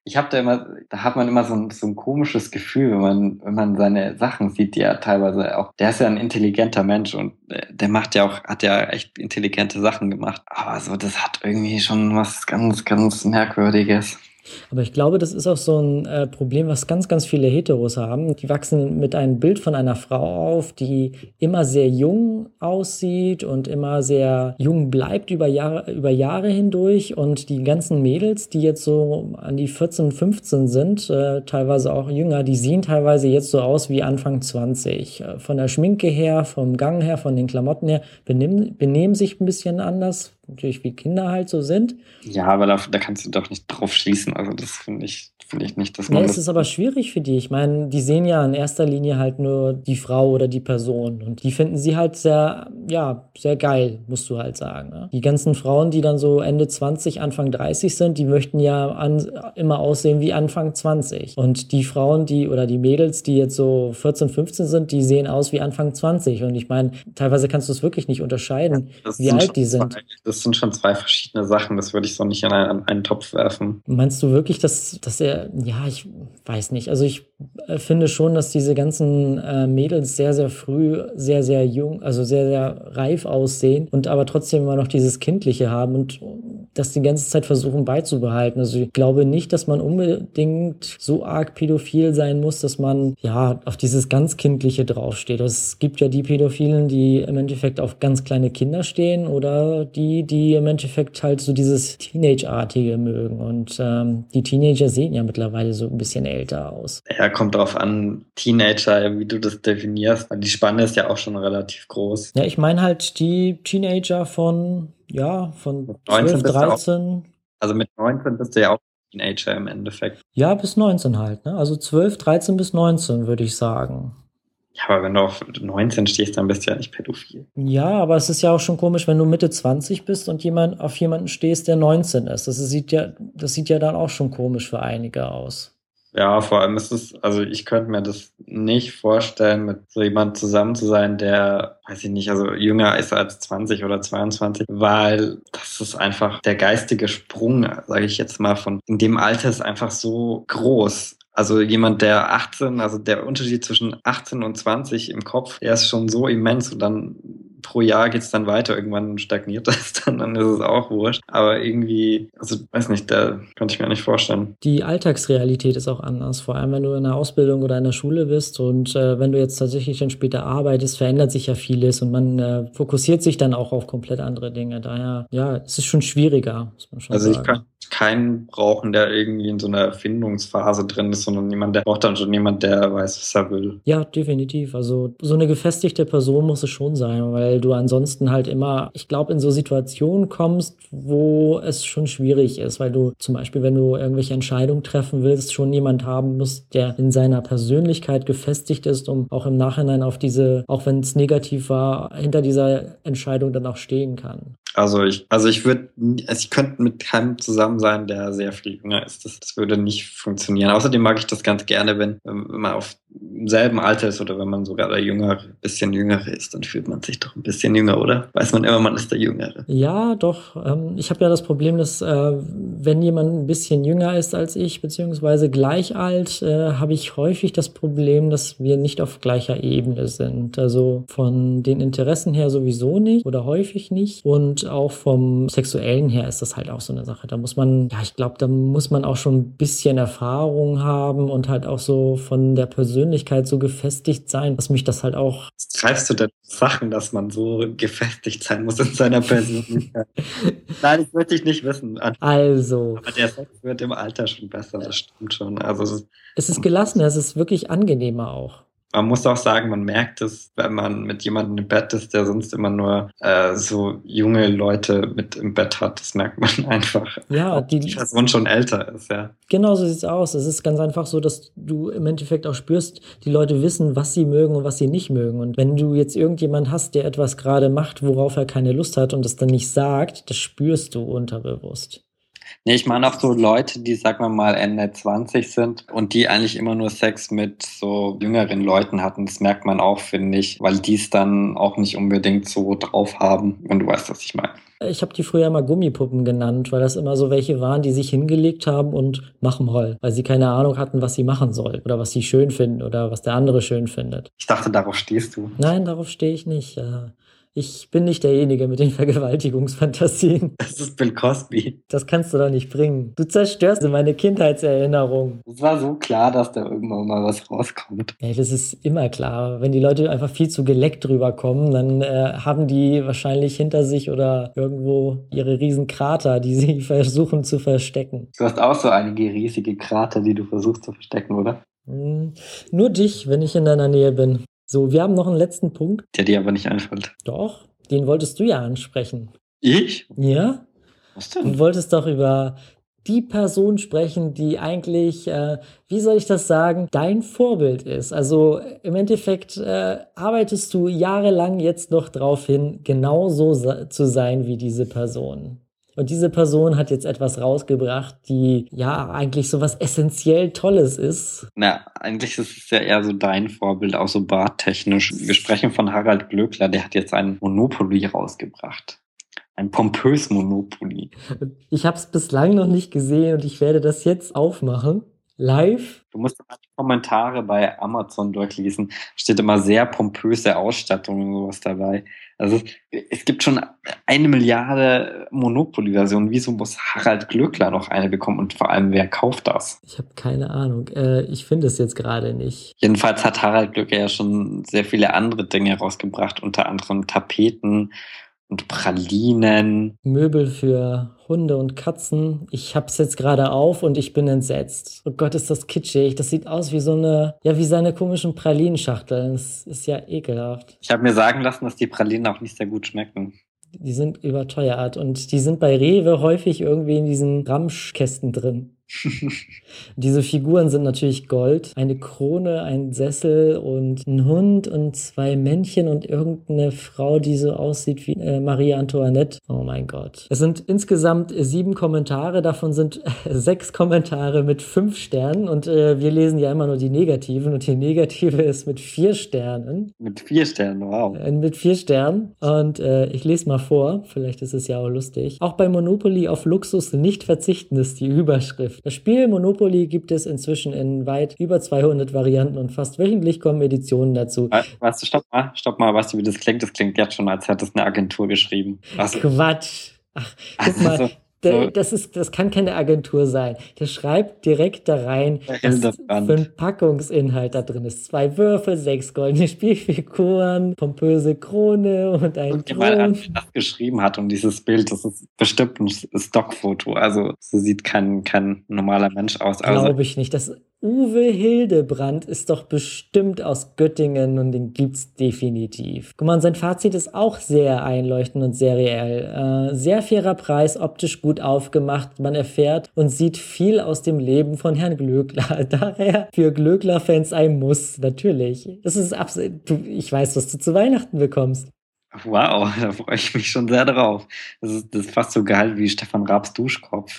da hat man immer so ein komisches Gefühl, wenn man seine Sachen sieht, die er teilweise auch, der ist ja ein intelligenter Mensch und der hat ja echt intelligente Sachen gemacht. Aber so, das hat irgendwie schon was ganz, ganz Merkwürdiges. Aber ich glaube, das ist auch so ein Problem, was ganz, ganz viele Heteros haben. Die wachsen mit einem Bild von einer Frau auf, die immer sehr jung aussieht und immer sehr jung bleibt über Jahre hindurch. Und die ganzen Mädels, die jetzt so an die 14, 15 sind, teilweise auch jünger, die sehen teilweise jetzt so aus wie Anfang 20. Von der Schminke her, vom Gang her, von den Klamotten her, benehmen sich ein bisschen anders. Natürlich, wie Kinder halt so sind. Ja, aber da kannst du doch nicht drauf schließen. Also das finde ich nicht, dass man... Ja, es ist aber schwierig für die. Ich meine, die sehen ja in erster Linie halt nur die Frau oder die Person. Und die finden sie halt sehr geil, musst du halt sagen. Ne? Die ganzen Frauen, die dann so Ende 20, Anfang 30 sind, die möchten ja immer aussehen wie Anfang 20. Und die Frauen, oder die Mädels, die jetzt so 14, 15 sind, die sehen aus wie Anfang 20. Und ich meine, teilweise kannst du es wirklich nicht unterscheiden, wie alt die sind. Das sind schon zwei verschiedene Sachen. Das würde ich so nicht in einen Topf werfen. Meinst du wirklich, dass er, ich weiß nicht. Also ich finde schon, dass diese ganzen Mädels sehr, sehr früh, sehr, sehr jung, also sehr, sehr reif aussehen und aber trotzdem immer noch dieses Kindliche haben und das die ganze Zeit versuchen beizubehalten. Also ich glaube nicht, dass man unbedingt so arg pädophil sein muss, dass man ja auf dieses ganz Kindliche draufsteht. Es gibt ja die Pädophilen, die im Endeffekt auf ganz kleine Kinder stehen oder die im Endeffekt halt so dieses Teenage-artige mögen. Und die Teenager sehen ja mittlerweile so ein bisschen älter aus. Ja, kommt drauf an, Teenager, wie du das definierst. Die Spanne ist ja auch schon relativ groß. Ja, ich meine halt die Teenager von 12, 13. Also mit 19 bist du ja auch Teenager im Endeffekt. Ja, bis 19 halt, ne? Also 12, 13 bis 19, würde ich sagen. Ja, aber wenn du auf 19 stehst, dann bist du ja nicht pädophil. Ja, aber es ist ja auch schon komisch, wenn du Mitte 20 bist und auf jemanden stehst, der 19 ist. Das sieht ja dann auch schon komisch für einige aus. Ja, vor allem also ich könnte mir das nicht vorstellen, mit so jemandem zusammen zu sein, der, weiß ich nicht, also jünger ist als 20 oder 22, weil das ist einfach der geistige Sprung, sage ich jetzt mal, in dem Alter ist einfach so groß. Also jemand, der 18, also der Unterschied zwischen 18 und 20 im Kopf, der ist schon so immens und dann pro Jahr geht's dann weiter. Irgendwann stagniert das dann ist es auch wurscht. Aber irgendwie, also weiß nicht, da könnte ich mir nicht vorstellen. Die Alltagsrealität ist auch anders, vor allem wenn du in der Ausbildung oder in der Schule bist und wenn du jetzt tatsächlich dann später arbeitest, verändert sich ja vieles und man fokussiert sich dann auch auf komplett andere Dinge. Daher, ja, es ist schon schwieriger, muss man schon sagen. Also ich kann keinen brauchen, der irgendwie in so einer Erfindungsphase drin ist, sondern der braucht dann schon jemand, der weiß, was er will. Ja, definitiv. Also so eine gefestigte Person muss es schon sein, weil du ansonsten halt immer, ich glaube, in so Situationen kommst, wo es schon schwierig ist, weil du zum Beispiel, wenn du irgendwelche Entscheidungen treffen willst, schon jemand haben musst, der in seiner Persönlichkeit gefestigt ist, um auch im Nachhinein auf auch wenn es negativ war, hinter dieser Entscheidung dann auch stehen kann. Also ich könnte mit keinem zusammen sein, der sehr viel jünger ist. Das würde nicht funktionieren. Außerdem mag ich das ganz gerne, wenn man auf demselben Alter ist oder wenn man sogar der bisschen Jüngere ist, dann fühlt man sich doch ein bisschen jünger, oder? Weiß man immer, man ist der Jüngere. Ja, doch. Ich habe ja das Problem, dass wenn jemand ein bisschen jünger ist als ich, beziehungsweise gleich alt, habe ich häufig das Problem, dass wir nicht auf gleicher Ebene sind. Also von den Interessen her sowieso nicht oder häufig nicht. Und auch vom Sexuellen her ist das halt auch so eine Sache. Da muss man auch schon ein bisschen Erfahrung haben und halt auch so von der Persönlichkeit so gefestigt sein, dass mich das halt auch... Was treibst du denn Sachen, dass man so gefestigt sein muss in seiner Persönlichkeit? Nein, das möchte ich nicht wissen. Also... Aber der Sex wird im Alter schon besser, das stimmt schon. Also es ist gelassener, es ist wirklich angenehmer auch. Man muss auch sagen, man merkt es, wenn man mit jemandem im Bett ist, der sonst immer nur so junge Leute mit im Bett hat. Das merkt man einfach. Ja, die Person schon älter ist, ja. Genau so sieht's aus. Es ist ganz einfach so, dass du im Endeffekt auch spürst, die Leute wissen, was sie mögen und was sie nicht mögen. Und wenn du jetzt irgendjemand hast, der etwas gerade macht, worauf er keine Lust hat und es dann nicht sagt, das spürst du unterbewusst. Nee, ich meine auch so Leute, die, sagen wir mal, Ende 20 sind und die eigentlich immer nur Sex mit so jüngeren Leuten hatten. Das merkt man auch, finde ich, weil die es dann auch nicht unbedingt so drauf haben, wenn du weißt, was ich meine. Ich habe die früher mal Gummipuppen genannt, weil das immer so welche waren, die sich hingelegt haben und machen Moll, weil sie keine Ahnung hatten, was sie machen sollen oder was sie schön finden oder was der andere schön findet. Ich dachte, darauf stehst du. Nein, darauf stehe ich nicht. Ich bin nicht derjenige mit den Vergewaltigungsfantasien. Das ist Bill Cosby. Das kannst du doch nicht bringen. Du zerstörst meine Kindheitserinnerung. Es war so klar, dass da irgendwann mal was rauskommt. Ey, das ist immer klar. Wenn die Leute einfach viel zu geleckt rüberkommen, dann haben die wahrscheinlich hinter sich oder irgendwo ihre riesen Krater, die sie versuchen zu verstecken. Du hast auch so einige riesige Krater, die du versuchst zu verstecken, oder? Nur dich, wenn ich in deiner Nähe bin. So, wir haben noch einen letzten Punkt. Der dir aber nicht einfällt. Doch, den wolltest du ja ansprechen. Ich? Ja? Was denn? Du wolltest doch über die Person sprechen, die eigentlich, wie soll ich das sagen, dein Vorbild ist. Also im Endeffekt arbeitest du jahrelang jetzt noch drauf hin, genauso zu sein wie diese Person. Und diese Person hat jetzt etwas rausgebracht, die ja eigentlich so was essentiell Tolles ist. Na, eigentlich ist es ja eher so dein Vorbild, auch so barttechnisch. Wir sprechen von Harald Glöckler, der hat jetzt ein Monopoly rausgebracht. Ein pompös Monopoly. Ich habe es bislang noch nicht gesehen und ich werde das jetzt aufmachen. Live? Du musst mal die Kommentare bei Amazon durchlesen. Steht immer sehr pompöse Ausstattung und sowas dabei. Also es gibt schon 1 Milliarde Monopoly-Versionen. Wieso muss Harald Glöckler noch eine bekommen? Und vor allem, wer kauft das? Ich habe keine Ahnung. Ich finde es jetzt gerade nicht. Jedenfalls hat Harald Glöckler ja schon sehr viele andere Dinge rausgebracht, unter anderem Tapeten und Pralinen. Möbel für Hunde und Katzen. Ich hab's jetzt gerade auf und ich bin entsetzt. Oh Gott, ist das kitschig. Das sieht aus wie wie seine komischen Pralinenschachteln. Das ist ja ekelhaft. Ich habe mir sagen lassen, dass die Pralinen auch nicht sehr gut schmecken. Die sind überteuert und die sind bei Rewe häufig irgendwie in diesen Ramschkästen drin. Diese Figuren sind natürlich Gold. Eine Krone, ein Sessel und ein Hund und 2 Männchen und irgendeine Frau, die so aussieht wie Marie Antoinette. Oh mein Gott. Es sind insgesamt 7 Kommentare. Davon sind 6 Kommentare mit 5 Sternen und wir lesen ja immer nur die negativen und die negative ist mit 4 Sternen. Mit 4 Sternen, wow. Mit 4 Sternen. Und ich lese mal vor. Vielleicht ist es ja auch lustig. Auch bei Monopoly auf Luxus nicht verzichten ist die Überschrift. Das Spiel Monopoly gibt es inzwischen in weit über 200 Varianten und fast wöchentlich kommen Editionen dazu. Weißt du, stopp mal, weißt du, wie das klingt? Das klingt jetzt schon, als hätte es eine Agentur geschrieben. Quatsch. Ach, guck mal. Das kann keine Agentur sein. Der schreibt direkt da rein, was für ein Packungsinhalt da drin ist. 2 Würfel, 6 goldene Spielfiguren, pompöse Krone und ein Thron. Das geschrieben hat und dieses Bild, das ist bestimmt ein Stockfoto. Also so sieht kein normaler Mensch aus. Glaube ich nicht. Das Uwe Hildebrand ist doch bestimmt aus Göttingen und den gibt's definitiv. Guck mal, sein Fazit ist auch sehr einleuchtend und sehr reell. Sehr fairer Preis, optisch gut aufgemacht. Man erfährt und sieht viel aus dem Leben von Herrn Glöckler. Daher für Glöckler-Fans ein Muss, natürlich. Das ist absolut. Ich weiß, was du zu Weihnachten bekommst. Wow, da freue ich mich schon sehr drauf. Das ist fast so geil wie Stefan Raabs Duschkopf.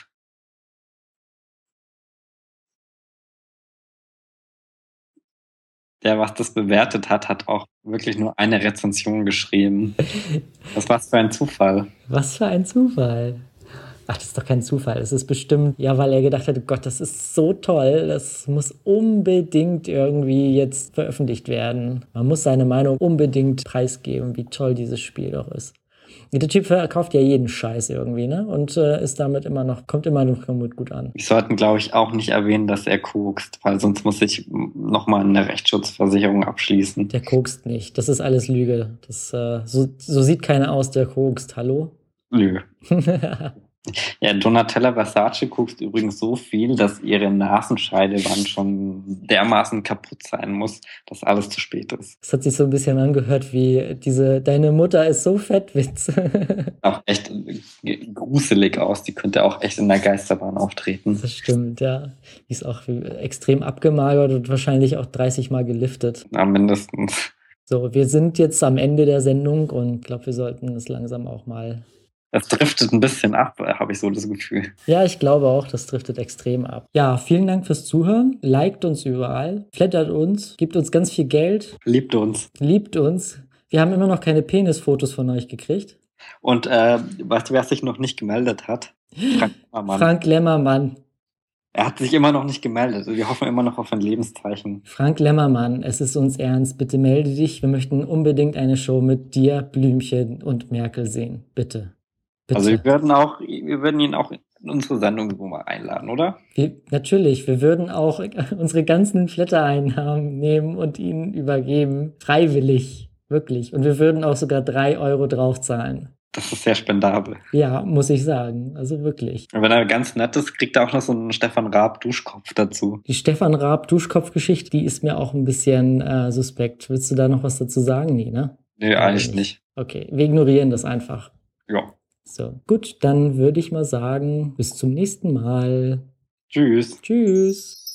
Der, was das bewertet hat, hat auch wirklich nur eine Rezension geschrieben. Was für ein Zufall. Was für ein Zufall. Ach, das ist doch kein Zufall. Es ist bestimmt, ja, weil er gedacht hat, Gott, das ist so toll, das muss unbedingt irgendwie jetzt veröffentlicht werden. Man muss seine Meinung unbedingt preisgeben, wie toll dieses Spiel doch ist. Der Typ verkauft ja jeden Scheiß irgendwie, ne? Und ist damit kommt immer noch gut an. Wir sollten, glaube ich, auch nicht erwähnen, dass er kokst, weil sonst muss ich nochmal eine Rechtsschutzversicherung abschließen. Der kokst nicht. Das ist alles Lüge. So sieht keiner aus, der kokst. Hallo? Lüge. Ja, Donatella Versace guckt übrigens so viel, dass ihre Nasenscheidewand schon dermaßen kaputt sein muss, dass alles zu spät ist. Das hat sich so ein bisschen angehört wie deine Mutter ist so fett Witz. Auch echt gruselig aus. Die könnte auch echt in der Geisterbahn auftreten. Das stimmt, ja. Die ist auch extrem abgemagert und wahrscheinlich auch 30 Mal geliftet. Ja, mindestens. So, wir sind jetzt am Ende der Sendung und ich glaube, wir sollten es langsam auch mal... Das driftet ein bisschen ab, habe ich so das Gefühl. Ja, ich glaube auch, das driftet extrem ab. Ja, vielen Dank fürs Zuhören. Liked uns überall, flattert uns, gibt uns ganz viel Geld. Liebt uns. Liebt uns. Wir haben immer noch keine Penisfotos von euch gekriegt. Und weißt du, wer sich noch nicht gemeldet hat? Frank Lemmermann. Frank Lemmermann. Er hat sich immer noch nicht gemeldet. Wir hoffen immer noch auf ein Lebenszeichen. Frank Lemmermann, es ist uns ernst. Bitte melde dich. Wir möchten unbedingt eine Show mit dir, Blümchen und Merkel sehen. Bitte. Bitte. Also wir würden ihn auch in unsere Sendung mal einladen, oder? Natürlich, wir würden auch unsere ganzen Flatter-Einnahmen nehmen und ihnen übergeben. Freiwillig, wirklich. Und wir würden auch sogar 3 Euro draufzahlen. Das ist sehr spendabel. Ja, muss ich sagen. Also wirklich. Und wenn er ganz nett ist, kriegt er auch noch so einen Stefan Raab Duschkopf dazu. Die Stefan Raab Duschkopf-Geschichte, die ist mir auch ein bisschen suspekt. Willst du da noch was dazu sagen? Nee, ne? Nee, eigentlich nicht. Okay, wir ignorieren das einfach. Ja. So, gut, dann würde ich mal sagen, bis zum nächsten Mal. Tschüss. Tschüss.